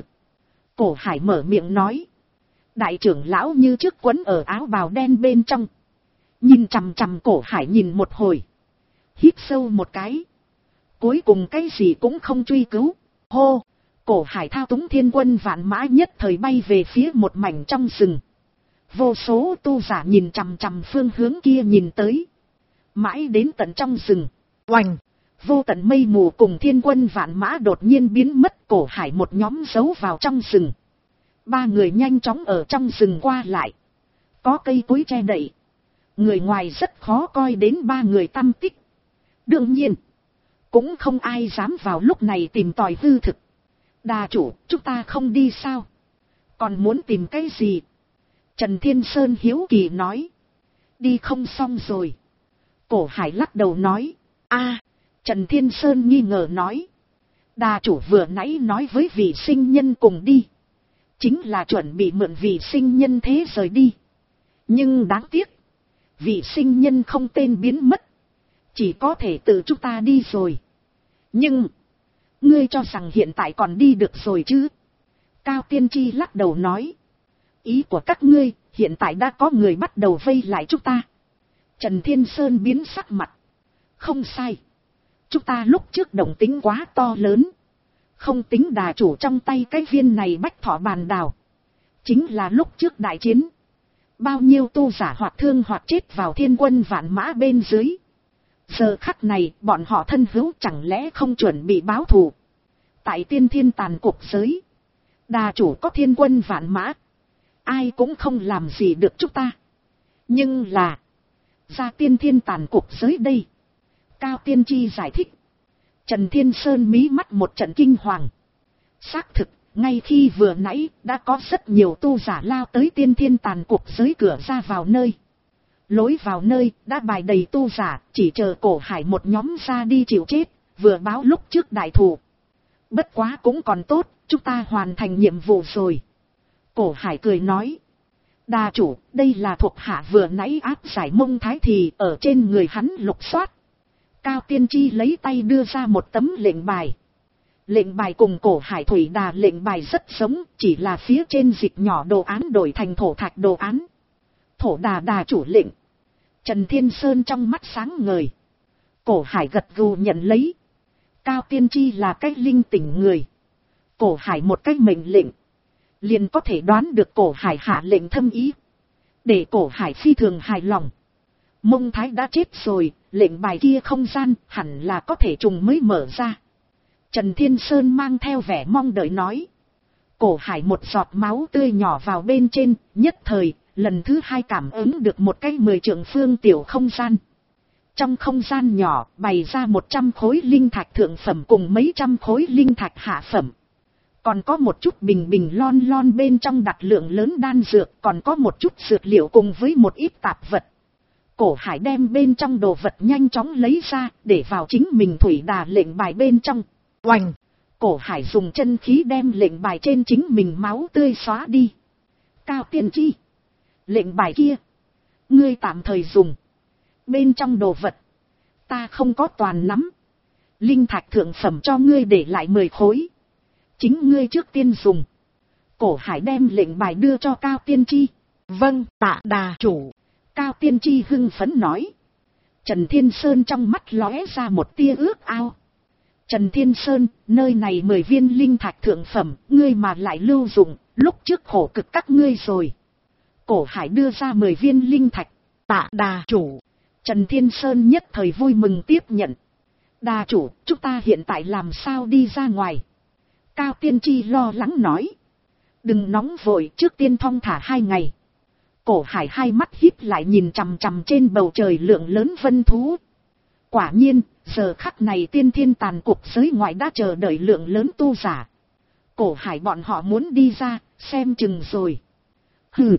Cổ Hải mở miệng nói. Đại trưởng lão như trước quấn ở áo bào đen bên trong. Nhìn chằm chằm Cổ Hải nhìn một hồi. Hít sâu một cái. Cuối cùng cái gì cũng không truy cứu. Hô! Cổ Hải thao túng thiên quân vạn mã nhất thời bay về phía một mảnh trong rừng. Vô số tu giả nhìn chằm chằm phương hướng kia nhìn tới. Mãi đến tận trong rừng. Oành! Vô tận mây mù cùng thiên quân vạn mã đột nhiên biến mất. Cổ Hải một nhóm giấu vào trong rừng. Ba người nhanh chóng ở trong rừng qua lại. Có cây cối che đậy. Người ngoài rất khó coi đến ba người tăm tích. Đương nhiên, cũng không ai dám vào lúc này tìm tòi hư thực. Đà chủ, chúng ta không đi sao? Còn muốn tìm cái gì? Trần Thiên Sơn hiếu kỳ nói. Đi không xong rồi. Cổ Hải lắc đầu nói. Trần Thiên Sơn nghi ngờ nói. Đà chủ vừa nãy nói với vị sinh nhân cùng đi. Chính là chuẩn bị mượn vị sinh nhân thế rời đi. Nhưng đáng tiếc. Vị sinh nhân không tên biến mất. Chỉ có thể tự chúng ta đi rồi. Nhưng, ngươi cho rằng hiện tại còn đi được rồi chứ? Cao Tiên Tri lắc đầu nói. Ý của các ngươi, hiện tại đã có người bắt đầu vây lại chúng ta. Trần Thiên Sơn biến sắc mặt. Không sai. Chúng ta lúc trước động tính quá to lớn. Không tính đà chủ trong tay cái viên này Bách Thọ Bàn Đào. Chính là lúc trước đại chiến. Bao nhiêu tu giả hoặc thương hoặc chết vào thiên quân vạn mã bên dưới. Giờ khắc này bọn họ thân hữu chẳng lẽ không chuẩn bị báo thù. Tại tiên thiên tàn cục giới. Đà chủ có thiên quân vạn mã. Ai cũng không làm gì được chúng ta. Nhưng là. Ra tiên thiên tàn cục giới đây. Cao Tiên Tri giải thích. Trần Thiên Sơn mí mắt một trận kinh hoàng. Xác thực. Ngay khi vừa nãy đã có rất nhiều tu giả lao tới tiên thiên tàn cuộc giới cửa ra vào nơi. Lối vào nơi đã bài đầy tu giả, chỉ chờ Cổ Hải một nhóm ra đi chịu chết, vừa báo lúc trước đại thù. Bất quá cũng còn tốt, chúng ta hoàn thành nhiệm vụ rồi. Cổ Hải cười nói. Đà chủ, đây là thuộc hạ vừa nãy áp giải Mông Thái thì ở trên người hắn lục soát. Cao Tiên Tri lấy tay đưa ra một tấm lệnh bài. Lệnh bài cùng Cổ Hải thủy đà lệnh bài rất giống, chỉ là phía trên dịch nhỏ đồ án đổi thành thổ thạch đồ án. Thổ đà đà chủ lệnh. Trần Thiên Sơn trong mắt sáng ngời. Cổ Hải gật gù nhận lấy. Cao Tiên Tri là cái linh tỉnh người. Cổ Hải một cái mệnh lệnh. Liền có thể đoán được Cổ Hải hạ lệnh thâm ý. Để Cổ Hải phi thường hài lòng. Mông Thái đã chết rồi, lệnh bài kia không gian hẳn là có thể trùng mới mở ra. Trần Thiên Sơn mang theo vẻ mong đợi nói. Cổ Hải một giọt máu tươi nhỏ vào bên trên, nhất thời, lần thứ hai cảm ứng được một cái 10 trượng phương tiểu không gian. Trong không gian nhỏ bày ra 100 khối linh thạch thượng phẩm cùng mấy trăm khối linh thạch hạ phẩm. Còn có một chút bình bình lon lon bên trong đặt lượng lớn đan dược, còn có một chút dược liệu cùng với một ít tạp vật. Cổ Hải đem bên trong đồ vật nhanh chóng lấy ra, để vào chính mình thủy đà lệnh bài bên trong. Oành! Cổ Hải dùng chân khí đem lệnh bài trên chính mình máu tươi xóa đi. Cao Tiên Tri! Lệnh bài kia! Ngươi tạm thời dùng. Bên trong đồ vật. Ta không có toàn nắm. Linh thạch thượng phẩm cho ngươi để lại 10 khối. Chính ngươi trước tiên dùng. Cổ Hải đem lệnh bài đưa cho Cao Tiên Tri. Vâng, tạ đà chủ. Cao Tiên Tri hưng phấn nói. Trần Thiên Sơn trong mắt lóe ra một tia ước ao. Trần Thiên Sơn, nơi này 10 viên linh thạch thượng phẩm, ngươi mà lại lưu dụng, lúc trước khổ cực các ngươi rồi. Cổ Hải đưa ra 10 viên linh thạch. Tạ đà chủ. Trần Thiên Sơn nhất thời vui mừng tiếp nhận. Đà chủ, chúng ta hiện tại làm sao đi ra ngoài? Cao Tiên Tri lo lắng nói. Đừng nóng vội, trước tiên thong thả 2 ngày. Cổ Hải hai mắt híp lại nhìn chằm chằm trên bầu trời lượng lớn vân thú. Quả nhiên, giờ khắc này tiên thiên tàn cục giới ngoại đã chờ đợi lượng lớn tu giả. Cổ Hải bọn họ muốn đi ra, xem chừng rồi. Hừ!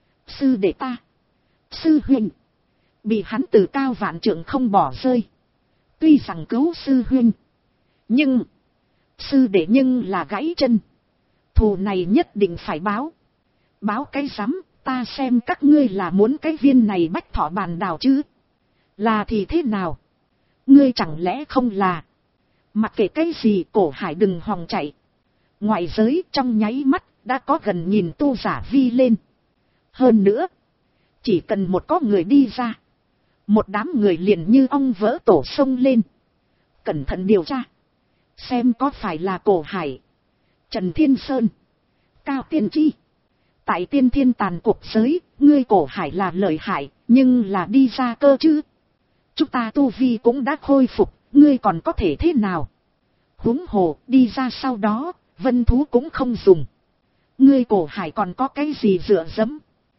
Sư đệ ta! Sư huynh! Bị hắn từ cao vạn trượng không bỏ rơi. Tuy rằng cứu sư huynh. Nhưng! Sư đệ nhưng là gãy chân. Thù này nhất định phải báo. Báo cái rắm, ta xem các ngươi là muốn cái viên này bách thọ bàn đào chứ. Là thì thế nào? Ngươi chẳng lẽ không là? Mặc kệ cái gì, Cổ Hải đừng hòng chạy. Ngoại giới trong nháy mắt đã có gần 1000 tu giả vi lên. Hơn nữa, chỉ cần một có người đi ra, một đám người liền như ong vỡ tổ sông lên. Cẩn thận điều tra, xem có phải là Cổ Hải, Trần Thiên Sơn, Cao Tiên Tri. Tại tiên thiên tàn cuộc giới, ngươi Cổ Hải là lợi hại, nhưng là đi ra cơ chứ. Chúng ta tu vi cũng đã khôi phục, ngươi còn có thể thế nào? Huống hồ, đi ra sau đó, vân thú cũng không dùng. Ngươi Cổ Hải còn có cái gì dựa dẫm?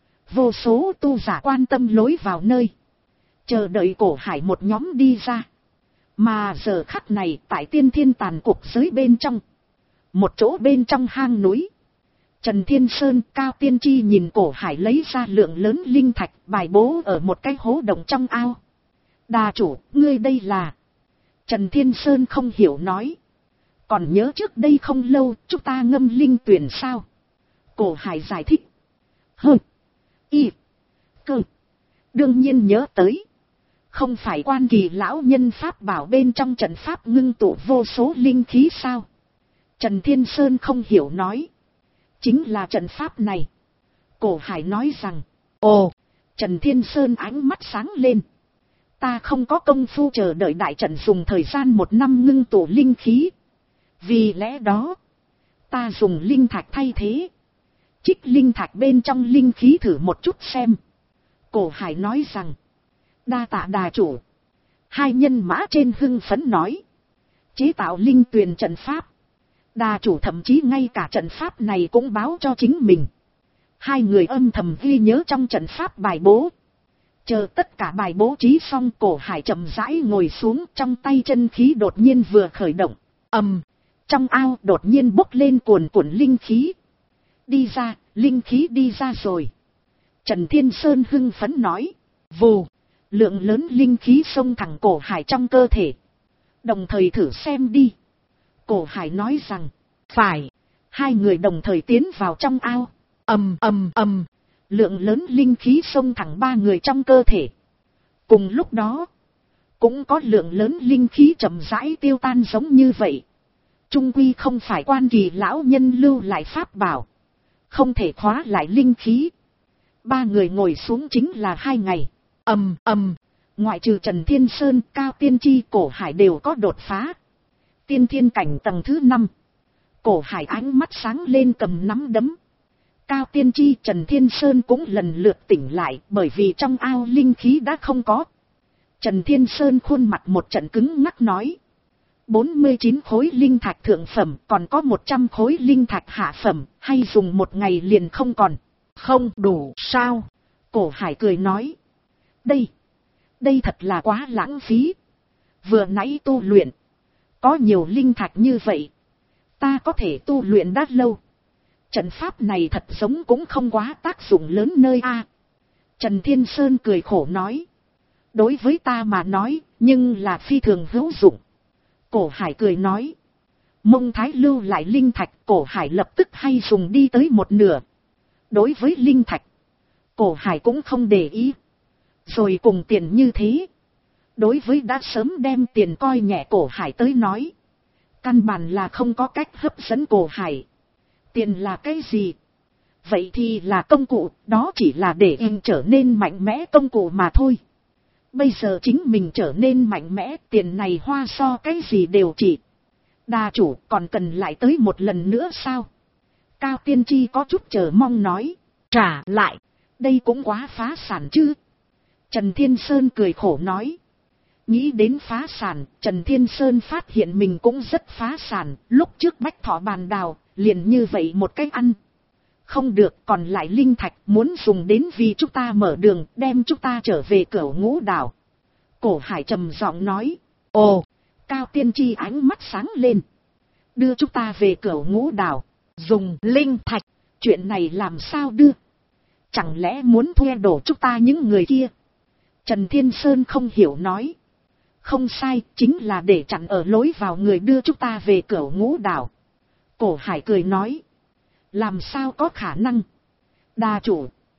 Vô số tu giả quan tâm lối vào nơi, chờ đợi Cổ Hải một nhóm đi ra. Mà giờ khắc này tại tiên thiên tàn cuộc giới bên trong, một chỗ bên trong hang núi, Trần Thiên Sơn, Cao Tiên Tri nhìn Cổ Hải lấy ra lượng lớn linh thạch bài bố ở một cái hố động trong ao. Đà chủ, ngươi đây là... Trần Thiên Sơn không hiểu nói. Còn nhớ trước đây không lâu chúng ta ngâm linh tuyển sao? Cổ Hải giải thích. Hơ, y, cơ. Đương nhiên nhớ tới. Không phải Quan Kỳ lão nhân pháp bảo bên trong trận pháp ngưng tụ vô số linh khí sao? Trần Thiên Sơn không hiểu nói. Chính là trận pháp này. Cổ Hải nói rằng. Ồ, Trần Thiên Sơn ánh mắt sáng lên. Ta không có công phu chờ đợi đại trận dùng thời gian 1 năm ngưng tụ linh khí. Vì lẽ đó, ta dùng linh thạch thay thế. Trích linh thạch bên trong linh khí thử một chút xem. Cổ Hải nói rằng. Đa tạ đà chủ. Hai nhân mã trên hưng phấn nói. Chế tạo linh tuyền trận pháp. Đà chủ thậm chí ngay cả trận pháp này cũng báo cho chính mình. Hai người âm thầm ghi nhớ trong trận pháp bài bố. Chờ tất cả bài bố trí xong, Cổ Hải chậm rãi ngồi xuống, trong tay chân khí đột nhiên vừa khởi động. Trong ao đột nhiên bốc lên cuồn cuộn linh khí. Đi ra, linh khí đi ra rồi. Trần Thiên Sơn hưng phấn nói. Vù, lượng lớn linh khí xông thẳng Cổ Hải trong cơ thể. Đồng thời thử xem đi. Cổ Hải nói rằng. Phải. Hai người đồng thời tiến vào trong ao. Lượng lớn linh khí xông thẳng 3 người trong cơ thể. Cùng lúc đó, cũng có lượng lớn linh khí chậm rãi tiêu tan giống như vậy. Trung quy không phải Quan Kỳ lão nhân lưu lại pháp bảo, không thể khóa lại linh khí. 3 người ngồi xuống chính là 2 ngày. Ngoại trừ Trần Thiên Sơn, Cao Tiên Tri, Cổ Hải đều có đột phá. Tiên thiên cảnh tầng thứ 5. Cổ Hải ánh mắt sáng lên cầm nắm đấm. Cao Tiên Tri, Trần Thiên Sơn cũng lần lượt tỉnh lại, bởi vì trong ao linh khí đã không có. Trần Thiên Sơn khuôn mặt một trận cứng ngắc nói. 49 khối linh thạch thượng phẩm, còn có 100 khối linh thạch hạ phẩm, hay dùng 1 ngày liền không còn. Không đủ sao? Cổ Hải cười nói. Đây thật là quá lãng phí. Vừa nãy tu luyện, có nhiều linh thạch như vậy, ta có thể tu luyện đã lâu. Trận pháp này thật giống cũng không quá tác dụng lớn nơi a. Trần Thiên Sơn cười khổ nói. Đối với ta mà nói, nhưng là phi thường hữu dụng. Cổ Hải cười nói. Mông Thái lưu lại linh thạch, Cổ Hải lập tức hay dùng đi tới 1/2. Đối với linh thạch, Cổ Hải cũng không để ý. Rồi cùng tiền như thế. Đối với đã sớm đem tiền coi nhẹ Cổ Hải tới nói, căn bản là không có cách hấp dẫn Cổ Hải. Tiền là cái gì? Vậy thì là công cụ, đó chỉ là để em trở nên mạnh mẽ công cụ mà thôi. Bây giờ chính mình trở nên mạnh mẽ, tiền này hoa so cái gì đều chỉ. Đà chủ còn cần lại tới một lần nữa sao? Cao Tiên Tri có chút chờ mong nói. Trả lại, đây cũng quá phá sản chứ. Trần Thiên Sơn cười khổ nói. Nghĩ đến phá sản, Trần Thiên Sơn phát hiện mình cũng rất phá sản. Lúc trước bách thọ bàn đào, liền như vậy một cách ăn. Không được, còn lại linh thạch muốn dùng đến vì chúng ta mở đường, đem chúng ta trở về Cửu Ngũ đảo. Cổ Hải trầm giọng nói. Ồ, Cao Tiên Tri ánh mắt sáng lên. Đưa chúng ta về Cửu Ngũ đảo, dùng linh thạch, chuyện này làm sao đưa? Chẳng lẽ muốn thuê đổ chúng ta những người kia? Trần Thiên Sơn không hiểu nói. Không sai, chính là để chặn ở lối vào người đưa chúng ta về Cửu Ngũ đảo. Cổ Hải cười nói. Làm sao có khả năng? Đà chủ,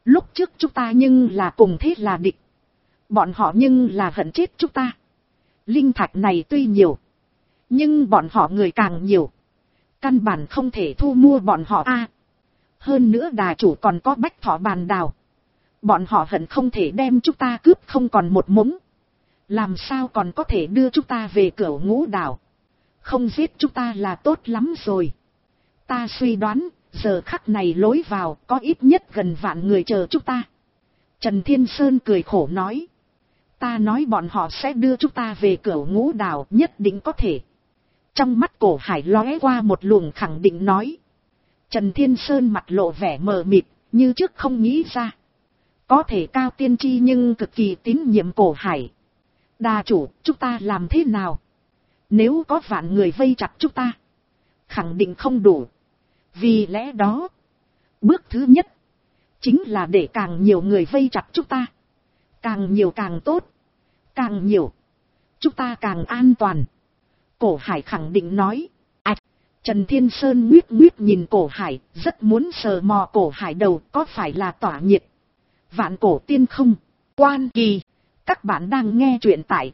Lúc trước chúng ta nhưng là cùng thế là địch. Bọn họ nhưng là hận chết chúng ta. Linh thạch này tuy nhiều, nhưng bọn họ người càng nhiều. Căn bản không thể thu mua bọn họ hơn nữa đà chủ còn có bách thọ bàn đào. Bọn họ hận không thể đem chúng ta cướp không còn một mống. Làm sao còn có thể đưa chúng ta về Cửu Ngũ đảo. Không giết chúng ta là tốt lắm rồi. Ta suy đoán, giờ khắc này lối vào có ít nhất gần vạn người chờ chúng ta. Trần Thiên Sơn cười khổ nói. Ta nói bọn họ sẽ đưa chúng ta về Cửu Ngũ đảo, nhất định có thể. Trong mắt Cổ Hải lóe qua một luồng khẳng định nói. Trần Thiên Sơn mặt lộ vẻ mờ mịt, như trước không nghĩ ra. Có thể Cao Tiên Tri nhưng cực kỳ tín nhiệm Cổ Hải. Đà chủ, chúng ta làm thế nào? Nếu có vạn người vây chặt chúng ta, khẳng định không đủ. Vì lẽ đó, bước thứ nhất, chính là để càng nhiều người vây chặt chúng ta. Càng nhiều càng tốt. Càng nhiều, chúng ta càng an toàn. Cổ Hải khẳng định nói. Trần Thiên Sơn nguyết nhìn Cổ Hải, rất muốn sờ mò Cổ Hải đầu có phải là tỏa nhiệt. Vạn Cổ Tiên không, Quan Kỳ. Các bạn đang nghe truyện tại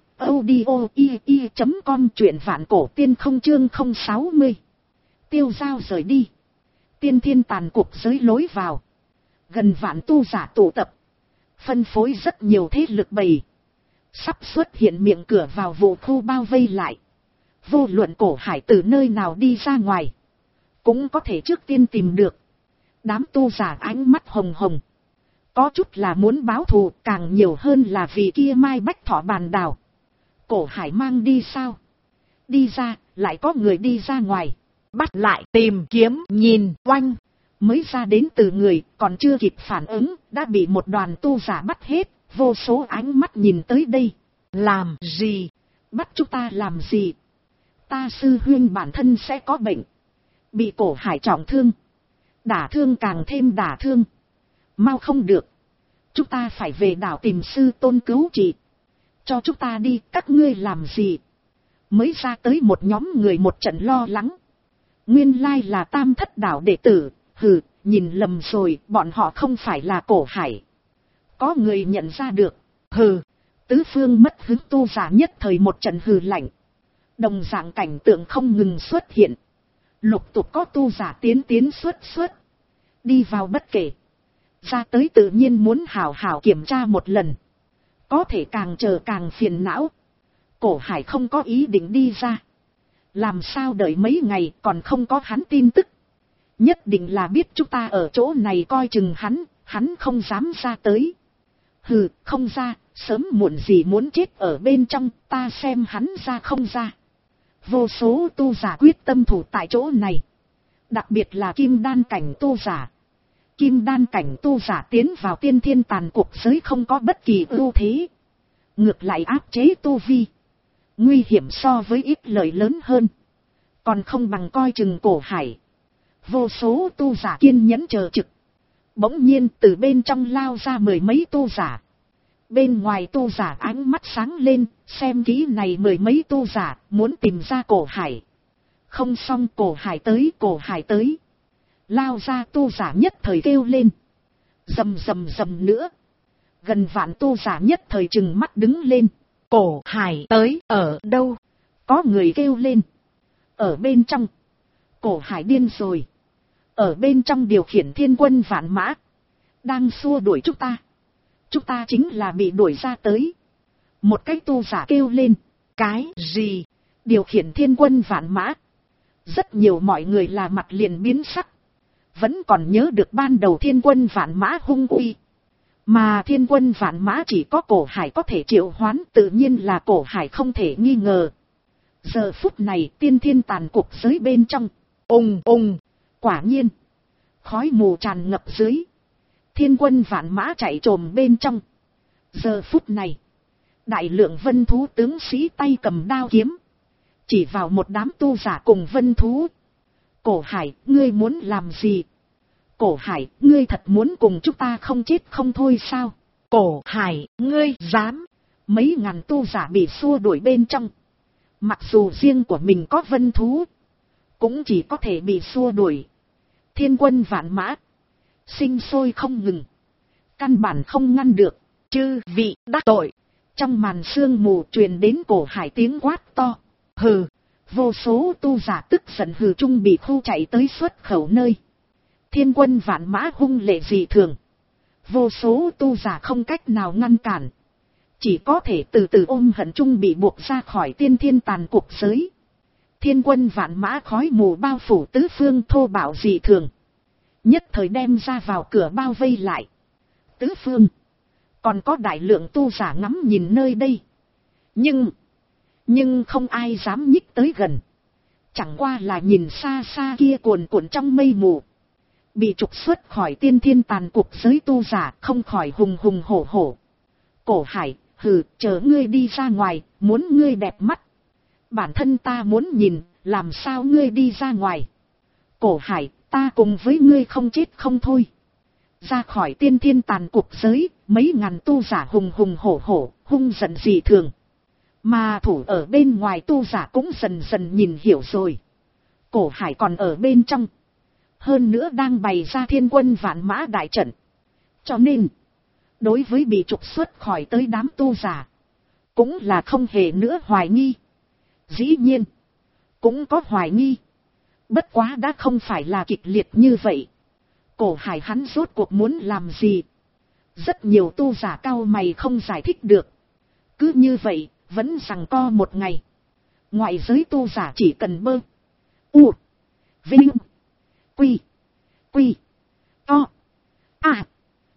audio.com, truyện Vạn Cổ Tiên không chương 060. Tiêu Giao rời đi. Tiên thiên tàn cục giới lối vào. Gần vạn tu giả tụ tập. Phân phối rất nhiều thế lực bầy. Sắp xuất hiện miệng cửa vào vụ khu bao vây lại. Vô luận Cổ Hải từ nơi nào đi ra ngoài, cũng có thể trước tiên tìm được. Đám tu giả ánh mắt hồng hồng. Có chút là muốn báo thù, càng nhiều hơn là vì kia mai bách thọ bàn đào. Cổ Hải mang đi sao? Đi ra, lại có người đi ra ngoài. Bắt lại tìm kiếm, nhìn oanh. Mới ra đến từ người, còn chưa kịp phản ứng, đã bị một đoàn tu giả bắt hết. Vô số ánh mắt nhìn tới đây. Làm gì? Bắt chúng ta làm gì? Ta sư huynh bản thân sẽ có bệnh. Bị Cổ Hải trọng thương. Đả thương càng thêm đả thương. Mau không được. Chúng ta phải về đảo tìm sư tôn cứu trị. Cho chúng ta đi, các ngươi làm gì? Mới ra tới một nhóm người một trận lo lắng. Nguyên lai là Tam Thất đảo đệ tử. Hừ, nhìn lầm rồi, bọn họ không phải là Cổ Hải. Có người nhận ra được. Hừ, tứ phương mất hứng tu giả nhất thời một trận hừ lạnh. Đồng dạng cảnh tượng không ngừng xuất hiện. Lục tục có tu giả tiến xuất. Đi vào bất kể. Ra tới tự nhiên muốn hảo hảo kiểm tra một lần. Có thể càng chờ càng phiền não. Cổ Hải không có ý định đi ra. Làm sao đợi mấy ngày còn không có hắn tin tức. Nhất định là biết chúng ta ở chỗ này coi chừng hắn không dám ra tới. Hừ, không ra, sớm muộn gì muốn chết ở bên trong, ta xem hắn ra không ra. Vô số tu giả quyết tâm thủ tại chỗ này. Đặc biệt là kim đan cảnh tu giả. Kim đan cảnh tu giả tiến vào tiên thiên tàn cuộc giới không có bất kỳ ưu thế. Ngược lại áp chế tu vi. Nguy hiểm so với ít lợi lớn hơn. Còn không bằng coi chừng Cổ Hải. Vô số tu giả kiên nhẫn chờ trực. Bỗng nhiên từ bên trong lao ra mười mấy tu giả. Bên ngoài tu giả ánh mắt sáng lên, xem kỹ này mười mấy tu giả, muốn tìm ra Cổ Hải. Không xong, Cổ Hải tới. Lao ra tu giả nhất thời kêu lên. Rầm nữa. Gần vạn tu giả nhất thời trừng mắt đứng lên. Cổ Hải tới ở đâu? Có người kêu lên. Ở bên trong. Cổ Hải điên rồi. Ở bên trong điều khiển thiên quân vạn mã. Đang xua đuổi chúng ta. Chúng ta chính là bị đuổi ra tới. Một cái tu giả kêu lên. Cái gì? Điều khiển thiên quân vạn mã. Rất nhiều mọi người là mặt liền biến sắc. Vẫn còn nhớ được ban đầu thiên quân vạn mã hung uy. Mà thiên quân vạn mã chỉ có Cổ Hải có thể triệu hoán, tự nhiên là Cổ Hải không thể nghi ngờ. Giờ phút này tiên thiên tàn cục giới bên trong. Ùng. Quả nhiên. Khói mù tràn ngập dưới. Thiên quân vạn mã chạy trồm bên trong. Giờ phút này. Đại lượng vân thú tướng sĩ tay cầm đao kiếm. Chỉ vào một đám tu giả cùng vân thú. Cổ Hải, ngươi muốn làm gì? Cổ Hải, ngươi thật muốn cùng chúng ta không chết không thôi sao? Cổ Hải, ngươi dám? Mấy ngàn tu giả bị xua đuổi bên trong. Mặc dù riêng của mình có vân thú. Cũng chỉ có thể bị xua đuổi. Thiên quân vạn mã. Sinh sôi không ngừng. Căn bản không ngăn được. Chư vị đắc tội. Trong màn sương mù truyền đến Cổ Hải tiếng quát to. Hừ. Vô số tu giả tức giận hừ trung bị khu chạy tới xuất khẩu nơi. Thiên quân vạn mã hung lệ dị thường. Vô số tu giả không cách nào ngăn cản. Chỉ có thể từ từ ôm hận trung bị buộc ra khỏi tiên thiên tàn cuộc giới. Thiên quân vạn mã khói mù bao phủ tứ phương thô bạo dị thường. Nhất thời đem ra vào cửa bao vây lại. Tứ phương. Còn có đại lượng tu giả ngắm nhìn nơi đây. Nhưng không ai dám nhích tới gần. Chẳng qua là nhìn xa xa kia cuồn cuộn trong mây mù. Bị trục xuất khỏi tiên thiên tàn cuộc giới tu giả không khỏi hùng hùng hổ hổ. Cổ Hải, hừ, chờ ngươi đi ra ngoài, muốn ngươi đẹp mắt. Bản thân ta muốn nhìn, làm sao ngươi đi ra ngoài. Cổ Hải, ta cùng với ngươi không chết không thôi. Ra khỏi tiên thiên tàn cuộc giới, mấy ngàn tu giả hùng hùng hổ hổ, hung giận dị thường. Mà thủ ở bên ngoài tu giả cũng dần dần nhìn hiểu rồi. Cổ Hải còn ở bên trong. Hơn nữa đang bày ra thiên quân vạn mã đại trận. Cho nên, đối với bị trục xuất khỏi tới đám tu giả, cũng là không hề nữa hoài nghi. Dĩ nhiên, cũng có hoài nghi. Bất quá đã không phải là kịch liệt như vậy. Cổ Hải hắn rốt cuộc muốn làm gì? Rất nhiều tu giả cao mày không giải thích được. Cứ như vậy, vẫn giằng co một ngày. Ngoại giới tu giả chỉ cần bơ. U. Vinh. Quy. Quy. To. À.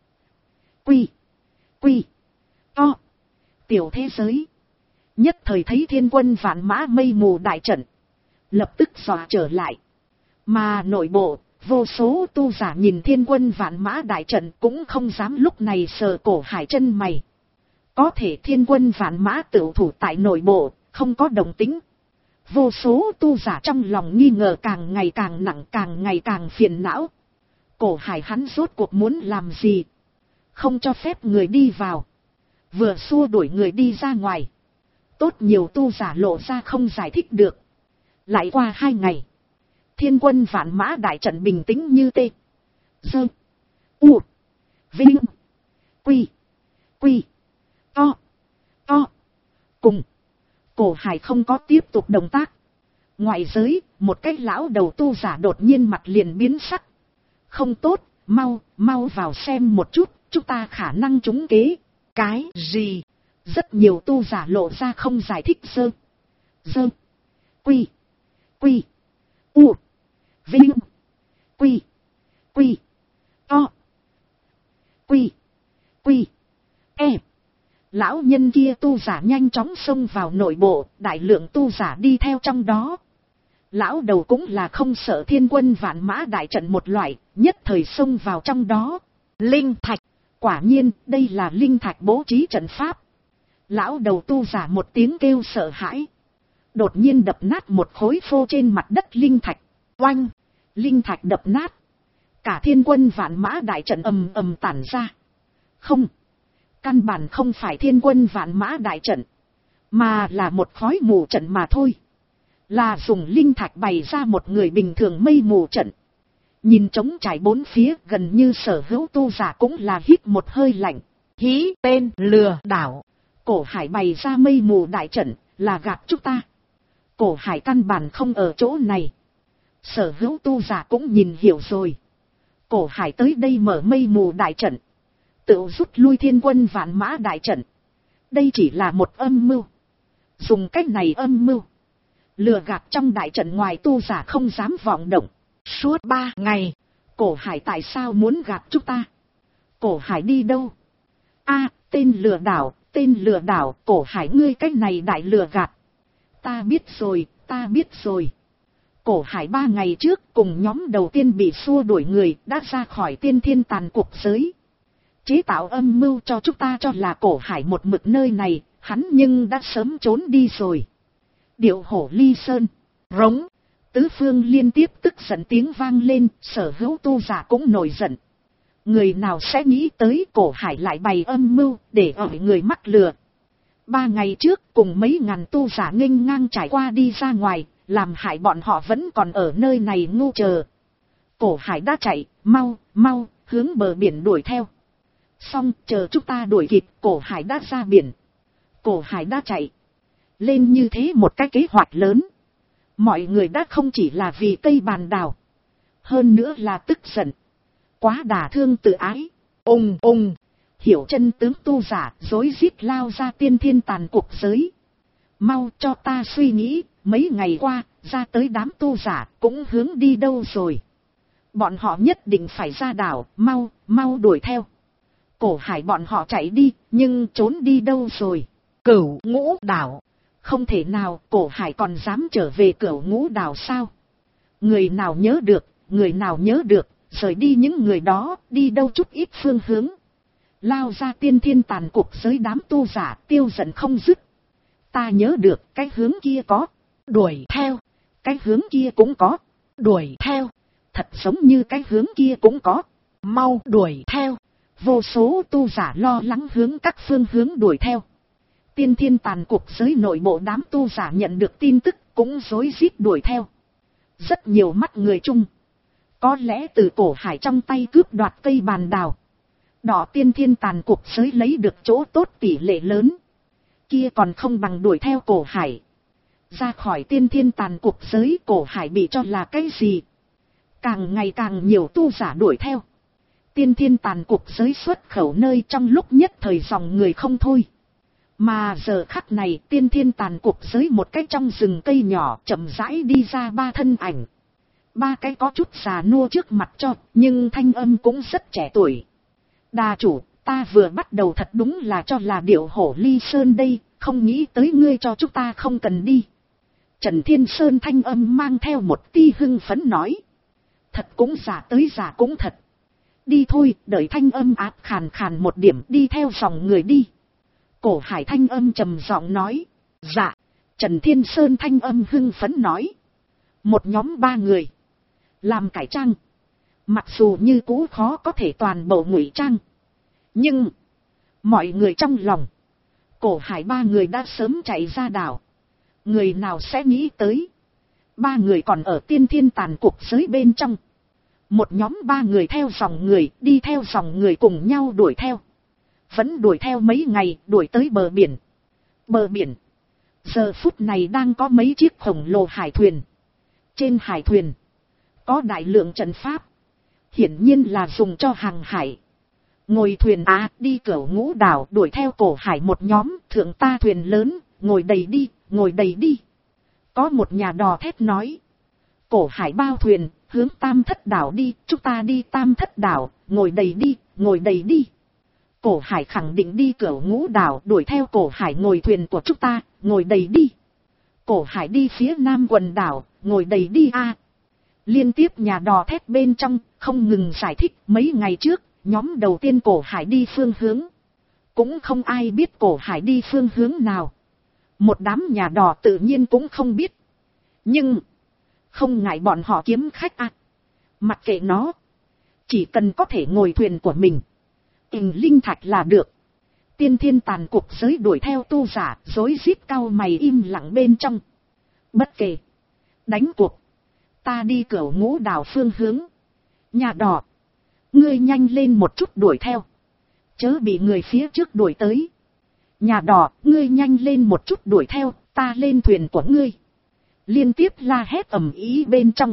Quy. Quy. To. Tiểu thế giới. Nhất thời thấy thiên quân vạn mã mây mù đại trận. Lập tức dọa trở lại. Mà nội bộ, vô số tu giả nhìn thiên quân vạn mã đại trận cũng không dám lúc này sờ Cổ Hải chân mày. Có thể thiên quân vạn mã tự thủ tại nội bộ, không có đồng tính. Vô số tu giả trong lòng nghi ngờ càng ngày càng nặng, càng ngày càng phiền não. Cổ Hải hắn rốt cuộc muốn làm gì? Không cho phép người đi vào. Vừa xua đuổi người đi ra ngoài. Tốt nhiều tu giả lộ ra không giải thích được. Lại qua 2 ngày. Thiên quân vạn mã đại trận bình tĩnh như tê. Dơ. U. Vinh. Quy. Quy. To. To. Cùng. Cổ Hải không có tiếp tục động tác. Ngoại giới, một cái lão đầu tu giả đột nhiên mặt liền biến sắc. Không tốt, mau vào xem một chút, chúng ta khả năng trúng kế. Cái gì? Rất nhiều tu giả lộ ra không giải thích. Dơ. Quy. Quy. U. Vinh. Quy. Quy. To. Quy. Quy. E. Lão nhân kia tu giả nhanh chóng xông vào nội bộ, đại lượng tu giả đi theo trong đó. Lão đầu cũng là không sợ thiên quân vạn mã đại trận một loại, nhất thời xông vào trong đó. Linh thạch, quả nhiên đây là linh thạch bố trí trận pháp. Lão đầu tu giả một tiếng kêu sợ hãi. Đột nhiên đập nát một khối phô trên mặt đất linh thạch. Oanh, linh thạch đập nát. Cả thiên quân vạn mã đại trận ầm ầm tản ra. Không. Căn bản không phải thiên quân vạn mã đại trận, mà là một khói mù trận mà thôi. Là dùng linh thạch bày ra một người bình thường mây mù trận. Nhìn trống trải bốn phía, gần như sở hữu tu giả cũng là hít một hơi lạnh. Hí tên lừa đảo. Cổ Hải bày ra mây mù đại trận là gạt chúng ta. Cổ Hải căn bản không ở chỗ này. Sở hữu tu giả cũng nhìn hiểu rồi. Cổ Hải tới đây mở mây mù đại trận, tự rút lui thiên quân vạn mã đại trận. Đây chỉ là một âm mưu. Dùng cách này âm mưu lừa gạt trong đại trận ngoài tu giả không dám vọng động. Suốt 3 ngày, Cổ Hải tại sao muốn gạt chúng ta? Cổ Hải đi đâu? A, tên lừa đảo, Cổ Hải ngươi cách này đại lừa gạt. Ta biết rồi. Cổ Hải 3 ngày trước cùng nhóm đầu tiên bị xua đuổi người đã ra khỏi tiên thiên tàn cuộc giới. Chế tạo âm mưu cho chúng ta cho là Cổ Hải một mực nơi này, hắn nhưng đã sớm trốn đi rồi. Điệu hổ ly sơn, rống, tứ phương liên tiếp tức giận tiếng vang lên, sở hữu tu giả cũng nổi giận. Người nào sẽ nghĩ tới Cổ Hải lại bày âm mưu để ở người mắc lừa. 3 ngày trước cùng mấy ngàn tu giả nghênh ngang trải qua đi ra ngoài, làm hại bọn họ vẫn còn ở nơi này ngu chờ. Cổ Hải đã chạy, mau, hướng bờ biển đuổi theo. Xong chờ chúng ta đuổi kịp, Cổ Hải đã ra biển. Cổ Hải đã chạy. Lên như thế một cái kế hoạch lớn. Mọi người đã không chỉ là vì cây bàn đào. Hơn nữa là tức giận. Quá đả thương tự ái. Ùng ùng. Hiểu chân tướng tu giả rối rít lao ra tiên thiên tàn cuộc giới. Mau cho ta suy nghĩ, mấy ngày qua, ra tới đám tu giả cũng hướng đi đâu rồi. Bọn họ nhất định phải ra đảo, mau đuổi theo. Cổ Hải bọn họ chạy đi, nhưng trốn đi đâu rồi? Cửu Ngũ đảo. Không thể nào, Cổ Hải còn dám trở về Cửu Ngũ đảo sao? Người nào nhớ được, rời đi những người đó, đi đâu chút ít phương hướng. Lao ra tiên thiên tàn cuộc giới đám tu giả tiêu giận không dứt. Ta nhớ được, cái hướng kia có, đuổi theo, cái hướng kia cũng có, đuổi theo, thật giống như cái hướng kia cũng có, mau đuổi theo. Vô số tu giả lo lắng hướng các phương hướng đuổi theo. Tiên thiên tàn cuộc giới nội bộ đám tu giả nhận được tin tức cũng rối rít đuổi theo. Rất nhiều mắt người chung. Có lẽ từ Cổ Hải trong tay cướp đoạt cây bàn đào. Đỏ tiên thiên tàn cuộc giới lấy được chỗ tốt tỷ lệ lớn. Kia còn không bằng đuổi theo Cổ Hải. Ra khỏi tiên thiên tàn cuộc giới, Cổ Hải bị cho là cái gì? Càng ngày càng nhiều tu giả đuổi theo. Tiên thiên tàn cuộc giới xuất khẩu nơi trong lúc nhất thời dòng người không thôi. Mà giờ khắc này tiên thiên tàn cuộc giới một cái trong rừng cây nhỏ chậm rãi đi ra ba thân ảnh. Ba cái có chút già nua trước mặt cho, nhưng thanh âm cũng rất trẻ tuổi. Đà chủ, ta vừa bắt đầu thật đúng là cho là điệu hổ ly sơn đây, không nghĩ tới ngươi cho chúng ta không cần đi. Trần Thiên Sơn thanh âm mang theo một tia hưng phấn nói. Thật cũng giả tới giả cũng thật. Đi thôi, đợi thanh âm áp khàn khàn một điểm, đi theo dòng người đi. Cổ Hải thanh âm trầm giọng nói. Dạ. Trần Thiên Sơn thanh âm hưng phấn nói. Một nhóm 3 người. Làm cải trang. Mặc dù như cũ khó có thể toàn bộ ngụy trang. Nhưng. Mọi người trong lòng. Cổ Hải 3 người đã sớm chạy ra đảo. Người nào sẽ nghĩ tới. 3 người còn ở tiên thiên tàn cuộc giới bên trong. Một nhóm 3 người theo dòng người, đi theo dòng người cùng nhau đuổi theo. Vẫn đuổi theo mấy ngày, đuổi tới bờ biển. Bờ biển. Giờ phút này đang có mấy chiếc khổng lồ hải thuyền. Trên hải thuyền. Có đại lượng trận pháp. Hiển nhiên là dùng cho hàng hải. Ngồi thuyền đi Cửu Ngũ đảo đuổi theo Cổ Hải một nhóm. Thượng ta thuyền lớn, ngồi đầy đi, ngồi đầy đi. Có một nhà đò thét nói. Cổ Hải bao thuyền, hướng Tam Thất đảo đi, chúng ta đi Tam Thất đảo, ngồi đầy đi, ngồi đầy đi. Cổ Hải khẳng định đi Cửu Ngũ đảo, đuổi theo Cổ Hải ngồi thuyền của chúng ta, ngồi đầy đi. Cổ Hải đi phía Nam quần đảo, ngồi đầy đi Liên tiếp nhà đò thét bên trong, không ngừng giải thích. Mấy ngày trước, nhóm đầu tiên Cổ Hải đi phương hướng. Cũng không ai biết Cổ Hải đi phương hướng nào. Một đám nhà đò tự nhiên cũng không biết. Nhưng, không ngại bọn họ kiếm khách mặc kệ nó. Chỉ cần có thể ngồi thuyền của mình. Linh thạch là được. Tiên thiên tàn cuộc giới đuổi theo tu giả, rối rít cau mày im lặng bên trong. Bất kể. Đánh cuộc. Ta đi Cửu Ngũ đảo phương hướng. Nhà đò. Ngươi nhanh lên một chút đuổi theo. Chớ bị người phía trước đuổi tới. Nhà đò, ngươi nhanh lên một chút đuổi theo, ta lên thuyền của ngươi. Liên tiếp la hét ầm ĩ bên trong.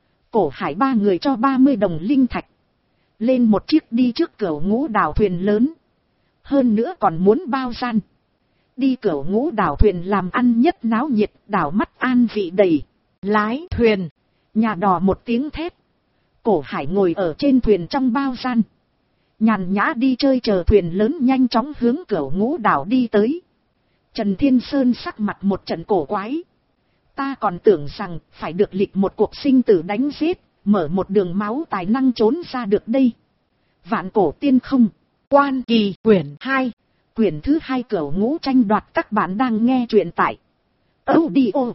Cổ Hải 3 người cho 30 đồng linh thạch. Lên một chiếc đi trước Cửu Ngũ đảo thuyền lớn. Hơn nữa còn muốn bao gian. Đi Cửu Ngũ đảo thuyền làm ăn nhất náo nhiệt, đảo mắt an vị đầy. Lái thuyền. Nhà đò một tiếng thét. Cổ Hải ngồi ở trên thuyền trong bao gian. Nhàn nhã đi chơi chờ thuyền lớn nhanh chóng hướng Cửu Ngũ đảo đi tới. Trần Thiên Sơn sắc mặt một trận cổ quái. Ta còn tưởng rằng phải được lịch một cuộc sinh tử đánh giết, mở một đường máu tài năng trốn ra được đây. Vạn cổ tiên không. Quan Kỳ quyển 2. Quyển thứ 2 Cửu Ngũ tranh đoạt. Các bạn đang nghe truyện tại audio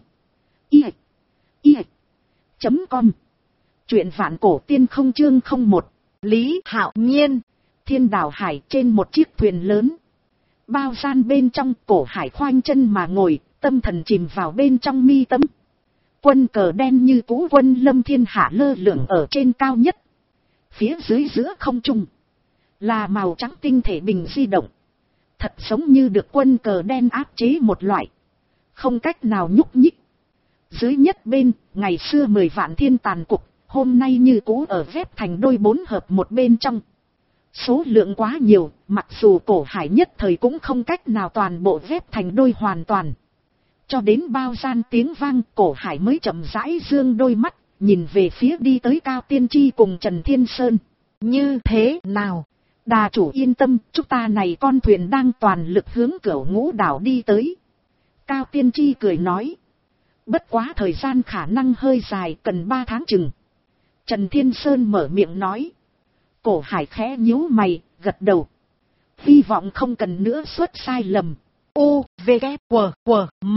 com. Truyện Vạn Cổ Tiên Không chương 01. Lý Hạo Nhiên. Thiên đảo hải trên một chiếc thuyền lớn. Bao gian bên trong, Cổ Hải khoanh chân mà ngồi, tâm thần chìm vào bên trong mi tâm. Quân cờ đen như cũ quân lâm thiên hạ lơ lửng ở trên cao nhất. Phía dưới giữa không trung là màu trắng tinh thể bình di động, thật giống như được quân cờ đen áp chế một loại, không cách nào nhúc nhích. Dưới nhất bên, ngày xưa 10 vạn thiên tàn cục, hôm nay như cũ ở ghép thành đôi 4 hợp một bên trong. Số lượng quá nhiều, mặc dù Cổ Hải nhất thời cũng không cách nào toàn bộ ghép thành đôi hoàn toàn. Cho đến bao gian tiếng vang, Cổ Hải mới chậm rãi dương đôi mắt, nhìn về phía đi tới Cao Tiên Tri cùng Trần Thiên Sơn. Như thế nào? Đà chủ yên tâm, chúng ta này con thuyền đang toàn lực hướng Cửu Ngũ đảo đi tới. Cao Tiên Tri cười nói. Bất quá thời gian khả năng hơi dài, cần 3 tháng chừng. Trần Thiên Sơn mở miệng nói. Cổ Hải khẽ nhíu mày, gật đầu. Hy vọng không cần nữa xuất sai lầm. U, V, K, W, M.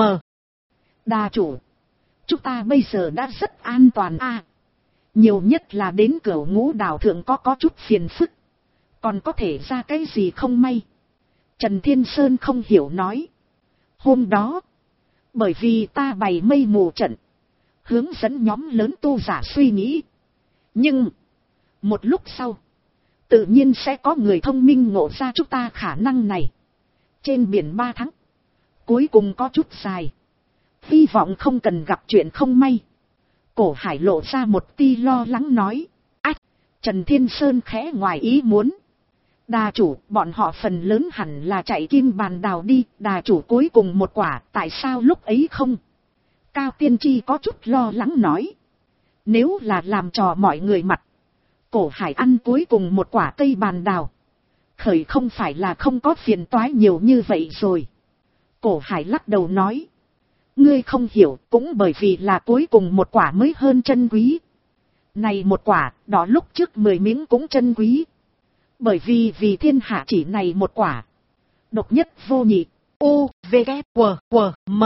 Đà chủ, chúng ta bây giờ đã rất an toàn a. Nhiều nhất là đến Cửu Ngũ đảo thượng có chút phiền phức. Còn có thể ra cái gì không may? Trần Thiên Sơn không hiểu nói. Hôm đó, bởi vì ta bày mây mù trận, hướng dẫn nhóm lớn tu giả suy nghĩ. Nhưng, một lúc sau, tự nhiên sẽ có người thông minh ngộ ra chúng ta khả năng này. Trên biển 3 tháng, cuối cùng có chút dài. Hy vọng không cần gặp chuyện không may. Cổ Hải lộ ra một tia lo lắng nói. Ách, Trần Thiên Sơn khẽ ngoài ý muốn. Đà chủ, bọn họ phần lớn hẳn là chạy kim bàn đào đi, đà chủ cuối cùng một quả, tại sao lúc ấy không? Cao Tiên Tri có chút lo lắng nói. Nếu là làm trò mọi người mặt, Cổ Hải ăn cuối cùng một quả cây bàn đào, khởi không phải là không có phiền toái nhiều như vậy rồi. Cổ Hải lắc đầu nói. Ngươi không hiểu, cũng bởi vì là cuối cùng một quả mới hơn chân quý. Này một quả, đó lúc trước 10 miếng cũng chân quý. Bởi vì thiên hạ chỉ này một quả. Độc nhất vô nhị. U, V, K, W, M.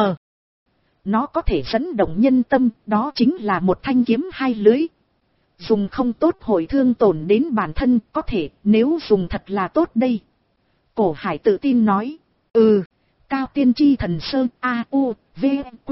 Nó có thể dẫn động nhân tâm, đó chính là một thanh kiếm 2 lưỡi. Dùng không tốt hội thương tổn đến bản thân, có thể, nếu dùng thật là tốt đây. Cổ Hải tự tin nói. Cao Tiên Tri thần sơn A, U, V,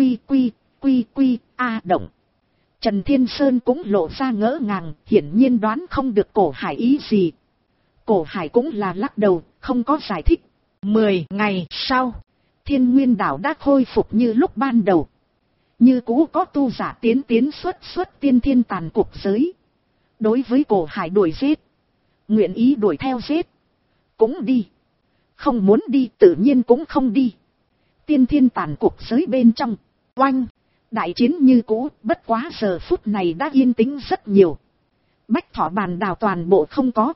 Quy, A động. Trần Thiên Sơn cũng lộ ra ngỡ ngàng, hiển nhiên đoán không được Cổ Hải ý gì. Cổ Hải cũng là lắc đầu, không có giải thích. 10 ngày sau, Thiên Nguyên đảo đã khôi phục như lúc ban đầu. Như cũ có tu giả tiến xuất tiên thiên tàn cục giới. Đối với Cổ Hải đuổi giết, nguyện ý đuổi theo giết, cũng đi. Không muốn đi tự nhiên cũng không đi. Tiên thiên tàn cục giới bên trong, oanh, đại chiến như cũ, bất quá giờ phút này đã yên tĩnh rất nhiều. Bách Thỏ bàn đào toàn bộ không có.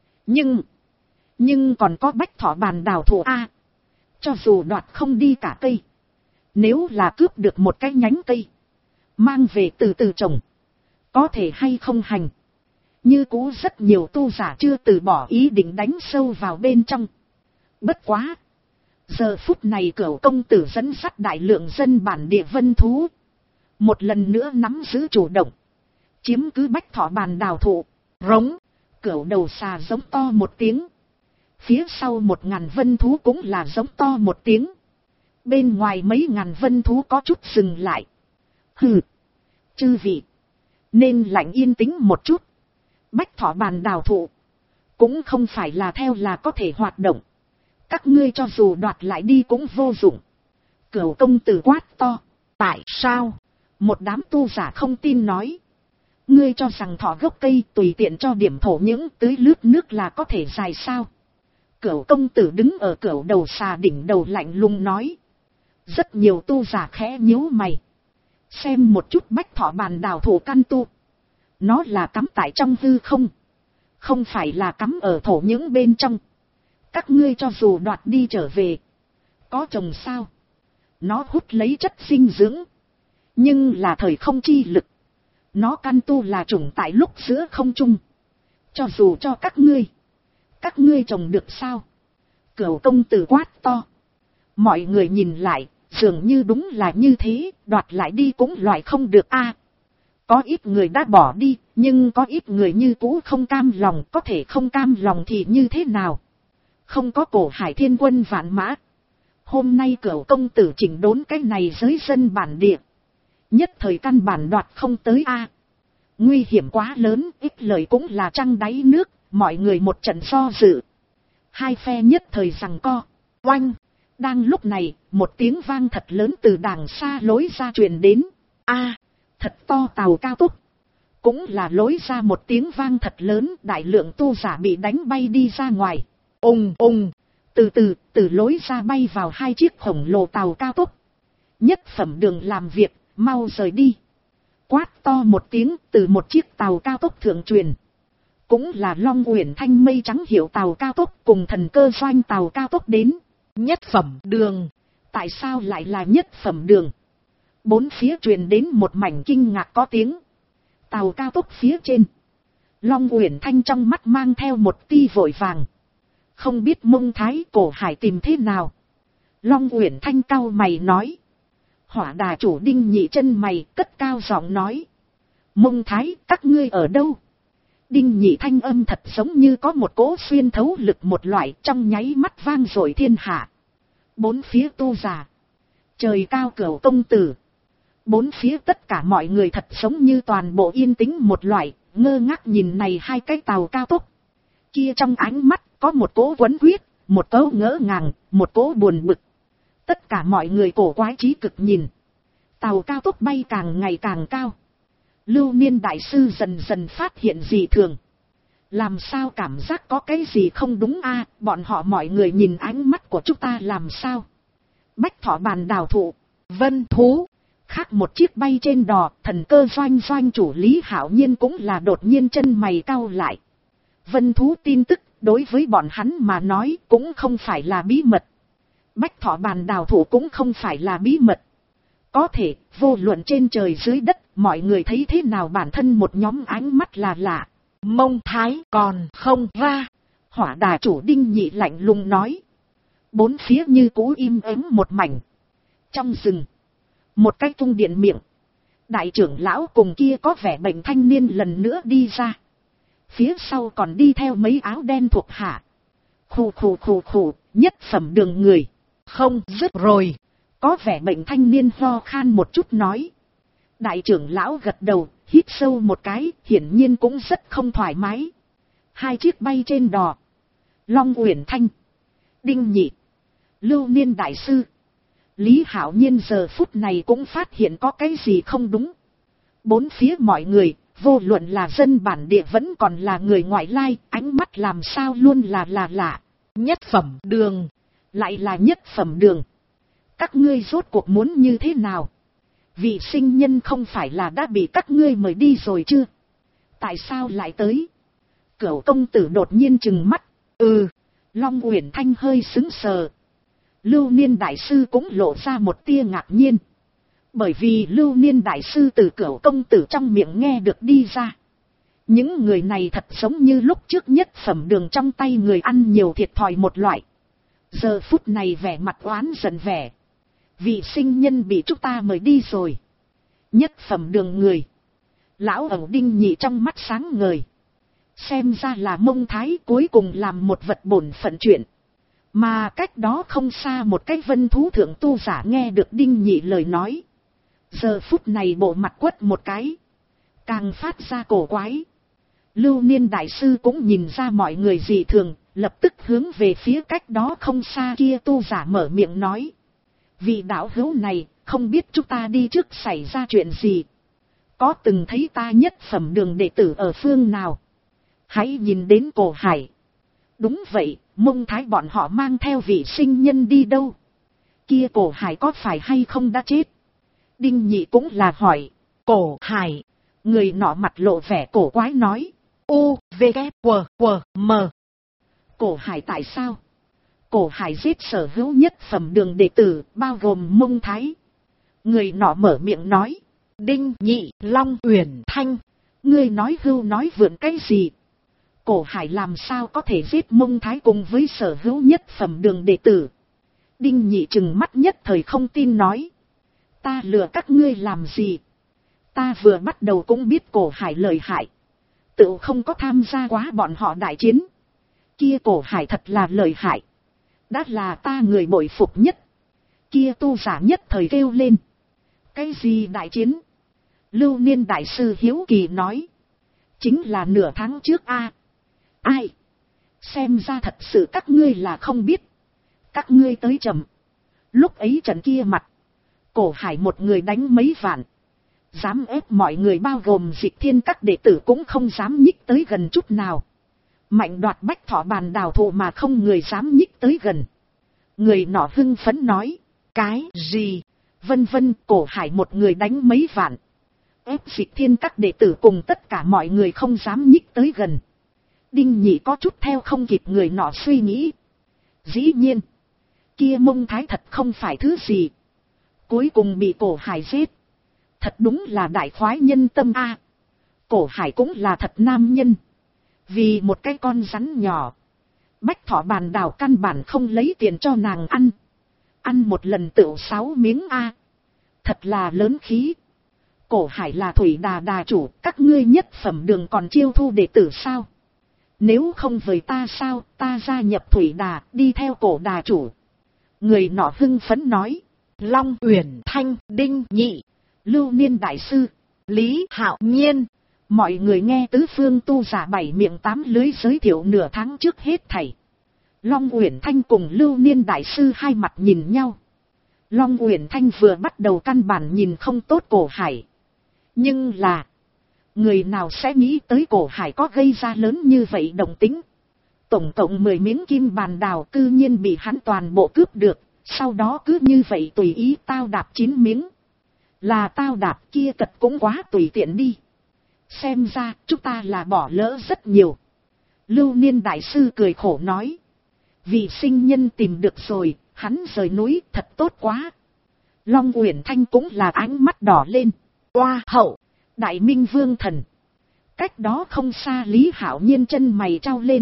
Nhưng còn có Bách Thỏ bàn đào thụ A. Cho dù đoạt không đi cả cây, nếu là cướp được một cái nhánh cây, mang về từ từ trồng, có thể hay không hành. Như cũ rất nhiều tu giả chưa từ bỏ ý định đánh sâu vào bên trong. Bất quá, giờ phút này Cửu công tử dẫn dắt đại lượng dân bản địa vân thú, một lần nữa nắm giữ chủ động, chiếm cứ Bách Thỏ bàn đào thụ. Rống, Cửu đầu xà giống to một tiếng. Phía sau 1000 vân thú cũng là giống to một tiếng. Bên ngoài mấy ngàn vân thú có chút dừng lại. Hừ, chư vị, nên lạnh yên tĩnh một chút. Bách Thỏ bàn đào thụ cũng không phải là theo là có thể hoạt động. Các ngươi cho dù đoạt lại đi cũng vô dụng. Cửu công tử quát to. Tại sao? Một đám tu giả không tin nói. Ngươi cho rằng thỏ gốc cây tùy tiện cho điểm thổ những tưới lướt nước là có thể dài sao? Cửu công tử đứng ở cửu đầu xà đỉnh đầu lạnh lùng nói. Rất nhiều tu giả khẽ nhíu mày. Xem một chút Bách Thỏ bàn đào thụ căn tu. Nó là cắm tại trong hư không. Không phải là cắm ở thổ những bên trong. Các ngươi cho dù đoạt đi trở về, có trồng sao? Nó hút lấy chất dinh dưỡng, nhưng là thời không chi lực. Nó căn tu là trùng tại lúc giữa không trung. Cho dù cho các ngươi trồng được sao? Cửu công tử quát to. Mọi người nhìn lại, dường như đúng là như thế, đoạt lại đi cũng loại không được a. Có ít người đã bỏ đi, nhưng có ít người như cũ không cam lòng, có thể không cam lòng thì như thế nào? Không có Cổ Hải thiên quân vạn mã. Hôm nay Cửu công tử chỉnh đốn cái này giới dân bản địa. Nhất thời căn bản đoạt không tới a. Nguy hiểm quá lớn, ít lời cũng là trăng đáy nước, mọi người một trận do dự. Hai phe nhất thời giằng co. Oanh! Đang lúc này, một tiếng vang thật lớn từ đàng xa lối ra truyền đến. A, thật to tàu cao tốc. Cũng là lối ra một tiếng vang thật lớn, đại lượng tu giả bị đánh bay đi ra ngoài. Ùng ùng, từ lối ra bay vào hai chiếc khổng lồ tàu cao tốc. Nhất phẩm đường làm việc, mau rời đi. Quát to một tiếng từ một chiếc tàu cao tốc thượng truyền. Cũng là Long Uyển Thanh mây trắng hiệu tàu cao tốc cùng Thần Cơ Doanh tàu cao tốc đến. Nhất phẩm đường. Tại sao lại là nhất phẩm đường? Bốn phía truyền đến một mảnh kinh ngạc có tiếng. Tàu cao tốc phía trên. Long Uyển Thanh trong mắt mang theo một tia vội vàng. Không biết Mông Thái Cổ Hải tìm thế nào. Long Uyển Thanh cau mày nói. Hỏa Đà chủ Đinh Nhị chân mày cất cao giọng nói. Mông Thái, các ngươi ở đâu? Đinh Nhị thanh âm thật giống như có một cỗ xuyên thấu lực một loại, trong nháy mắt vang dội thiên hạ. Bốn phía tu giả. Trời cao cửu công tử. Bốn phía tất cả mọi người thật giống như toàn bộ yên tĩnh một loại, ngơ ngác nhìn này hai cái tàu cao tốc. Kia trong ánh mắt có một cỗ quấn quyết, một cỗ ngỡ ngàng, một cỗ buồn bực. Tất cả mọi người cổ quái trí cực nhìn. Tàu cao tốc bay càng ngày càng cao. Lưu Niên đại sư dần dần phát hiện dị thường. Làm sao cảm giác có cái gì không đúng a? Bọn họ mọi người nhìn ánh mắt của chúng ta làm sao? Bách Thọ Bàn đào thụ, Vân Thú. Khác một chiếc bay trên đò, Thần Cơ Doanh doanh chủ Lý Hạo Nhiên cũng là đột nhiên chân mày cau lại. Vân Thú tin tức, đối với bọn hắn mà nói cũng không phải là bí mật. Bách Thọ Bàn đào thụ cũng không phải là bí mật. Có thể, vô luận trên trời dưới đất, mọi người thấy thế nào bản thân một nhóm ánh mắt là lạ. Mông Thái còn không ra. Hỏa Đà chủ Đinh Nhị lạnh lùng nói. Bốn phía như cũ im ắng một mảnh. Trong rừng, một cái cung điện miệng. Đại trưởng lão cùng kia có vẻ bệnh thanh niên lần nữa đi ra. Phía sau còn đi theo mấy áo đen thuộc hạ. Khủ, nhất phẩm đường người. Không dứt rồi. Có vẻ bệnh thanh niên ho khan một chút nói. Đại trưởng lão gật đầu, hít sâu một cái, hiển nhiên cũng rất không thoải mái. Hai chiếc bay trên đò. Long Uyển Thanh, Đinh Nhị, Lưu Niên đại sư. Lý Hạo Nhiên giờ phút này cũng phát hiện có cái gì không đúng. Bốn phía mọi người, vô luận là dân bản địa vẫn còn là người ngoại lai, ánh mắt làm sao luôn là lạ. Nhất phẩm đường, lại là nhất phẩm đường. Các ngươi rốt cuộc muốn như thế nào? Vị sinh nhân không phải là đã bị các ngươi mời đi rồi chưa? Tại sao lại tới? Cửu công tử đột nhiên trừng mắt. Long Uyển Thanh hơi sững sờ. Lưu Niên đại sư cũng lộ ra một tia ngạc nhiên. Bởi vì Lưu Niên đại sư từ Cửu công tử trong miệng nghe được đi ra. Những người này thật giống như lúc trước nhất phẩm đường trong tay người ăn nhiều thiệt thòi một loại. Giờ phút này vẻ mặt oán giận vẻ. Vị sinh nhân bị chúng ta mời đi rồi. Nhất phẩm đường người. Lão ẩu Đinh Nhị trong mắt sáng ngời. Xem ra là Mông Thái cuối cùng làm một vật bổn phận chuyện. Mà cách đó không xa một cái Vân Thú thượng tu giả nghe được Đinh Nhị lời nói. Giờ phút này bộ mặt quất một cái. Càng phát ra cổ quái. Lưu Niên đại sư cũng nhìn ra mọi người dị thường. Lập tức hướng về phía cách đó không xa kia tu giả mở miệng nói. Vị đạo hữu này, không biết chúng ta đi trước xảy ra chuyện gì. Có từng thấy ta nhất phẩm đường đệ tử ở phương nào? Hãy nhìn đến Cổ Hải. Đúng vậy, Mông Thái bọn họ mang theo vị sinh nhân đi đâu? Kia Cổ Hải có phải hay không đã chết? Đinh Nhị cũng là hỏi. Cổ Hải. Người nọ mặt lộ vẻ cổ quái nói. U-V-K-W-M. Cổ Hải tại sao? Cổ Hải giết sở hữu nhất phẩm đường đệ tử, bao gồm Mông Thái. Người nọ mở miệng nói. Đinh Nhị, Long Uyển Thanh. Ngươi nói hưu nói vượn cái gì? Cổ Hải làm sao có thể giết Mông Thái cùng với sở hữu nhất phẩm đường đệ tử? Đinh Nhị trừng mắt nhất thời không tin nói. Ta lừa các ngươi làm gì? Ta vừa bắt đầu cũng biết Cổ Hải lợi hại. Tự không có tham gia quá bọn họ đại chiến. Kia Cổ Hải thật là lợi hại. Đã là ta người bội phục nhất. Kia tu giả nhất thời kêu lên. Cái gì đại chiến? Lưu Niên đại sư hiếu kỳ nói. Chính là nửa tháng trước a. Ai? Xem ra thật sự các ngươi là không biết. Các ngươi tới chậm. Lúc ấy trận kia mặt. Cổ Hải một người đánh mấy vạn. Dám ép mọi người bao gồm Dịch Thiên các đệ tử cũng không dám nhích tới gần chút nào. Mạnh đoạt Bách Thọ bàn đào thụ mà không người dám nhích tới gần. Người nọ hưng phấn nói. Cái gì? Vân vân. Cổ Hải một người đánh mấy vạn. Ép Dịch Thiên các đệ tử cùng tất cả mọi người không dám nhích tới gần. Đinh Nhị có chút theo không kịp người nọ suy nghĩ. Dĩ nhiên. Kia Mông Thái thật không phải thứ gì. Cuối cùng bị Cổ Hải giết. Thật đúng là đại khoái nhân tâm a. Cổ Hải cũng là thật nam nhân. Vì một cái con rắn nhỏ. Bách Thọ bàn đào căn bản không lấy tiền cho nàng ăn. Ăn một lần tựu 6 miếng a. Thật là lớn khí. Cổ Hải là Thủy Đà đà chủ. Các ngươi nhất phẩm đường còn chiêu thu đệ tử sao? Nếu không với ta sao, ta gia nhập Thủy Đà, đi theo Cổ đà chủ. Người nọ hưng phấn nói. Long Uyển Thanh, Đinh Nhị, Lưu Niên đại sư, Lý Hạo Nhiên. Mọi người nghe tứ phương tu giả 7 miệng 8 lưới giới thiệu nửa tháng trước hết thảy. Long Uyển Thanh cùng Lưu Niên đại sư hai mặt nhìn nhau. Long Uyển Thanh vừa bắt đầu căn bản nhìn không tốt Cổ Hải. Nhưng là, người nào sẽ nghĩ tới Cổ Hải có gây ra lớn như vậy động tĩnh. Tổng cộng 10 miếng kim bàn đào cư nhiên bị hắn toàn bộ cướp được. Sau đó cứ như vậy tùy ý tao đạp 9 miếng. Là tao đạp kia cật cũng quá tùy tiện đi. Xem ra chúng ta là bỏ lỡ rất nhiều. Lưu Niên đại sư cười khổ nói. Vị sinh nhân tìm được rồi, hắn rời núi thật tốt quá. Long Uyển Thanh cũng là ánh mắt đỏ lên. Oa hậu, Đại Minh Vương thần. Cách đó không xa Lý Hạo Nhiên chân mày trao lên.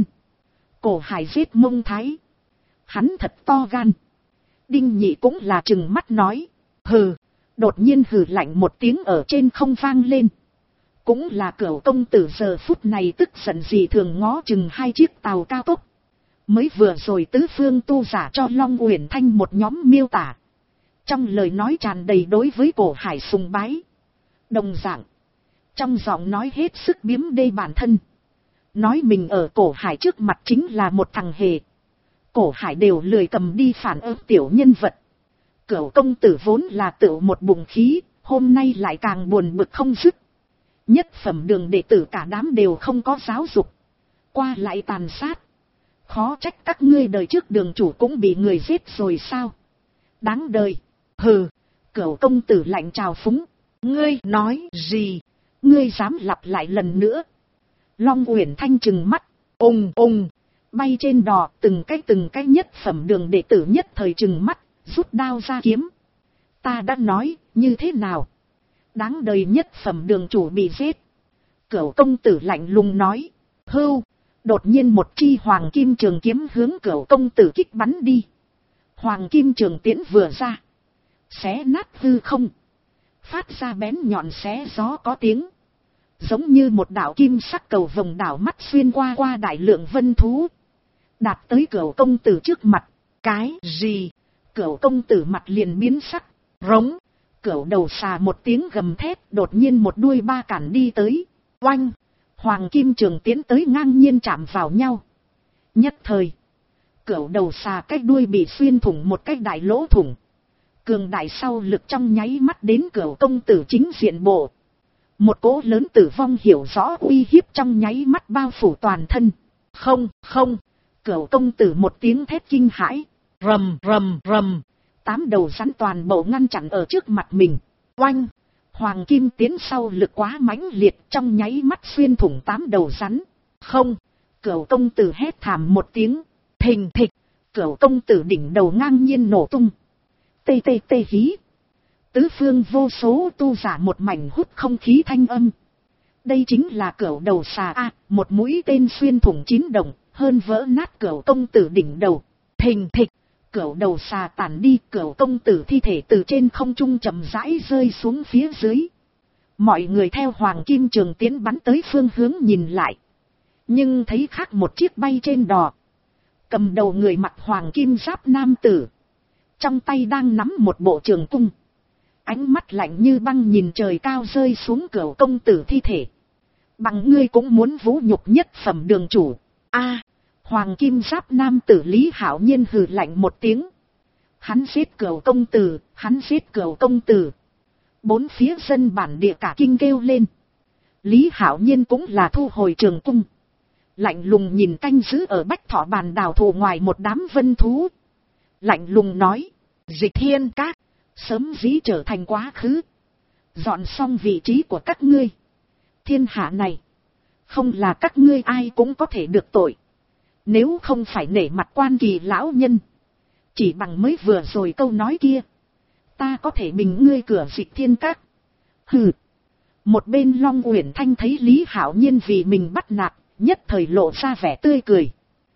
Cổ Hải giết Mông Thái. Hắn thật to gan. Đinh Nhị cũng là trừng mắt nói. Hừ. Đột nhiên hừ lạnh một tiếng ở trên không vang lên. Cũng là Cửu công tử giờ phút này tức giận gì thường ngó chừng 2 chiếc tàu cao tốc. Mới vừa rồi tứ phương tu giả cho Long Uyển Thanh một nhóm miêu tả. Trong lời nói tràn đầy đối với Cổ Hải sùng bái. Đồng dạng. Trong giọng nói hết sức biếm đê bản thân. Nói mình ở Cổ Hải trước mặt chính là một thằng hề. Cổ Hải đều lười cầm đi phản ứng tiểu nhân vật. Cửu công tử vốn là tự một bụng khí, hôm nay lại càng buồn bực không dứt. Nhất phẩm đường đệ tử cả đám đều không có giáo dục. Qua lại tàn sát. Khó trách các ngươi đời trước đường chủ cũng bị người giết rồi sao? Đáng đời. Hừ, Cửu công tử lạnh trào phúng. Ngươi nói gì? Ngươi dám lặp lại lần nữa? Long Uyển Thanh trừng mắt. Ùng ùng. Bay trên đò từng cái nhất phẩm đường đệ tử nhất thời trừng mắt, rút đao ra kiếm. Ta đã nói, như thế nào? Đáng đời nhất phẩm đường chủ bị giết. Cửu công tử lạnh lùng nói. Hưu, đột nhiên một chi hoàng kim trường kiếm hướng Cửu công tử kích bắn đi. Hoàng kim trường tiễn vừa ra. Xé nát hư không. Phát ra bén nhọn xé gió có tiếng. Giống như một đạo kim sắc cầu vồng đảo mắt xuyên qua đại lượng vân thú. Đạt tới Cửu công tử trước mặt. Cái gì? Cửu công tử mặt liền biến sắc. Rống. Cửu đầu xà một tiếng gầm thét, đột nhiên một đuôi ba cản đi tới. Oanh. Hoàng kim trường tiến tới ngang nhiên chạm vào nhau. Nhất thời. Cửu đầu xà cái đuôi bị xuyên thủng một cái đại lỗ thủng. Cường đại sau lực trong nháy mắt đến Cửu công tử chính diện bộ. Một cỗ lớn tử vong hiểu rõ uy hiếp trong nháy mắt bao phủ toàn thân. Không. Cửu công tử một tiếng thét kinh hãi. Rầm. 8 đầu rắn toàn bộ ngăn chặn ở trước mặt mình. Oanh. Hoàng kim tiến sau lực quá mãnh liệt trong nháy mắt xuyên thủng 8 đầu rắn. Không. Cửu công tử hét thảm một tiếng. Thình thịch. Cửu công tử đỉnh đầu ngang nhiên nổ tung. Tê hí. Tứ phương vô số tu giả một mảnh hút không khí thanh âm. Đây chính là Cửu đầu xà a, một mũi tên xuyên thủng 9 đồng, hơn vỡ nát Cửu công tử đỉnh đầu. Thình thịch. Cửu đầu xà tản đi, Cửu công tử thi thể từ trên không trung chậm rãi rơi xuống phía dưới. Mọi người theo hoàng kim trường tiến bắn tới phương hướng nhìn lại. Nhưng thấy khác một chiếc bay trên đò. Cầm đầu người mặc hoàng kim giáp nam tử. Trong tay đang nắm một bộ trường cung. Ánh mắt lạnh như băng nhìn trời cao rơi xuống Cửu công tử thi thể. Bằng ngươi cũng muốn vũ nhục nhất phẩm đường chủ. A, hoàng kim giáp nam tử Lý Hạo Nhiên hừ lạnh một tiếng. Hắn giết Cửu công tử, hắn giết Cửu công tử. Bốn phía dân bản địa cả kinh kêu lên. Lý Hạo Nhiên cũng là thu hồi trường cung. Lạnh lùng nhìn canh giữ ở bách thọ bàn đào thụ ngoài một đám vân thú. Lạnh lùng nói, Dịch Thiên Các, sớm dĩ trở thành quá khứ. Dọn xong vị trí của các ngươi. Thiên hạ này, không là các ngươi ai cũng có thể được tội. Nếu không phải nể mặt Quan Kỳ lão nhân, chỉ bằng mới vừa rồi câu nói kia, ta có thể bình ngươi cửa Dịch Thiên Các. Hừ. Một bên Long Uyển Thanh thấy Lý Hạo Nhiên vì mình bắt nạt, nhất thời lộ ra vẻ tươi cười.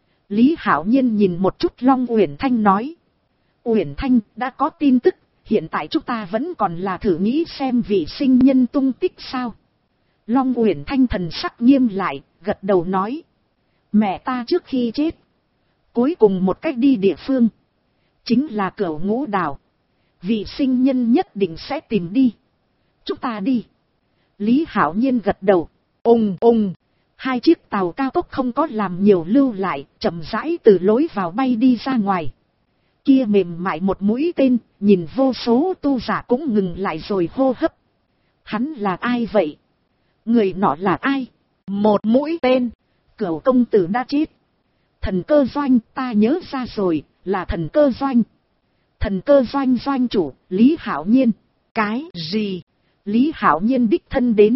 Lý Hạo Nhiên nhìn một chút Long Uyển Thanh nói, Uyển Thanh, đã có tin tức, hiện tại chúng ta vẫn còn là thử nghĩ xem vị sinh nhân tung tích sao. Long Uyển Thanh thần sắc nghiêm lại, gật đầu nói, mẹ ta trước khi chết, cuối cùng một cách đi địa phương, chính là Cửu Ngũ Đảo. Vị sinh nhân nhất định sẽ tìm đi. Chúng ta đi. Lý Hạo Nhiên gật đầu. Ùng ùng. Hai chiếc tàu cao tốc không có làm nhiều lưu lại, chậm rãi từ lối vào bay đi ra ngoài. Kia mềm mại một mũi tên, nhìn vô số tu giả cũng ngừng lại rồi hô hấp. Hắn là ai vậy? Người nọ là ai? Một mũi tên. Cửu công tử đã chết. Thần Cơ Doanh, ta nhớ ra rồi, là Thần Cơ Doanh. Thần Cơ Doanh doanh chủ, Lý Hạo Nhiên. Cái gì? Lý Hạo Nhiên đích thân đến.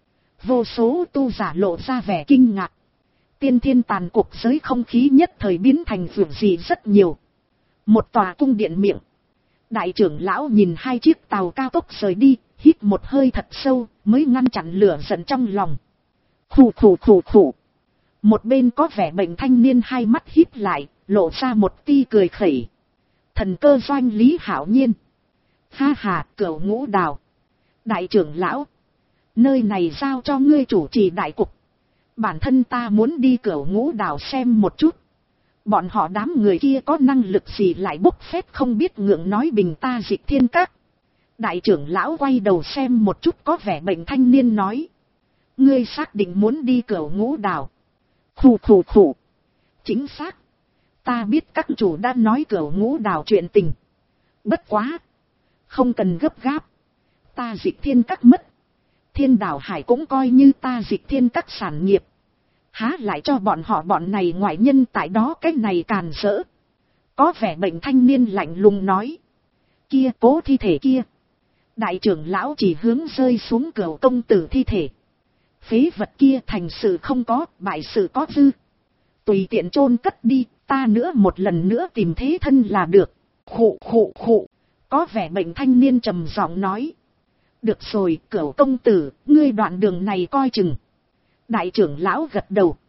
Vô số tu giả lộ ra vẻ kinh ngạc. Tiên thiên tàn cuộc giới không khí nhất thời biến thành vượng gì rất nhiều. Một tòa cung điện miệng. Đại trưởng lão nhìn hai chiếc tàu cao tốc rời đi, hít một hơi thật sâu, mới ngăn chặn lửa giận trong lòng. Khủ khủ khủ khủ. Một bên có vẻ bệnh thanh niên hai mắt híp lại, lộ ra một tia cười khẩy. Thần Cơ Doanh Lý Hạo Nhiên. Ha ha, Cửu Ngũ Đảo. Đại trưởng lão, nơi này giao cho ngươi chủ trì đại cục. Bản thân ta muốn đi Cửu Ngũ Đảo xem một chút. Bọn họ đám người kia có năng lực gì lại bốc phét không biết ngượng nói bình ta Dịch Thiên Các. Đại trưởng lão quay đầu xem một chút có vẻ bệnh thanh niên nói. Ngươi xác định muốn đi Cửu Ngũ Đảo. Khủ khủ khủ. Chính xác. Ta biết các chủ đã nói Cửu Ngũ Đảo chuyện tình. Bất quá. Không cần gấp gáp. Ta Dịch Thiên Các mất. Thiên Đảo Hải cũng coi như ta Dịch Thiên Các sản nghiệp. Há lại cho bọn họ bọn này ngoại nhân tại đó cái này càn rỡ. Có vẻ bệnh thanh niên lạnh lùng nói. Kia cố thi thể kia. Đại trưởng lão chỉ hướng rơi xuống Cửu công tử thi thể. Phế vật kia thành sự không có, bại sự có dư. Tùy tiện chôn cất đi, ta nữa một lần nữa tìm thế thân là được. Khụ khụ khụ. Có vẻ bệnh thanh niên trầm giọng nói. Được rồi, Cửu công tử, ngươi đoạn đường này coi chừng. Đại trưởng lão gật đầu.